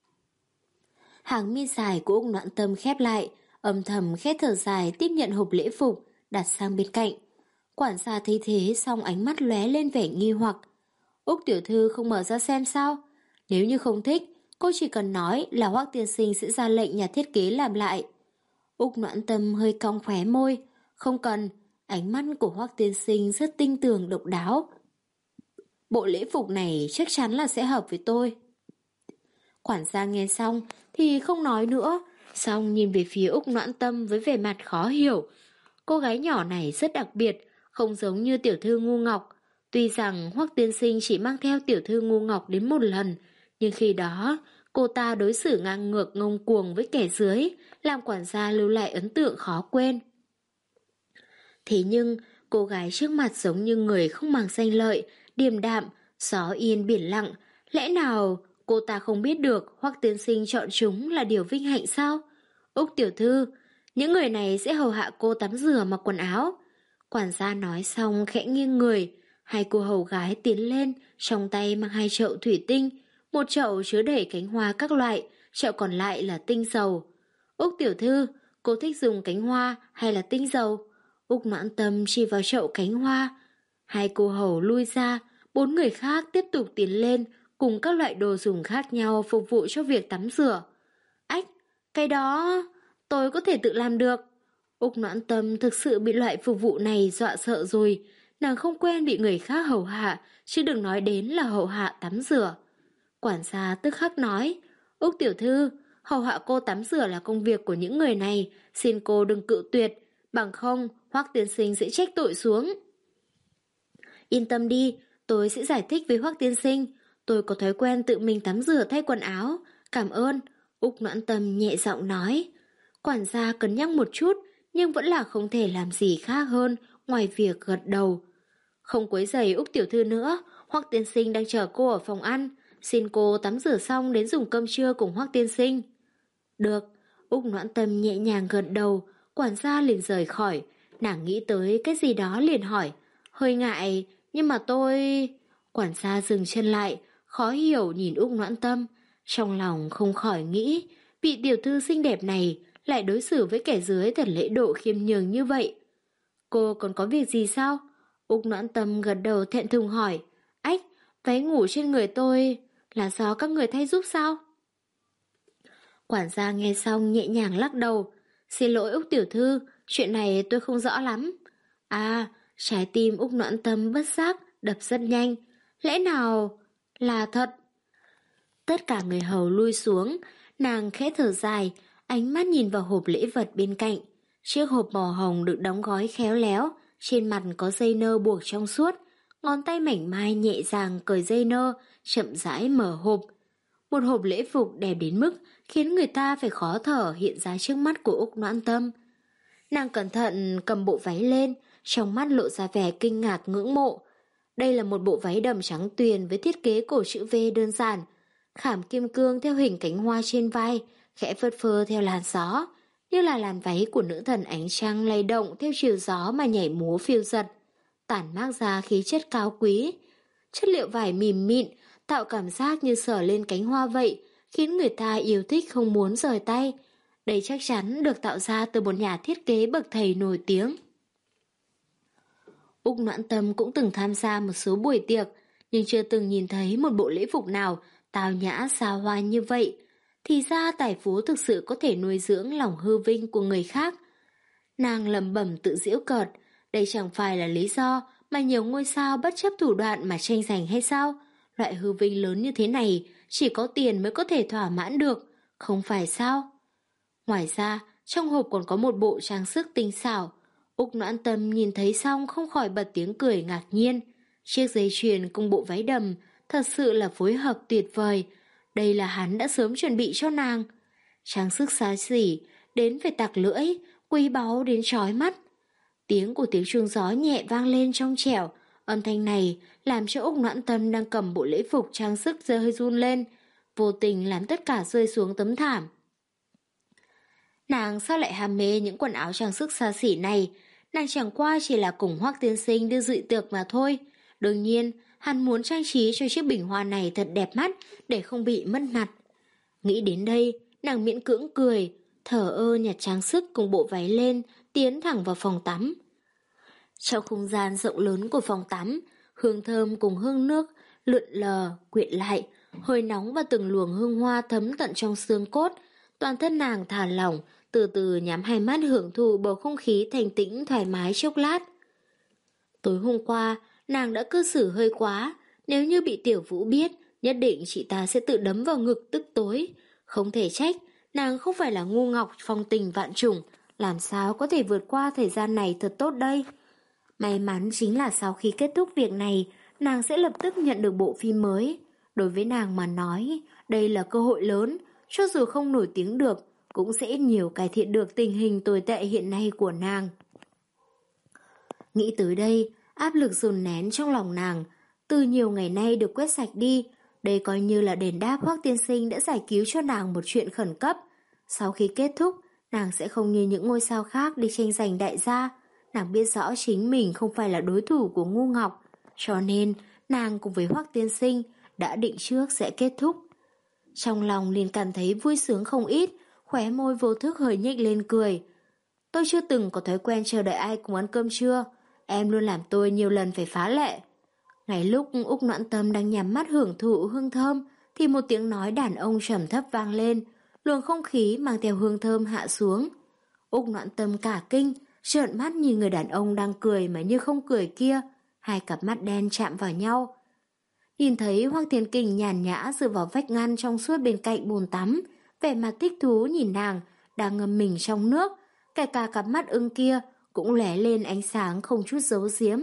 S2: Hàng mi dài của Úc Noãn Tâm khép lại, âm thầm khẽ thở dài tiếp nhận hộp lễ phục, đặt sang bên cạnh. Quản gia thấy thế xong ánh mắt lóe lên vẻ nghi hoặc. Úc tiểu thư không mở ra xem sao? Nếu như không thích, cô chỉ cần nói là Hoắc tiên sinh sẽ ra lệnh nhà thiết kế làm lại. Úc Noãn Tâm hơi cong khóe môi. Không cần, ánh mắt của Hoắc tiên sinh rất tinh tường độc đáo. Bộ lễ phục này chắc chắn là sẽ hợp với tôi. Quản gia nghe xong thì không nói nữa, xong nhìn về phía Úc Noãn Tâm với vẻ mặt khó hiểu. Cô gái nhỏ này rất đặc biệt, không giống như tiểu thư ngu ngọc. Tuy rằng Hoắc tiên sinh chỉ mang theo tiểu thư ngu ngọc đến một lần, nhưng khi đó cô ta đối xử ngang ngược ngông cuồng với kẻ dưới, làm quản gia lưu lại ấn tượng khó quên. Thế nhưng cô gái trước mặt giống như người không màng danh lợi, điềm đạm, gió yên biển lặng. Lẽ nào cô ta không biết được Hoắc tiên sinh chọn chúng là điều vinh hạnh sao? Úc tiểu thư, những người này sẽ hầu hạ cô tắm rửa mặc quần áo. Quản gia nói xong khẽ nghiêng người, hai cô hầu gái tiến lên, trong tay mang hai chậu thủy tinh, một chậu chứa đầy cánh hoa các loại, chậu còn lại là tinh dầu. Úc tiểu thư, cô thích dùng cánh hoa hay là tinh dầu? Úc Noãn Tâm chỉ vào chậu cánh hoa. Hai cô hầu lui ra, bốn người khác tiếp tục tiến lên, cùng các loại đồ dùng khác nhau phục vụ cho việc tắm rửa. Ách, cái đó tôi có thể tự làm được. Úc Noãn Tâm thực sự bị loại phục vụ này dọa sợ rồi. Nàng không quen bị người khác hầu hạ, chứ đừng nói đến là hầu hạ tắm rửa. Quản gia tức khắc nói, Úc tiểu thư, hầu hạ cô tắm rửa là công việc của những người này, xin cô đừng cự tuyệt, bằng không Hoắc tiên sinh sẽ trách tội xuống. Yên tâm đi, tôi sẽ giải thích với Hoắc tiên sinh. Tôi có thói quen tự mình tắm rửa thay quần áo. Cảm ơn. Úc Noãn Tâm nhẹ giọng nói. Quản gia cân nhắc một chút, nhưng vẫn là không thể làm gì khác hơn ngoài việc gật đầu. Không quấy rầy Úc tiểu thư nữa, Hoắc tiên sinh đang chờ cô ở phòng ăn. Xin cô tắm rửa xong đến dùng cơm trưa cùng Hoắc tiên sinh. Được. Úc Noãn Tâm nhẹ nhàng gật đầu. Quản gia liền rời khỏi. Nàng nghĩ tới cái gì đó liền hỏi. Hơi ngại, nhưng mà tôi... Quản gia dừng chân lại, khó hiểu nhìn Úc Noãn Tâm. Trong lòng không khỏi nghĩ, vị tiểu thư xinh đẹp này lại đối xử với kẻ dưới thật lễ độ khiêm nhường như vậy. Cô còn có việc gì sao? Úc Noãn Tâm gật đầu thẹn thùng hỏi. Ách, váy ngủ trên người tôi là do các người thay giúp sao? Quản gia nghe xong nhẹ nhàng lắc đầu. Xin lỗi Úc tiểu thư, chuyện này tôi không rõ lắm. À, trái tim Úc Noãn Tâm bất giác đập rất nhanh. Lẽ nào là thật? Tất cả người hầu lui xuống, nàng khẽ thở dài, Ánh mắt nhìn vào hộp lễ vật bên cạnh. Chiếc hộp màu hồng được đóng gói khéo léo, trên mặt có dây nơ buộc trong suốt, ngón tay mảnh mai nhẹ nhàng cởi dây nơ, chậm rãi mở hộp. Một hộp lễ phục đẹp đến mức khiến người ta phải khó thở hiện ra trước mắt của Úc Noãn Tâm. Nàng cẩn thận cầm bộ váy lên, trong mắt lộ ra vẻ kinh ngạc ngưỡng mộ. Đây là một bộ váy đầm trắng tuyền với thiết kế cổ chữ V đơn giản, khảm kim cương theo hình cánh hoa trên vai, khẽ phất phơ theo làn gió, như là làn váy của nữ thần ánh trăng lay động theo chiều gió mà nhảy múa phiêu dật, tản mát ra khí chất cao quý. Chất liệu vải mềm mịn, tạo cảm giác như sờ lên cánh hoa vậy, khiến người ta yêu thích không muốn rời tay. Đây chắc chắn được tạo ra từ một nhà thiết kế bậc thầy nổi tiếng. Úc Noãn Tâm cũng từng tham gia một số buổi tiệc, nhưng chưa từng nhìn thấy một bộ lễ phục nào tao nhã xa hoa như vậy. Thì ra tài phú thực sự có thể nuôi dưỡng lòng hư vinh của người khác. Nàng lẩm bẩm tự giễu cợt, đây chẳng phải là lý do mà nhiều ngôi sao bất chấp thủ đoạn mà tranh giành hay sao? Loại hư vinh lớn như thế này chỉ có tiền mới có thể thỏa mãn được, không phải sao? Ngoài ra, trong hộp còn có một bộ trang sức tinh xảo. Úc Noãn Tâm nhìn thấy xong không khỏi bật tiếng cười ngạc nhiên. Chiếc dây chuyền cùng bộ váy đầm thật sự là phối hợp tuyệt vời. Đây là hắn đã sớm chuẩn bị cho nàng. Trang sức xa xỉ, đến phải tặc lưỡi, quý báu đến chói mắt. Tiếng của tiếng chuông gió nhẹ vang lên trong trẻo. Âm thanh này làm cho Úc Noãn Tâm đang cầm bộ lễ phục trang sức rơi run lên, vô tình làm tất cả rơi xuống tấm thảm. Nàng sao lại ham mê những quần áo trang sức xa xỉ này? Nàng chẳng qua chỉ là cùng Hoắc tiên sinh đi dự tiệc mà thôi. Đương nhiên, hắn muốn trang trí cho chiếc bình hoa này thật đẹp mắt để không bị mất mặt. Nghĩ đến đây, nàng miễn cưỡng cười, thở ơ nhặt trang sức cùng bộ váy lên, tiến thẳng vào phòng tắm. Trong không gian rộng lớn của phòng tắm, hương thơm cùng hương nước lượn lờ, quyện lại, hơi nóng và từng luồng hương hoa thấm tận trong xương cốt. Toàn thân nàng thả lỏng, từ từ nhắm hai mắt hưởng thụ bầu không khí thanh tĩnh thoải mái chốc lát. Tối hôm qua, nàng đã cư xử hơi quá, nếu như bị Tiểu Vũ biết, nhất định chị ta sẽ tự đấm vào ngực tức tối. Không thể trách, nàng không phải là ngu ngọc phong tình vạn trùng, làm sao có thể vượt qua thời gian này thật tốt đây. May mắn chính là sau khi kết thúc việc này, nàng sẽ lập tức nhận được bộ phim mới. Đối với nàng mà nói, đây là cơ hội lớn, cho dù không nổi tiếng được, cũng sẽ nhiều cải thiện được tình hình tồi tệ hiện nay của nàng. Nghĩ tới đây, áp lực dồn nén trong lòng nàng, từ nhiều ngày nay được quét sạch đi. Đây coi như là đền đáp Hoắc tiên sinh đã giải cứu cho nàng một chuyện khẩn cấp. Sau khi kết thúc, nàng sẽ không như những ngôi sao khác đi tranh giành đại gia. Nàng biết rõ chính mình không phải là đối thủ của Ngu Ngọc, cho nên nàng cùng với Hoắc tiên sinh đã định trước sẽ kết thúc. Trong lòng liền cảm thấy vui sướng không ít, khóe môi vô thức hơi nhếch lên cười. Tôi chưa từng có thói quen chờ đợi ai cùng ăn cơm trưa, em luôn làm tôi nhiều lần phải phá lệ. Ngay lúc Úc Noãn Tâm đang nhắm mắt hưởng thụ hương thơm, thì một tiếng nói đàn ông trầm thấp vang lên, luồng không khí mang theo hương thơm hạ xuống. Úc Noãn Tâm cả kinh, trợn mắt nhìn người đàn ông đang cười mà như không cười kia, hai cặp mắt đen chạm vào nhau. Nhìn thấy Hoắc Thiên Kình nhàn nhã dựa vào vách ngăn trong suốt bên cạnh bồn tắm, vẻ mặt thích thú nhìn nàng đang ngâm mình trong nước, kể cả cặp mắt ưng kia cũng lóe lên ánh sáng không chút giấu giếm.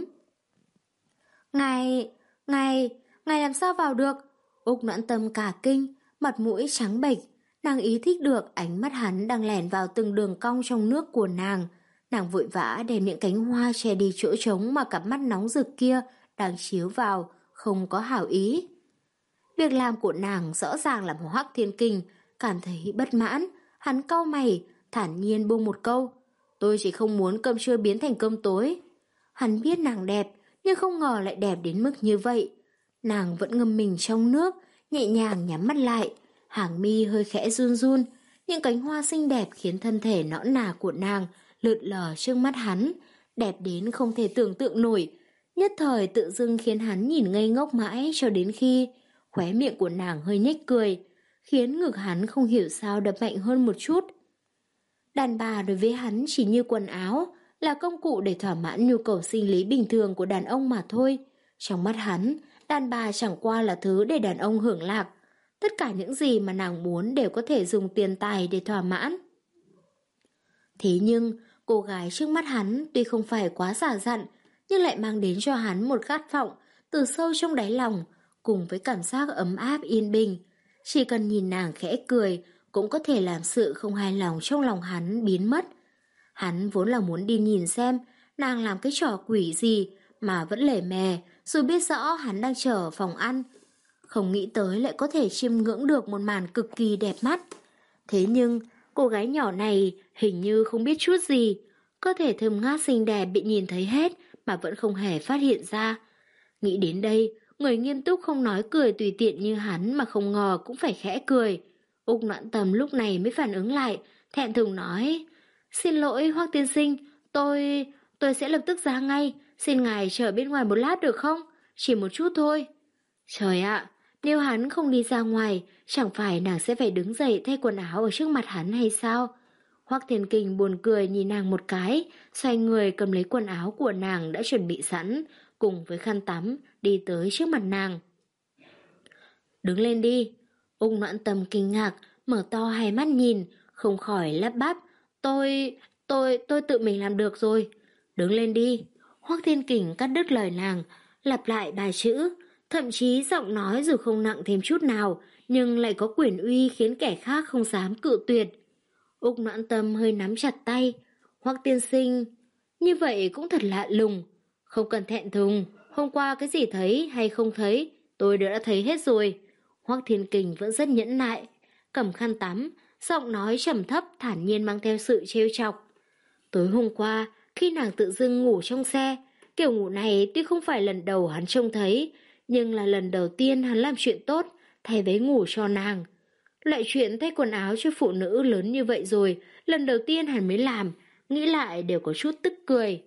S2: Ngài, ngài, ngài làm sao vào được? Úc Noãn Tâm cả kinh, mặt mũi trắng bệch, nàng ý thích được ánh mắt hắn đang lẻn vào từng đường cong trong nước của nàng. Nàng vội vã đem những cánh hoa che đi chỗ trống mà cặp mắt nóng rực kia đang chiếu vào, không có hảo ý. Việc làm của nàng rõ ràng làm Hoắc Thiên Kình cảm thấy bất mãn, hắn cau mày, thản nhiên buông một câu: tôi chỉ không muốn cơm trưa biến thành cơm tối. Hắn biết nàng đẹp, nhưng không ngờ lại đẹp đến mức như vậy. Nàng vẫn ngâm mình trong nước, nhẹ nhàng nhắm mắt lại, hàng mi hơi khẽ run run, những cánh hoa xinh đẹp khiến thân thể nõn nà của nàng lượn lờ trước mắt hắn, đẹp đến không thể tưởng tượng nổi. Nhất thời tự dưng khiến hắn nhìn ngây ngốc mãi cho đến khi khóe miệng của nàng hơi nhếch cười, khiến ngực hắn không hiểu sao đập mạnh hơn một chút. Đàn bà đối với hắn chỉ như quần áo, là công cụ để thỏa mãn nhu cầu sinh lý bình thường của đàn ông mà thôi. Trong mắt hắn, đàn bà chẳng qua là thứ để đàn ông hưởng lạc. Tất cả những gì mà nàng muốn đều có thể dùng tiền tài để thỏa mãn. Thế nhưng, cô gái trước mắt hắn tuy không phải quá giả dặn, nhưng lại mang đến cho hắn một khát vọng từ sâu trong đáy lòng, cùng với cảm giác ấm áp yên bình. Chỉ cần nhìn nàng khẽ cười, cũng có thể làm sự không hài lòng trong lòng hắn biến mất. Hắn vốn là muốn đi nhìn xem nàng làm cái trò quỷ gì mà vẫn lề mè, dù biết rõ hắn đang chờ ở phòng ăn. Không nghĩ tới lại có thể chiêm ngưỡng được một màn cực kỳ đẹp mắt. Thế nhưng, cô gái nhỏ này hình như không biết chút gì. Cơ thể thơm ngát xinh đẹp bị nhìn thấy hết mà vẫn không hề phát hiện ra. Nghĩ đến đây, người nghiêm túc không nói cười tùy tiện như hắn mà không ngờ cũng phải khẽ cười. Úc Noãn Tâm lúc này mới phản ứng lại, thẹn thùng nói: "Xin lỗi Hoắc tiên sinh, tôi... tôi sẽ lập tức ra ngay, xin ngài chờ bên ngoài một lát được không? Chỉ một chút thôi." Trời ạ, nếu hắn không đi ra ngoài, chẳng phải nàng sẽ phải đứng dậy thay quần áo ở trước mặt hắn hay sao? Hoắc Thiên Kình buồn cười nhìn nàng một cái, xoay người cầm lấy quần áo của nàng đã chuẩn bị sẵn, cùng với khăn tắm, đi tới trước mặt nàng. "Đứng lên đi." Úc Noãn Tâm kinh ngạc, mở to hai mắt nhìn, không khỏi lắp bắp: Tôi... tôi... tôi tự mình làm được rồi." "Đứng lên đi." Hoắc Thiên Kình cắt đứt lời nàng, lặp lại ba chữ, thậm chí giọng nói dù không nặng thêm chút nào, nhưng lại có quyền uy khiến kẻ khác không dám cự tuyệt. Úc Noãn Tâm hơi nắm chặt tay. "Hoắc tiên sinh, như vậy cũng thật lạ lùng. Không cần thẹn thùng, hôm qua cái gì thấy hay không thấy, tôi đã thấy hết rồi." Hoắc Thiên Kình vẫn rất nhẫn nại, cầm khăn tắm, giọng nói trầm thấp thản nhiên mang theo sự trêu chọc. "Tối hôm qua, khi nàng tự dưng ngủ trong xe, kiểu ngủ này tuy không phải lần đầu hắn trông thấy, nhưng là lần đầu tiên hắn làm chuyện tốt, thay váy ngủ cho nàng. Loại chuyện thay quần áo cho phụ nữ lớn như vậy rồi, lần đầu tiên hắn mới làm, nghĩ lại đều có chút tức cười."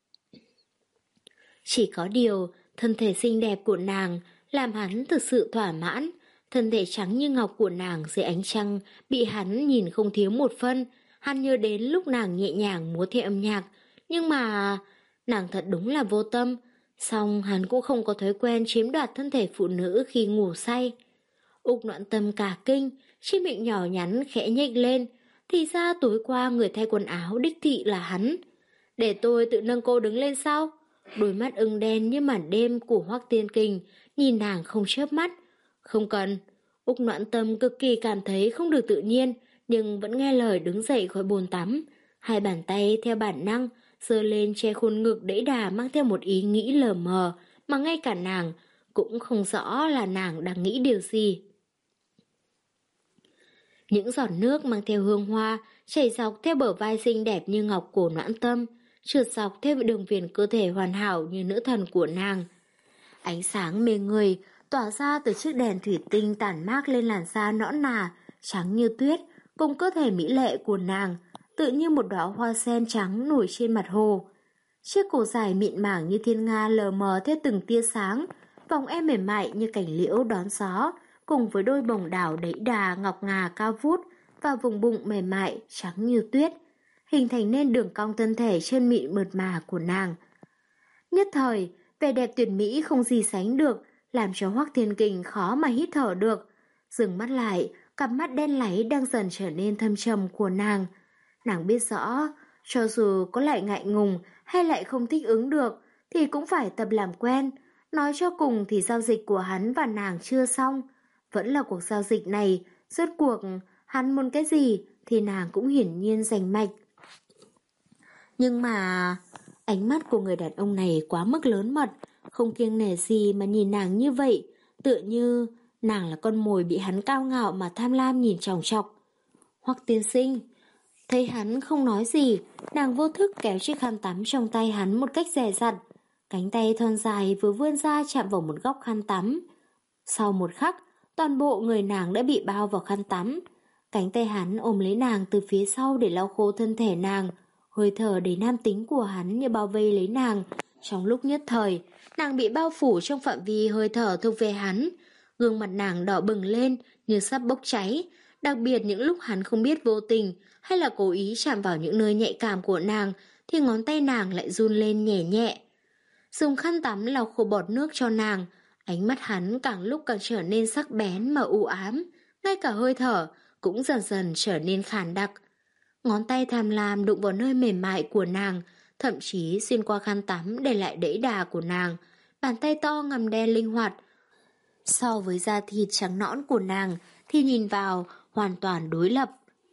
S2: Chỉ có điều, thân thể xinh đẹp của nàng làm hắn thực sự thỏa mãn. Thân thể trắng như ngọc của nàng dưới ánh trăng bị hắn nhìn không thiếu một phân. Hắn nhớ đến lúc nàng nhẹ nhàng múa theo âm nhạc, nhưng mà nàng thật đúng là vô tâm. Song hắn cũng không có thói quen chiếm đoạt thân thể phụ nữ khi ngủ say. Úc Noãn Tâm cả kinh, chiếc miệng nhỏ nhắn khẽ nhếch lên. Thì ra tối qua người thay quần áo đích thị là hắn. "Để tôi tự nâng cô đứng lên sao?" Đôi mắt ưng đen như màn đêm của Hoắc Thiên Kình nhìn nàng không chớp mắt. "Không cần." Úc Noãn Tâm cực kỳ cảm thấy không được tự nhiên, nhưng vẫn nghe lời đứng dậy khỏi bồn tắm. Hai bàn tay theo bản năng giơ lên che khuôn ngực đẫy đà, mang theo một ý nghĩ lờ mờ mà ngay cả nàng cũng không rõ là nàng đang nghĩ điều gì. Những giọt nước mang theo hương hoa chảy dọc theo bờ vai xinh đẹp như ngọc của Noãn Tâm, trượt dọc theo đường viền cơ thể hoàn hảo như nữ thần của nàng. Ánh sáng mê người tỏa ra từ chiếc đèn thủy tinh tản mát lên làn da nõn nà, trắng như tuyết, cùng cơ thể mỹ lệ của nàng, tự như một đóa hoa sen trắng nổi trên mặt hồ. Chiếc cổ dài mịn màng như thiên nga lờ mờ theo từng tia sáng, vòng eo mềm mại như cành liễu đón gió, cùng với đôi bồng đảo đẫy đà ngọc ngà cao vút và vùng bụng mềm mại trắng như tuyết, hình thành nên đường cong thân thể trơn mịn mượt mà của nàng. Nhất thời, vẻ đẹp tuyệt mỹ không gì sánh được, làm cho Hoắc Thiên Kình khó mà hít thở được. Dừng mắt lại, cặp mắt đen láy đang dần trở nên thâm trầm của nàng. Nàng biết rõ, cho dù có lại ngại ngùng hay lại không thích ứng được, thì cũng phải tập làm quen. Nói cho cùng thì giao dịch của hắn và nàng chưa xong. Vẫn là cuộc giao dịch này, rốt cuộc hắn muốn cái gì thì nàng cũng hiển nhiên rành mạch. Nhưng mà ánh mắt của người đàn ông này quá mức lớn mật, không kiêng nể gì mà nhìn nàng như vậy, tựa như nàng là con mồi bị hắn cao ngạo mà tham lam nhìn chòng chọc. Hoắc tiên sinh, thấy hắn không nói gì, nàng vô thức kéo chiếc khăn tắm trong tay hắn một cách dè dặt. Cánh tay thon dài vừa vươn ra chạm vào một góc khăn tắm. Sau một khắc, toàn bộ người nàng đã bị bao vào khăn tắm. Cánh tay hắn ôm lấy nàng từ phía sau để lau khô thân thể nàng. Hơi thở đầy nam tính của hắn như bao vây lấy nàng. Trong lúc nhất thời, nàng bị bao phủ trong phạm vi hơi thở thuộc về hắn. Gương mặt nàng đỏ bừng lên như sắp bốc cháy. Đặc biệt những lúc hắn không biết vô tình hay là cố ý chạm vào những nơi nhạy cảm của nàng, thì ngón tay nàng lại run lên nhẹ nhẹ. Dùng khăn tắm lau khô bọt nước cho nàng. Ánh mắt hắn càng lúc càng trở nên sắc bén mà u ám. Ngay cả hơi thở cũng dần dần trở nên khàn đặc. Ngón tay tham lam đụng vào nơi mềm mại của nàng, thậm chí xuyên qua khăn tắm để lại đẫy đà của nàng. Bàn tay to ngăm đen linh hoạt. So với da thịt trắng nõn của nàng thì nhìn vào hoàn toàn đối lập.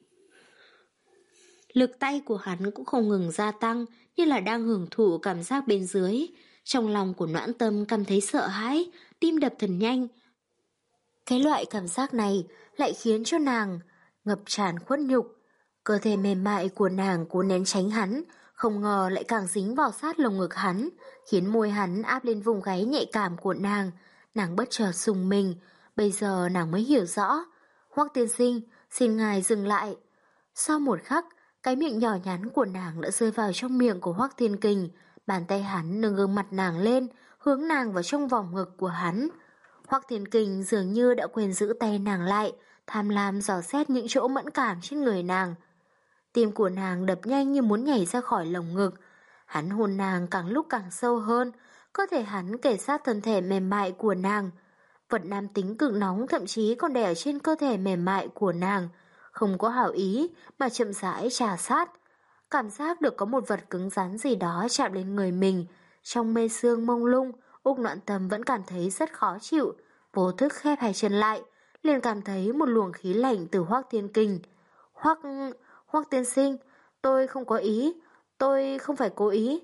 S2: Lực tay của hắn cũng không ngừng gia tăng, như là đang hưởng thụ cảm giác bên dưới. Trong lòng của Noãn Tâm cảm thấy sợ hãi, tim đập thật nhanh. Cái loại cảm giác này lại khiến cho nàng ngập tràn khuất nhục. Cơ thể mềm mại của nàng cố nén tránh hắn, không ngờ lại càng dính vào sát lồng ngực hắn, khiến môi hắn áp lên vùng gáy nhạy cảm của nàng. Nàng bất chợt rùng mình, bây giờ nàng mới hiểu rõ. Hoắc tiên sinh, xin ngài dừng lại. Sau một khắc, cái miệng nhỏ nhắn của nàng đã rơi vào trong miệng của Hoắc Thiên Kình, bàn tay hắn nâng gương mặt nàng lên, hướng nàng vào trong vòng ngực của hắn. Hoắc Thiên Kình dường như đã quên giữ tay nàng lại, tham lam dò xét những chỗ mẫn cảm trên người nàng. Tim của nàng đập nhanh như muốn nhảy ra khỏi lồng ngực. Hắn hôn nàng càng lúc càng sâu hơn, cơ thể hắn kề sát thân thể mềm mại của nàng. Vật nam tính cực nóng thậm chí còn đè ở trên cơ thể mềm mại của nàng, không có hảo ý mà chậm rãi trà sát. Cảm giác được có một vật cứng rắn gì đó chạm lên người mình. Trong mê sương mông lung, Úc Noãn Tâm vẫn cảm thấy rất khó chịu. Vô thức khép hai chân lại, liền cảm thấy một luồng khí lạnh từ Hoắc Thiên Kình. Hoắc... Hoắc tiên sinh, tôi không có ý, tôi không phải cố ý.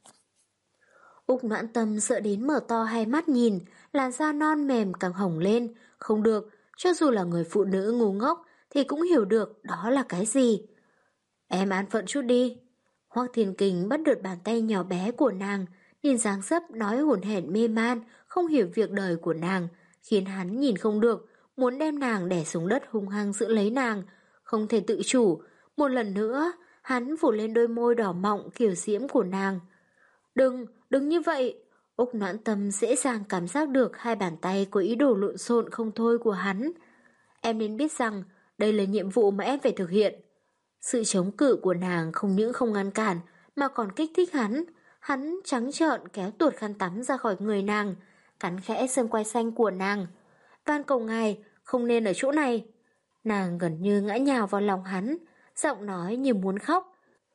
S2: Úc Noãn Tâm sợ đến mở to hai mắt nhìn, làn da non mềm càng hồng lên. Không được, cho dù là người phụ nữ ngu ngốc thì cũng hiểu được đó là cái gì. Em an phận chút đi. Hoắc Thiên Kình bắt được bàn tay nhỏ bé của nàng, nhìn dáng dấp nói hồn hển mê man, không hiểu việc đời của nàng, khiến hắn nhìn không được, muốn đem nàng đè xuống đất hung hăng giữ lấy nàng, không thể tự chủ. Một lần nữa, hắn phủ lên đôi môi đỏ mọng kiều diễm của nàng. Đừng, đừng như vậy. Úc Noãn Tâm dễ dàng cảm giác được hai bàn tay có ý đồ lộn xộn không thôi của hắn. Em nên biết rằng đây là nhiệm vụ mà em phải thực hiện. Sự chống cự của nàng không những không ngăn cản mà còn kích thích hắn. Hắn trắng trợn kéo tuột khăn tắm ra khỏi người nàng, cắn khẽ xương quai xanh của nàng. Van cầu ngài, không nên ở chỗ này. Nàng gần như ngã nhào vào lòng hắn, giọng nói như muốn khóc.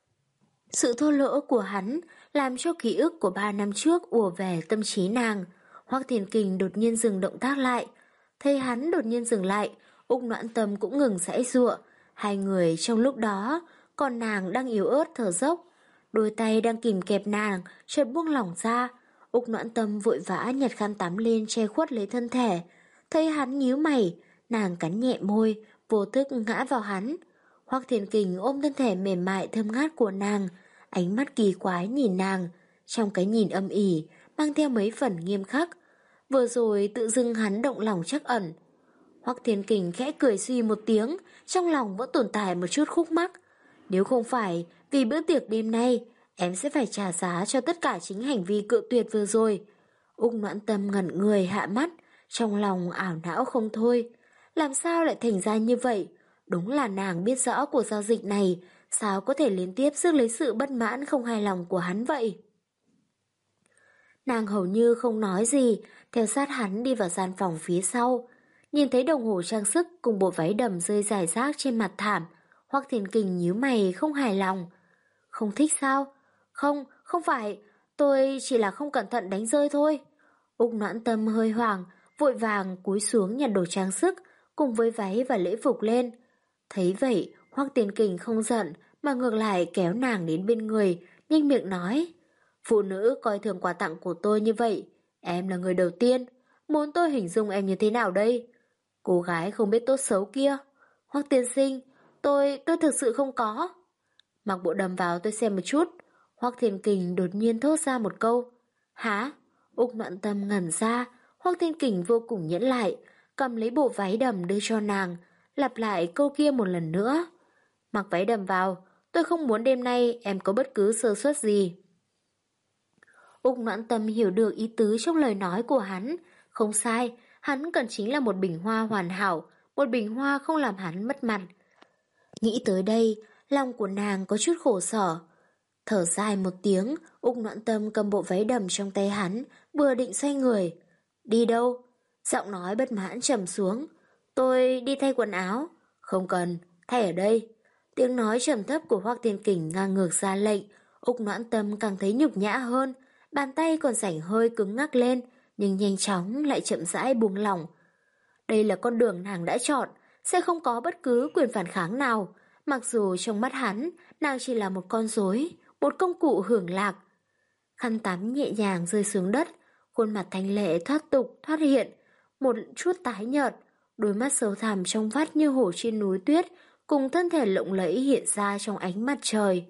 S2: Sự thô lỗ của hắn làm cho ký ức của ba năm trước ùa về tâm trí nàng. Hoắc Thiên Kình đột nhiên dừng động tác lại. Thấy hắn đột nhiên dừng lại, Úc Noãn Tâm cũng ngừng giãy giụa. Hai người trong lúc đó, còn nàng đang yếu ớt thở dốc. Đôi tay đang kìm kẹp nàng, chợt buông lỏng ra. Úc Noãn Tâm vội vã nhặt khăn tắm lên che khuất lấy thân thể. Thấy hắn nhíu mày, nàng cắn nhẹ môi, vô thức ngã vào hắn. Hoắc Thiên Kình ôm thân thể mềm mại thơm ngát của nàng, ánh mắt kỳ quái nhìn nàng, trong cái nhìn âm ỉ, mang theo mấy phần nghiêm khắc. Vừa rồi tự dưng hắn động lòng trắc ẩn. Hoắc Thiên Kình khẽ cười suy một tiếng, trong lòng vẫn tồn tại một chút khúc mắc. Nếu không phải vì bữa tiệc đêm nay, em sẽ phải trả giá cho tất cả chính hành vi cự tuyệt vừa rồi. Úc Noãn Tâm ngẩn người hạ mắt, trong lòng ảo não không thôi. Làm sao lại thành ra như vậy? Đúng là nàng biết rõ cuộc giao dịch này, sao có thể liên tiếp rước lấy sự bất mãn không hài lòng của hắn vậy? Nàng hầu như không nói gì, theo sát hắn đi vào gian phòng phía sau. Nhìn thấy đồng hồ trang sức cùng bộ váy đầm rơi rải rác trên mặt thảm, Hoắc Thiên Kình nhíu mày không hài lòng. Không thích sao? Không, không phải, tôi chỉ là không cẩn thận đánh rơi thôi. Úc Noãn Tâm hơi hoảng, vội vàng cúi xuống nhặt đồ trang sức cùng với váy và lễ phục lên. Thấy vậy, Hoắc Thiên Kình không giận mà ngược lại kéo nàng đến bên người, nhanh miệng nói: Phụ nữ coi thường quà tặng của tôi như vậy, em là người đầu tiên, muốn tôi hình dung em như thế nào đây? Cô gái không biết tốt xấu kia. Hoắc tiên sinh, tôi, tôi thực sự không có. Mặc bộ đầm vào tôi xem một chút. Hoắc Thiên Kình đột nhiên thốt ra một câu. Hả? Úc Noãn Tâm ngẩn ra. Hoắc Thiên Kình vô cùng nhẫn lại, cầm lấy bộ váy đầm đưa cho nàng, lặp lại câu kia một lần nữa. Mặc váy đầm vào, tôi không muốn đêm nay em có bất cứ sơ suất gì. Úc Noãn Tâm hiểu được ý tứ trong lời nói của hắn. Không sai, hắn cần chính là một bình hoa hoàn hảo, một bình hoa không làm hắn mất mặt. Nghĩ tới đây, lòng của nàng có chút khổ sở. Thở dài một tiếng, Úc Noãn Tâm cầm bộ váy đầm trong tay hắn, vừa định xoay người. Đi đâu? Giọng nói bất mãn trầm xuống. Tôi đi thay quần áo. Không cần, thay ở đây. Tiếng nói trầm thấp của Hoắc Thiên Kình ngang ngược ra lệnh, Úc Noãn Tâm càng thấy nhục nhã hơn, bàn tay còn rảnh hơi cứng ngắc lên, nhưng nhanh chóng lại chậm rãi buông lỏng. Đây là con đường nàng đã chọn, sẽ không có bất cứ quyền phản kháng nào, mặc dù trong mắt hắn, nàng chỉ là một con rối, một công cụ hưởng lạc. Khăn tắm nhẹ nhàng rơi xuống đất, khuôn mặt thanh lệ thoát tục thoát hiện, một chút tái nhợt, đôi mắt sâu thẳm trong vắt như hồ trên núi tuyết, cùng thân thể lộng lẫy hiện ra trong ánh mặt trời.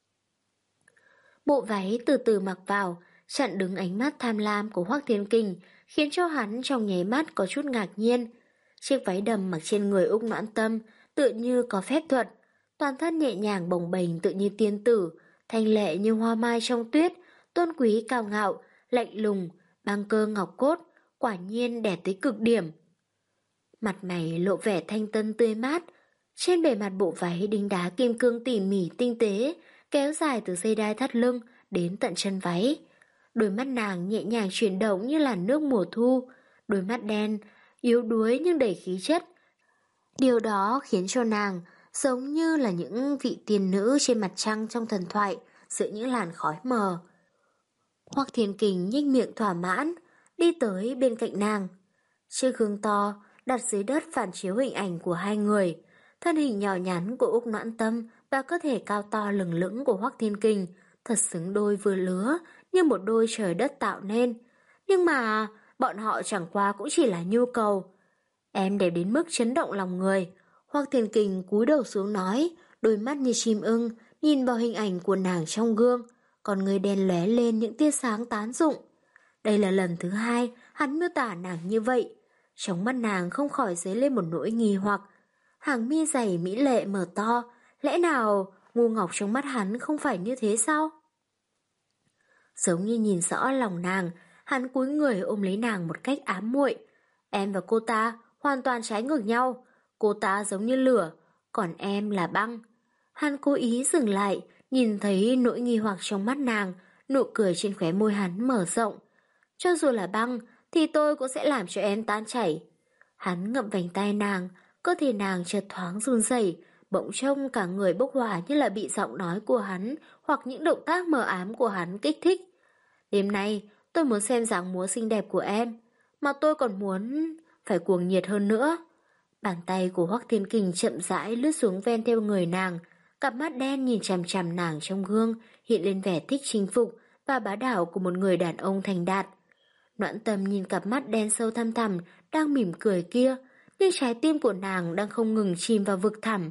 S2: Bộ váy từ từ mặc vào, chặn đứng ánh mắt tham lam của Hoắc Thiên Kình, khiến cho hắn trong nháy mắt có chút ngạc nhiên. Chiếc váy đầm mặc trên người Úc Noãn Tâm tựa như có phép thuật, toàn thân nhẹ nhàng bồng bềnh tự như tiên tử, thanh lệ như hoa mai trong tuyết, tôn quý cao ngạo, lạnh lùng, băng cơ ngọc cốt, quả nhiên đẹp tới cực điểm. Mặt mày lộ vẻ thanh tân tươi mát, trên bề mặt bộ váy đính đá kim cương tỉ mỉ tinh tế, kéo dài từ dây đai thắt lưng đến tận chân váy. Đôi mắt nàng nhẹ nhàng chuyển động như làn nước mùa thu, đôi mắt đen, yếu đuối nhưng đầy khí chất. Điều đó khiến cho nàng giống như là những vị tiên nữ trên mặt trăng trong thần thoại, giữa những làn khói mờ. Hoắc Thiên Kình nhếch miệng thỏa mãn, đi tới bên cạnh nàng. Chiếc gương to đặt dưới đất phản chiếu hình ảnh của hai người, thân hình nhỏ nhắn của Úc Noãn Tâm và cơ thể cao to lừng lững của Hoắc Thiên Kình thật xứng đôi vừa lứa, như một đôi trời đất tạo nên. Nhưng mà bọn họ chẳng qua cũng chỉ là nhu cầu. Em đẹp đến mức chấn động lòng người. Hoắc Thiên Kình cúi đầu xuống nói, đôi mắt như chim ưng nhìn vào hình ảnh của nàng trong gương, còn người đen lóe lên những tia sáng tán dụng. Đây là lần thứ hai hắn miêu tả nàng như vậy. Trong mắt nàng không khỏi dấy lên một nỗi nghi hoặc. Hàng mi dày mỹ lệ mở to, lẽ nào ngu ngọc trong mắt hắn không phải như thế sao? Giống như nhìn rõ lòng nàng, hắn cúi người ôm lấy nàng một cách ám muội. Em và cô ta hoàn toàn trái ngược nhau, cô ta giống như lửa, còn em là băng. Hắn cố ý dừng lại, nhìn thấy nỗi nghi hoặc trong mắt nàng, nụ cười trên khóe môi hắn mở rộng. Cho dù là băng, thì tôi cũng sẽ làm cho em tan chảy. Hắn ngậm vành tay nàng, cơ thể nàng chợt thoáng run rẩy, bỗng trông cả người bốc hỏa như là bị giọng nói của hắn hoặc những động tác mờ ám của hắn kích thích. Đêm nay, tôi muốn xem dáng múa xinh đẹp của em, mà tôi còn muốn phải cuồng nhiệt hơn nữa. Bàn tay của Hoắc Thiên Kình chậm rãi lướt xuống ven theo người nàng, cặp mắt đen nhìn chằm chằm nàng trong gương, hiện lên vẻ thích chinh phục và bá đạo của một người đàn ông thành đạt. Noãn Tâm nhìn cặp mắt đen sâu thăm thẳm đang mỉm cười kia, nhưng trái tim của nàng đang không ngừng chìm vào vực thẳm.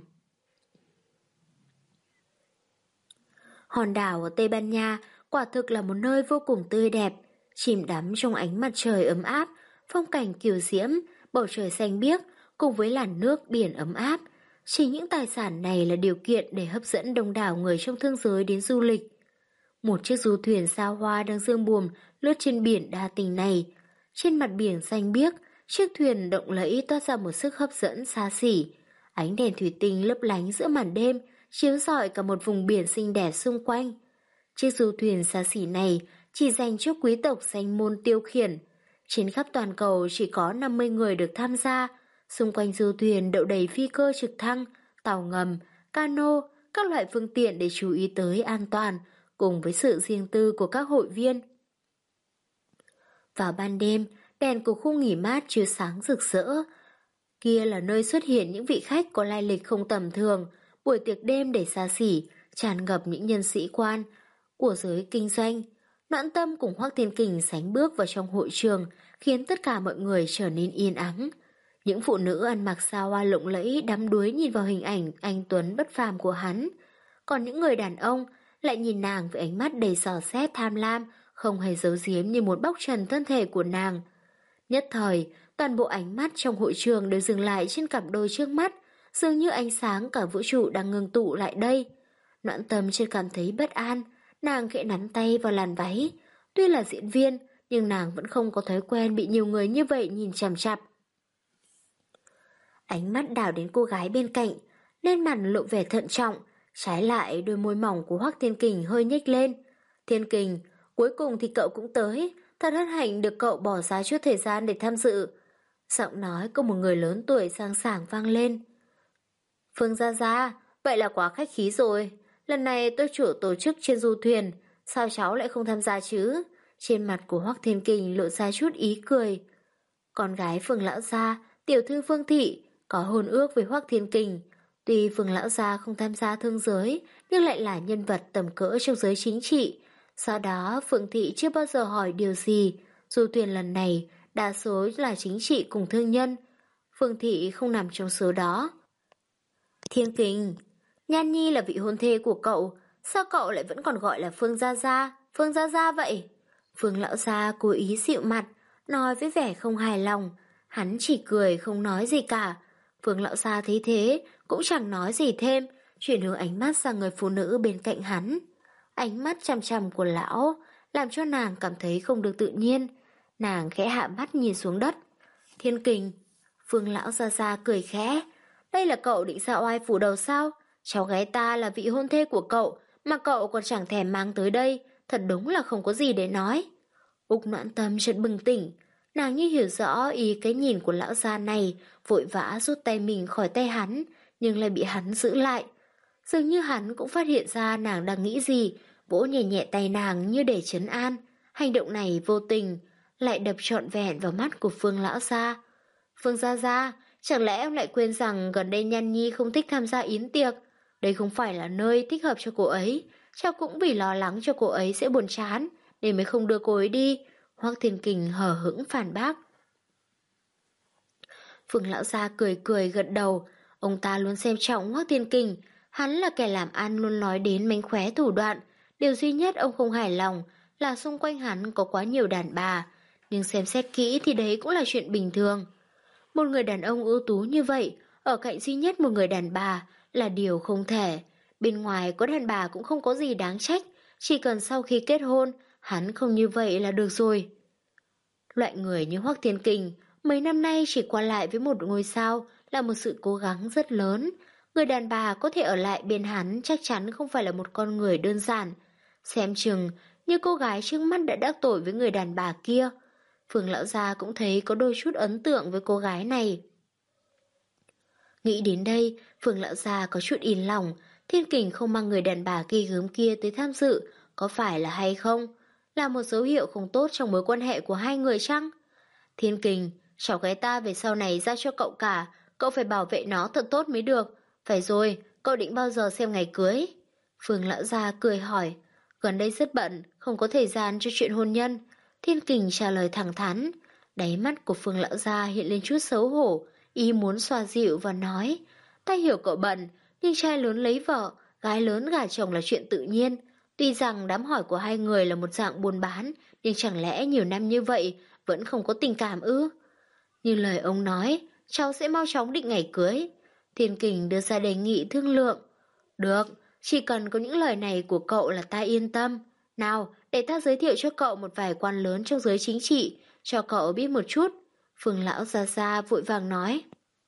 S2: Hòn đảo ở Tây Ban Nha quả thực là một nơi vô cùng tươi đẹp, chìm đắm trong ánh mặt trời ấm áp, phong cảnh kiều diễm, bầu trời xanh biếc cùng với làn nước biển ấm áp. Chỉ những tài sản này là điều kiện để hấp dẫn đông đảo người trong thương giới đến du lịch. Một chiếc du thuyền sao hoa đang dương buồm lướt trên biển đa tình này. Trên mặt biển xanh biếc, chiếc thuyền động lẫy toát ra một sức hấp dẫn xa xỉ. Ánh đèn thủy tinh lấp lánh giữa màn đêm, chiếu rọi cả một vùng biển xinh đẹp xung quanh. Chiếc du thuyền xa xỉ này chỉ dành cho quý tộc danh môn tiêu khiển. Trên khắp toàn cầu chỉ có năm mươi người được tham gia. Xung quanh du thuyền đậu đầy phi cơ trực thăng, tàu ngầm, cano, các loại phương tiện để chú ý tới an toàn, cùng với sự riêng tư của các hội viên. Vào ban đêm, đèn của khu nghỉ mát chiếu sáng rực rỡ. Kia là nơi xuất hiện những vị khách có lai lịch không tầm thường, buổi tiệc đêm đầy xa xỉ, tràn ngập những nhân sĩ quan của giới kinh doanh. Noãn Tâm cùng Hoắc Thiên Kình sánh bước vào trong hội trường, khiến tất cả mọi người trở nên yên ắng. Những phụ nữ ăn mặc xa hoa lộng lẫy đắm đuối nhìn vào hình ảnh anh tuấn bất phàm của hắn, còn những người đàn ông lại nhìn nàng với ánh mắt đầy dò xét tham lam, không hề giấu giếm như muốn bóc trần thân thể của nàng. Nhất thời, toàn bộ ánh mắt trong hội trường đều dừng lại trên cặp đôi trước mắt, dường như ánh sáng cả vũ trụ đang ngưng tụ lại đây. Noãn Tâm chợt cảm thấy bất an, nàng khẽ nắm tay vào làn váy. Tuy là diễn viên, nhưng nàng vẫn không có thói quen bị nhiều người như vậy nhìn chằm chằm. Ánh mắt đảo đến cô gái bên cạnh, lên mặt lộ vẻ thận trọng, trái lại đôi môi mỏng của Hoắc Thiên Kình hơi nhếch lên. Thiên Kình, cuối cùng thì cậu cũng tới, thật hân hạnh được cậu bỏ ra chút thời gian để tham dự. Giọng nói của một người lớn tuổi sang sảng vang lên. Phương Gia Gia, vậy là quá khách khí rồi. Lần này tôi chủ tổ chức trên du thuyền, sao cháu lại không tham gia chứ? Trên mặt của Hoắc Thiên Kình lộ ra chút ý cười. Con gái Phương lão gia, tiểu thư Phương thị, có hôn ước với Hoắc Thiên Kình. Tuy Phương lão gia không tham gia thương giới, nhưng lại là nhân vật tầm cỡ trong giới chính trị. Sau đó Phương thị chưa bao giờ hỏi điều gì. Du thuyền lần này, đa số là chính trị cùng thương nhân. Phương thị không nằm trong số đó. Thiên Kình, Nhan Nhi là vị hôn thê của cậu, sao cậu lại vẫn còn gọi là Phương Gia Gia, Phương Gia Gia vậy? Phương lão gia cố ý dịu mặt, nói với vẻ không hài lòng. Hắn chỉ cười không nói gì cả. Phương lão gia thấy thế, cũng chẳng nói gì thêm, chuyển hướng ánh mắt sang người phụ nữ bên cạnh hắn. Ánh mắt chằm chằm của lão, làm cho nàng cảm thấy không được tự nhiên. Nàng khẽ hạ mắt nhìn xuống đất. Thiên Kình, Phương lão gia gia cười khẽ. Đây là cậu định ra oai phủ đầu sao? Cháu gái ta là vị hôn thê của cậu, mà cậu còn chẳng thèm mang tới đây, thật đúng là không có gì để nói. Úc Noãn Tâm chợt bừng tỉnh, nàng như hiểu rõ ý cái nhìn của lão già này, vội vã rút tay mình khỏi tay hắn, nhưng lại bị hắn giữ lại. Dường như hắn cũng phát hiện ra nàng đang nghĩ gì, vỗ nhẹ nhẹ tay nàng như để trấn an. Hành động này vô tình, lại đập trọn vẹn vào mắt của Phương lão gia. Phương gia gia, chẳng lẽ ông lại quên rằng gần đây Nhan Nhi không thích tham gia yến tiệc? Đây không phải là nơi thích hợp cho cô ấy. Cháu cũng vì lo lắng cho cô ấy sẽ buồn chán, nên mới không đưa cô ấy đi. Hoắc Thiên Kình hờ hững phản bác. Phương lão gia cười cười gật đầu. Ông ta luôn xem trọng Hoắc Thiên Kình. Hắn là kẻ làm ăn luôn nói đến mánh khóe thủ đoạn. Điều duy nhất ông không hài lòng là xung quanh hắn có quá nhiều đàn bà. Nhưng xem xét kỹ thì đấy cũng là chuyện bình thường. Một người đàn ông ưu tú như vậy, ở cạnh duy nhất một người đàn bà là điều không thể. Bên ngoài có đàn bà cũng không có gì đáng trách, chỉ cần sau khi kết hôn, hắn không như vậy là được rồi. Loại người như Hoắc Thiên Kình, mấy năm nay chỉ qua lại với một ngôi sao là một sự cố gắng rất lớn. Người đàn bà có thể ở lại bên hắn chắc chắn không phải là một con người đơn giản. Xem chừng như cô gái trước mắt đã đắc tội với người đàn bà kia. Phương lão gia cũng thấy có đôi chút ấn tượng với cô gái này. Nghĩ đến đây, Phương lão gia có chút yên lòng. Thiên Kình không mang người đàn bà ghi gớm kia tới tham dự, có phải là hay không? Là một dấu hiệu không tốt trong mối quan hệ của hai người chăng? Thiên Kình, cháu gái ta về sau này ra cho cậu cả, cậu phải bảo vệ nó thật tốt mới được. Phải rồi, cậu định bao giờ xem ngày cưới? Phương lão gia cười hỏi. Gần đây rất bận, không có thời gian cho chuyện hôn nhân. Thiên Kình trả lời thẳng thắn. Đáy mắt của Phương lão gia hiện lên chút xấu hổ, ý muốn xoa dịu và nói. Ta hiểu cậu bận, nhưng trai lớn lấy vợ, gái lớn gả chồng là chuyện tự nhiên. Tuy rằng đám hỏi của hai người là một dạng buôn bán, nhưng chẳng lẽ nhiều năm như vậy vẫn không có tình cảm ư? Như lời ông nói, cháu sẽ mau chóng định ngày cưới. Thiên Kình đưa ra đề nghị thương lượng. Được, chỉ cần có những lời này của cậu là ta yên tâm. Nào, để ta giới thiệu cho cậu một vài quan lớn trong giới chính trị, cho cậu biết một chút. Phương lão gia gia vội vàng nói.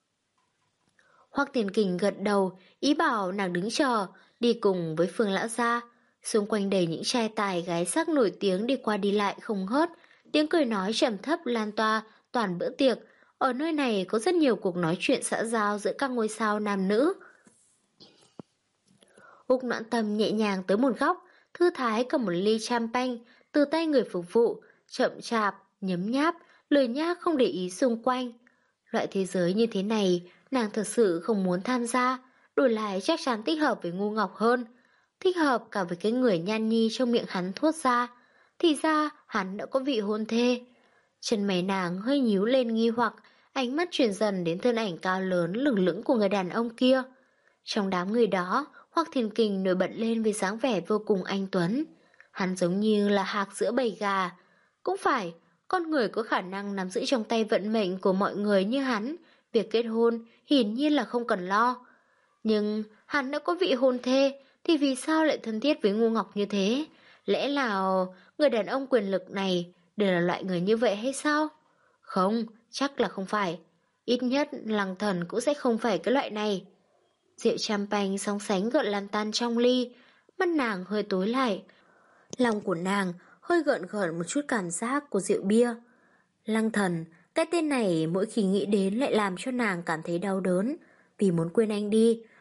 S2: Hoắc Thiên Kình gật đầu, ý bảo nàng đứng chờ, đi cùng với Phương lão gia. Xung quanh đầy những trai tài gái sắc nổi tiếng đi qua đi lại không ngớt, tiếng cười nói trầm thấp lan tỏa toàn bữa tiệc. Ở nơi này có rất nhiều cuộc nói chuyện xã giao giữa các ngôi sao nam nữ. Úc Noãn Tâm nhẹ nhàng tới một góc, thư thái cầm một ly champagne từ tay người phục vụ, chậm chạp, nhấm nháp, lười nhác không để ý xung quanh. Loại thế giới như thế này, nàng thật sự không muốn tham gia, đổi lại chắc chắn thích hợp với Ngu Ngọc hơn. Thích hợp cả với cái người Nhan Nhi trong miệng hắn thốt ra. Thì ra hắn đã có vị hôn thê. Chân mày nàng hơi nhíu lên nghi hoặc, ánh mắt chuyển dần đến thân ảnh cao lớn lửng lững của người đàn ông kia. Trong đám người đó, Hoắc Thiên Kình nổi bật lên với dáng vẻ vô cùng anh tuấn. Hắn giống như là hạc giữa bầy gà. Cũng phải, con người có khả năng nắm giữ trong tay vận mệnh của mọi người như hắn, việc kết hôn hiển nhiên là không cần lo. Nhưng hắn đã có vị hôn thê, thì vì sao lại thân thiết với Ngu Ngọc như thế? Lẽ nào người đàn ông quyền lực này đều là loại người như vậy hay sao? Không, chắc là không phải. Ít nhất Lăng Thần cũng sẽ không phải cái loại này. Rượu champagne sóng sánh gợn lan tan trong ly, mắt nàng hơi tối lại. Lòng của nàng hơi gợn gợn một chút cảm giác của rượu bia. Lăng Thần, cái tên này mỗi khi nghĩ đến lại làm cho nàng cảm thấy đau đớn. Vì muốn quên anh đi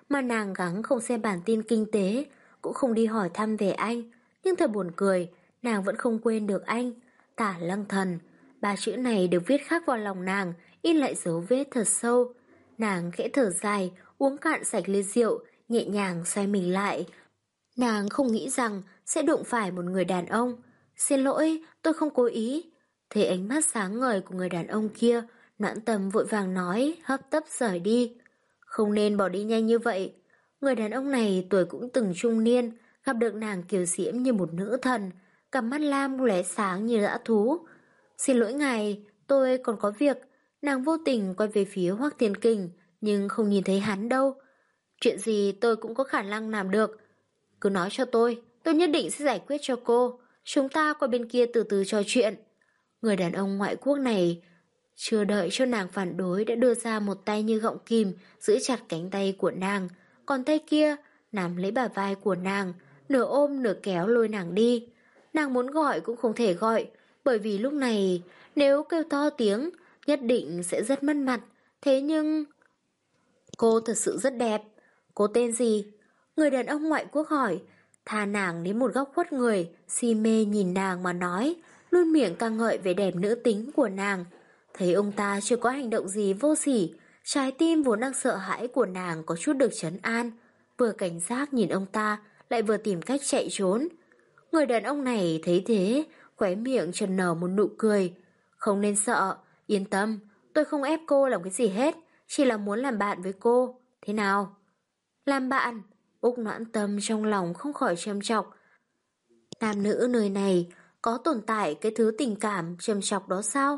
S2: mà nàng gắng không xem bản tin kinh tế, cũng không đi hỏi thăm về anh. Nhưng thật buồn cười, nàng vẫn không quên được anh. Tả Lăng Thần, ba chữ này được viết khắc vào lòng nàng, in lại dấu vết thật sâu. Nàng khẽ thở dài, uống cạn sạch ly rượu, nhẹ nhàng xoay mình lại. Nàng không nghĩ rằng sẽ đụng phải một người đàn ông. Xin lỗi, tôi không cố ý. Thấy ánh mắt sáng ngời của người đàn ông kia, Noãn Tâm vội vàng nói, hấp tấp rời đi. Không nên bỏ đi nhanh như vậy. Người đàn ông này tuổi cũng từng trung niên, gặp được nàng kiều diễm như một nữ thần, cặp mắt lam lóe sáng như dã thú. Xin lỗi ngài, tôi còn có việc. Nàng vô tình quay về phía Hoắc Thiên Kình, nhưng không nhìn thấy hắn đâu. Chuyện gì tôi cũng có khả năng làm được. Cứ nói cho tôi, tôi nhất định sẽ giải quyết cho cô. Chúng ta qua bên kia từ từ trò chuyện. Người đàn ông ngoại quốc này chưa đợi cho nàng phản đối đã đưa ra một tay như gọng kìm giữ chặt cánh tay của nàng, còn tay kia nắm lấy bả vai của nàng, nửa ôm nửa kéo lôi nàng đi. Nàng muốn gọi cũng không thể gọi, bởi vì lúc này nếu kêu to tiếng nhất định sẽ rất mất mặt. Thế nhưng... Cô thật sự rất đẹp. Cô tên gì? Người đàn ông ngoại quốc hỏi. Thà nàng đến một góc khuất người, si mê nhìn nàng mà nói, luôn miệng ca ngợi vẻ đẹp nữ tính của nàng. Thấy ông ta chưa có hành động gì vô sỉ, trái tim vốn đang sợ hãi của nàng có chút được trấn an. Vừa cảnh giác nhìn ông ta, lại vừa tìm cách chạy trốn. Người đàn ông này thấy thế, khóe miệng trần nở một nụ cười. Không nên sợ, yên tâm, tôi không ép cô làm cái gì hết, chỉ là muốn làm bạn với cô. Thế nào? Làm bạn? Úc Noãn Tâm trong lòng không khỏi trầm trọng. Nam nữ nơi này có tồn tại cái thứ tình cảm trầm trọng đó sao?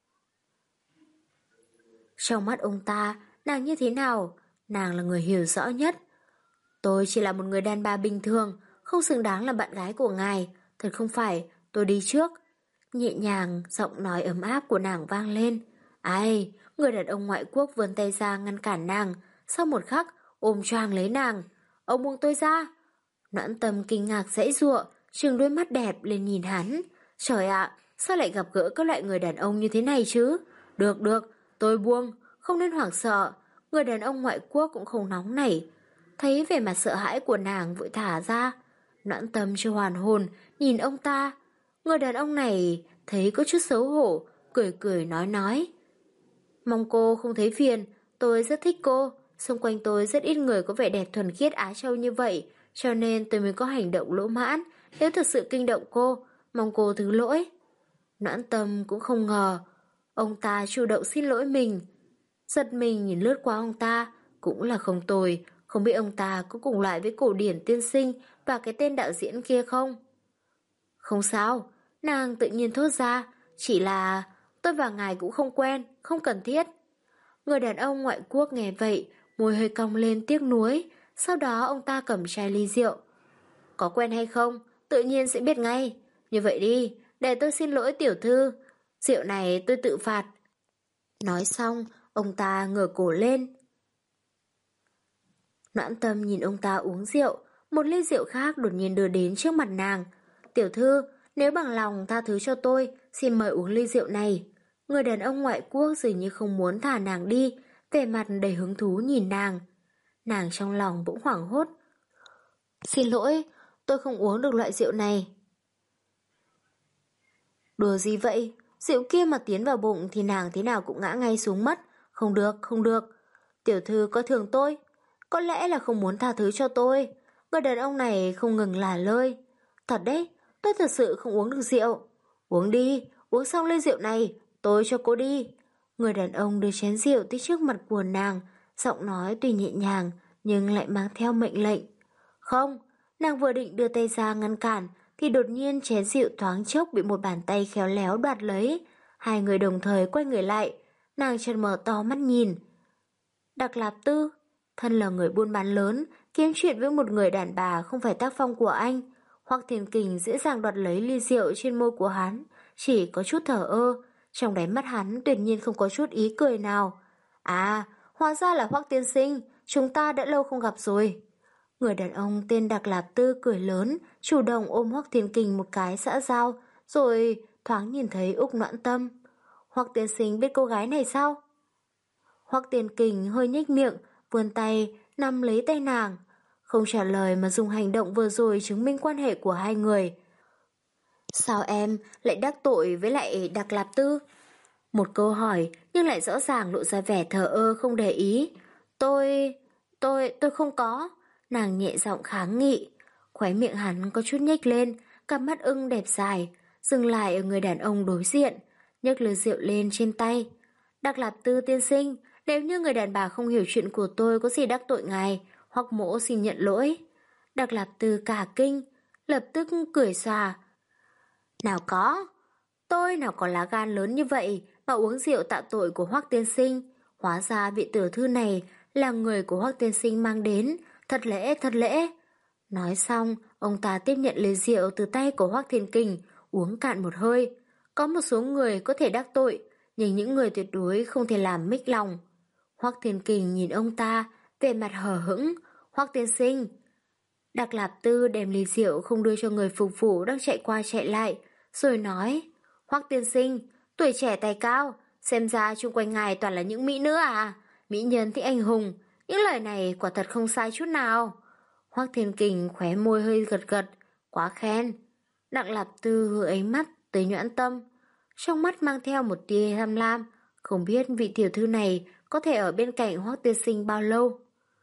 S2: Trong mắt ông ta, nàng như thế nào? Nàng là người hiểu rõ nhất. Tôi chỉ là một người đàn bà bình thường, không xứng đáng là bạn gái của ngài. Thật không phải, tôi đi trước. Nhẹ nhàng, giọng nói ấm áp của nàng vang lên. Ai, người đàn ông ngoại quốc vươn tay ra ngăn cản nàng. Sau một khắc, ôm choàng lấy nàng. Ông buông tôi ra. Noãn Tâm kinh ngạc giãy giụa, trừng đôi mắt đẹp lên nhìn hắn. Trời ạ, sao lại gặp gỡ các loại người đàn ông như thế này chứ? Được được, tôi buông, không nên hoảng sợ. Người đàn ông ngoại quốc cũng không nóng nảy. Thấy vẻ mặt sợ hãi của nàng vội thả ra. Noãn Tâm chưa hoàn hồn, nhìn ông ta. Người đàn ông này thấy có chút xấu hổ, cười cười nói nói. Mong cô không thấy phiền, tôi rất thích cô. Xung quanh tôi rất ít người có vẻ đẹp thuần khiết Á Châu như vậy, cho nên tôi mới có hành động lỗ mãn. Nếu thật sự kinh động cô, mong cô thứ lỗi. Noãn Tâm cũng không ngờ ông ta chủ động xin lỗi mình. Giật mình nhìn lướt qua ông ta, cũng là không tồi. Không biết ông ta có cùng loại với Cổ Điển tiên sinh và cái tên đạo diễn kia không? Không sao, nàng tự nhiên thốt ra. Chỉ là tôi và ngài cũng không quen, không cần thiết. Người đàn ông ngoại quốc nghe vậy, môi hơi cong lên tiếc nuối. Sau đó ông ta cầm chai ly rượu. Có quen hay không, tự nhiên sẽ biết ngay. Như vậy đi, để tôi xin lỗi tiểu thư. Rượu này tôi tự phạt. Nói xong, ông ta ngửa cổ lên. Noãn Tâm nhìn ông ta uống rượu. Một ly rượu khác đột nhiên đưa đến trước mặt nàng. Tiểu thư, nếu bằng lòng tha thứ cho tôi, xin mời uống ly rượu này. Người đàn ông ngoại quốc dường như không muốn thả nàng đi, vẻ mặt đầy hứng thú nhìn nàng. Nàng trong lòng bỗng hoảng hốt. Xin lỗi, tôi không uống được loại rượu này. Đùa gì vậy? Rượu kia mà tiến vào bụng thì nàng thế nào cũng ngã ngay xuống mất. Không được, không được. Tiểu thư coi thường tôi. Có lẽ là không muốn tha thứ cho tôi. Người đàn ông này không ngừng lả lơi. Thật đấy, tôi thật sự không uống được rượu. Uống đi, uống xong ly rượu này, tôi cho cô đi. Người đàn ông đưa chén rượu tới trước mặt của nàng, giọng nói tuy nhẹ nhàng nhưng lại mang theo mệnh lệnh. Không, nàng vừa định đưa tay ra ngăn cản thì đột nhiên chén rượu thoáng chốc bị một bàn tay khéo léo đoạt lấy. Hai người đồng thời quay người lại, nàng chợt mở to mắt nhìn. Đặc Lạp Tư, thân là người buôn bán lớn, kiếm chuyện với một người đàn bà không phải tác phong của anh. Hoắc Thiên Kình dễ dàng đoạt lấy ly rượu trên môi của hắn, chỉ có chút thở ơ, trong đáy mắt hắn tuyệt nhiên không có chút ý cười nào. À, hóa ra là Hoắc tiên sinh, chúng ta đã lâu không gặp rồi. Người đàn ông tên Đặc Lạp Tư cười lớn, chủ động ôm Hoắc Thiên Kình một cái xã giao, rồi thoáng nhìn thấy Úc Noãn Tâm. Hoắc tiên sinh biết cô gái này sao? Hoắc Thiên Kình hơi nhếch miệng, vươn tay nắm lấy tay nàng. Không trả lời mà dùng hành động vừa rồi chứng minh quan hệ của hai người. Sao em lại đắc tội với lại Đạc Lạp Tư? Một câu hỏi nhưng lại rõ ràng lộ ra vẻ thờ ơ không để ý. Tôi... tôi... tôi không có. Nàng nhẹ giọng kháng nghị. Khóe miệng hắn có chút nhếch lên, cặp mắt ưng đẹp dài, dừng lại ở người đàn ông đối diện, nhấc ly rượu lên trên tay. Đạc Lạp Tư tiên sinh, nếu như người đàn bà không hiểu chuyện của tôi có gì đắc tội ngài, hoặc mỗ xin nhận lỗi. Đạc Lạp Tư cả kinh, lập tức cười xòa. Nào có, tôi nào có lá gan lớn như vậy mà uống rượu tạ tội của Hoắc tiên sinh. Hóa ra vị tiểu thư này là người của Hoắc tiên sinh mang đến, thật lễ, thật lễ. Nói xong, ông ta tiếp nhận ly rượu từ tay của Hoắc Thiên Kình, uống cạn một hơi. Có một số người có thể đắc tội, nhưng những người tuyệt đối không thể làm mích lòng. Hoắc Thiên Kình nhìn ông ta, vẻ mặt hờ hững. Hoắc tiên sinh. Đạc Lạp Tư đem ly rượu không đưa cho người phục vụ đang chạy qua chạy lại, rồi nói, Hoắc tiên sinh, tuổi trẻ tài cao, xem ra chung quanh ngài toàn là những mỹ nữ à, mỹ nhân thích anh hùng, những lời này quả thật không sai chút nào. Hoắc Thiên Kình khóe môi hơi gật gật, quá khen. Đặng Lạp Tư hướng ánh mắt tới Nhuyễn Tâm, trong mắt mang theo một tia tham lam, không biết vị tiểu thư này có thể ở bên cạnh Hoắc tiên sinh bao lâu.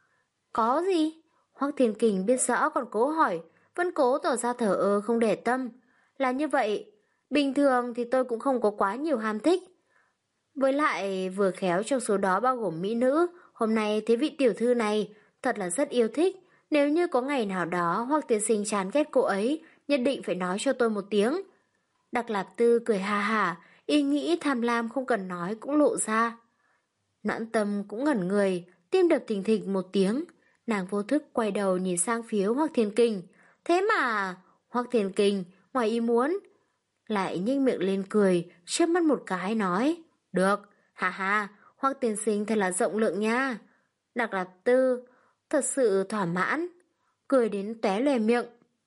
S2: Có gì? Hoắc Thiên Kình biết rõ còn cố hỏi, vẫn cố tỏ ra thờ ơ không để tâm. Là như vậy, bình thường thì tôi cũng không có quá nhiều ham thích. Với lại vừa khéo trong số đó bao gồm mỹ nữ, hôm nay thấy vị tiểu thư này thật là rất yêu thích. Nếu như có ngày nào đó Hoắc tiên sinh chán ghét cô ấy, nhất định phải nói cho tôi một tiếng. Đạc Lạp Tư cười ha hả, ý nghĩ tham lam không cần nói cũng lộ ra. Noãn Tâm cũng ngẩn người, tim đập thình thịch một tiếng. Nàng vô thức quay đầu nhìn sang phía Hoắc Thiên Kình. Thế mà... Hoắc Thiên Kình, ngoài ý muốn. Lại nhếch miệng lên cười, chớp mắt một cái nói. Được, ha ha, Hoắc tiên sinh thật là rộng lượng nha. Đạc Lạp Tư thật sự thỏa mãn, cười đến tóe lòe miệng.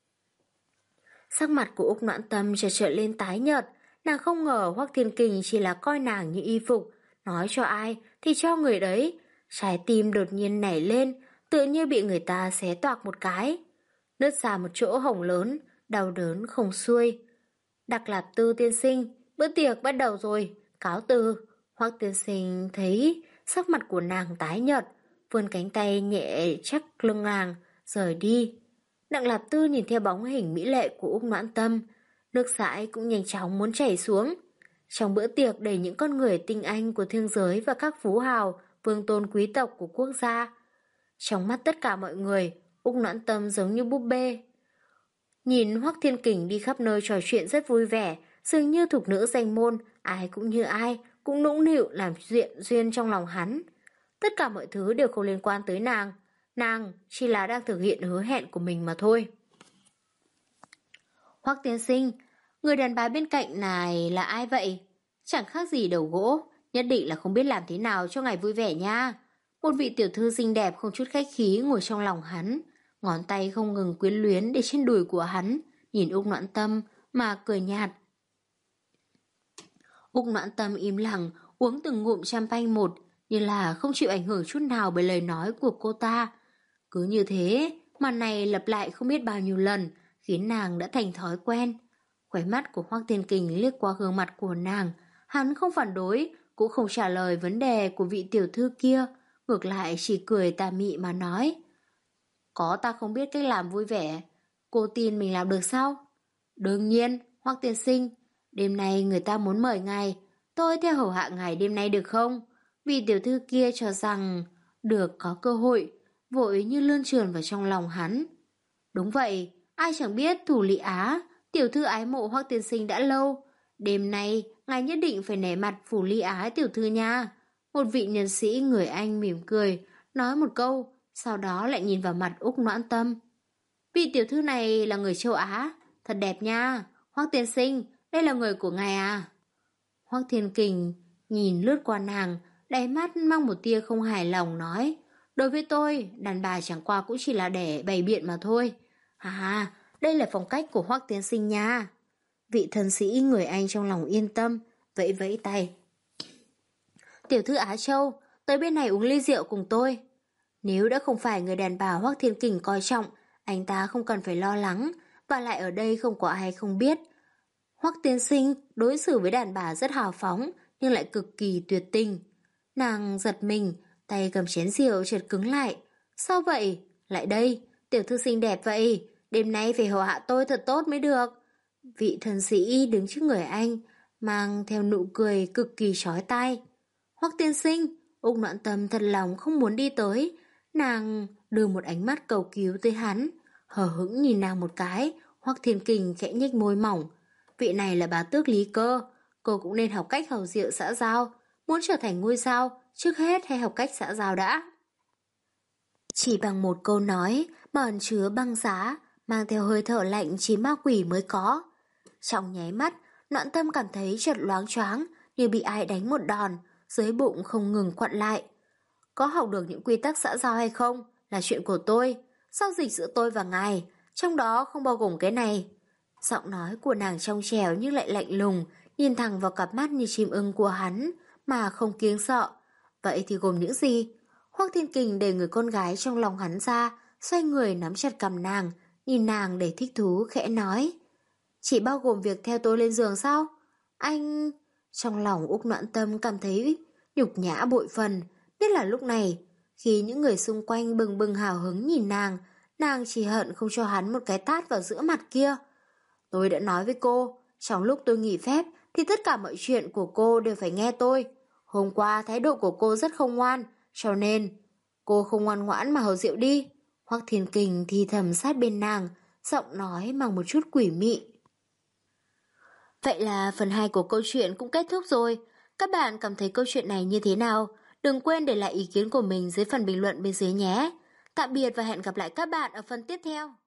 S2: Sắc mặt của Úc Noãn Tâm chợt trở lên tái nhợt. Nàng không ngờ Hoắc Thiên Kình chỉ là coi nàng như y phục, nói cho ai thì cho người đấy. Trái tim đột nhiên nảy lên, tự như bị người ta xé toạc một cái, nứt ra một chỗ hổng lớn, đau đớn không xuôi. Đạc Lạp Tư tiên sinh, bữa tiệc bắt đầu rồi, cáo từ. Hoắc tiên sinh thấy sắc mặt của nàng tái nhợt, vươn cánh tay nhẹ chắc lưng nàng, rời đi. Đặng Lạp Tư nhìn theo bóng hình mỹ lệ của Úc Noãn Tâm, nước dãi cũng nhanh chóng muốn chảy xuống. Trong bữa tiệc đầy những con người tinh anh của thương giới và các phú hào, vương tôn quý tộc của quốc gia. Trong mắt tất cả mọi người, Úc Noãn Tâm giống như búp bê. Nhìn Hoắc Thiên Kình đi khắp nơi trò chuyện rất vui vẻ, dường như thục nữ danh môn, ai cũng như ai, cũng nũng nịu làm chuyện duyên trong lòng hắn. Tất cả mọi thứ đều không liên quan tới nàng, nàng chỉ là đang thực hiện hứa hẹn của mình mà thôi. Hoắc tiên sinh, người đàn bà bên cạnh này là ai vậy? Chẳng khác gì đầu gỗ, nhất định là không biết làm thế nào cho ngài vui vẻ nha. Một vị tiểu thư xinh đẹp không chút khách khí ngồi trong lòng hắn, ngón tay không ngừng quyến luyến để trên đùi của hắn, nhìn Úc Noãn Tâm mà cười nhạt. Úc Noãn Tâm im lặng uống từng ngụm champagne một, như là không chịu ảnh hưởng chút nào bởi lời nói của cô ta. Cứ như thế, màn này lặp lại không biết bao nhiêu lần, khiến nàng đã thành thói quen. Khóe mắt của Hoắc Thiên Kình liếc qua gương mặt của nàng, hắn không phản đối, cũng không trả lời vấn đề của vị tiểu thư kia, ngược lại chỉ cười tà mị mà nói. Có ta không biết cách làm vui vẻ, cô tin mình làm được sao? Đương nhiên, Hoắc tiên sinh, đêm nay người ta muốn mời ngài, tôi theo hầu hạ ngài đêm nay được không? Vị tiểu thư kia cho rằng được có cơ hội, vội như lươn trườn vào trong lòng hắn. Đúng vậy, ai chẳng biết Thủ Lị Á, tiểu thư ái mộ Hoắc tiên sinh đã lâu. Đêm nay, ngài nhất định phải nể mặt Phủ Ly Á tiểu thư nha. Một vị nhân sĩ người Anh mỉm cười, nói một câu, sau đó lại nhìn vào mặt Úc Noãn Tâm. Vị tiểu thư này là người châu Á, thật đẹp nha. Hoắc tiên sinh, đây là người của ngài à? Hoắc Thiên Kình nhìn lướt qua nàng, đáy mắt mang một tia không hài lòng nói. Đối với tôi, đàn bà chẳng qua cũng chỉ là để bày biện mà thôi. À, đây là phong cách của Hoắc tiên sinh nha. Vị thân sĩ người Anh trong lòng yên tâm, vẫy vẫy tay. Tiểu thư Á Châu, tới bên này uống ly rượu cùng tôi. Nếu đã không phải người đàn bà Hoắc Thiên Kình coi trọng, anh ta không cần phải lo lắng, và lại ở đây không có ai không biết. Hoắc tiên sinh đối xử với đàn bà rất hào phóng, nhưng lại cực kỳ tuyệt tình. Nàng giật mình, tay cầm chén rượu chợt cứng lại. Sao vậy? Lại đây, tiểu thư xinh đẹp vậy, đêm nay phải hầu hạ tôi thật tốt mới được. Vị thần sĩ đứng trước người anh, mang theo nụ cười cực kỳ chói tai. Hoắc tiên sinh, Úc Noãn Tâm thật lòng không muốn đi tới. Nàng đưa một ánh mắt cầu cứu tới hắn, hờ hững nhìn nàng một cái. Hoắc Thiên Kình khẽ nhếch môi mỏng. Vị này là bá tước Lý Cơ, cô cũng nên học cách hầu rượu xã giao. Muốn trở thành ngôi sao, trước hết hãy học cách xã giao đã. Chỉ bằng một câu nói mà ẩn chứa băng giá, mang theo hơi thở lạnh chỉ ma quỷ mới có. Trong nháy mắt, Noãn Tâm cảm thấy chợt loáng choáng, như bị ai đánh một đòn, dưới bụng không ngừng quặn lại. Có học được những quy tắc xã giao hay không là chuyện của tôi, giao dịch giữa tôi và ngài, trong đó không bao gồm cái này. Giọng nói của nàng trong trẻo nhưng lại lạnh lùng, nhìn thẳng vào cặp mắt như chim ưng của hắn mà không kiêng sợ. Vậy thì gồm những gì? Hoắc Thiên Kình để người con gái trong lòng hắn ra, xoay người nắm chặt cằm nàng, nhìn nàng để thích thú khẽ nói. Chỉ bao gồm việc theo tôi lên giường sao? Anh... Trong lòng Úc Noãn Tâm cảm thấy nhục nhã bội phần, nhất là lúc này. Khi những người xung quanh bừng bừng hào hứng nhìn nàng, nàng chỉ hận không cho hắn một cái tát vào giữa mặt kia. Tôi đã nói với cô, trong lúc tôi nghỉ phép thì tất cả mọi chuyện của cô đều phải nghe tôi. Hôm qua thái độ của cô rất không ngoan, cho nên cô không ngoan ngoãn mà hầu rượu đi. Hoắc Thiên Kình thì thầm sát bên nàng, giọng nói mang một chút quỷ mị. Vậy là phần hai của câu chuyện cũng kết thúc rồi. Các bạn cảm thấy câu chuyện này như thế nào? Đừng quên để lại ý kiến của mình dưới phần bình luận bên dưới nhé. Tạm biệt và hẹn gặp lại các bạn ở phần tiếp theo.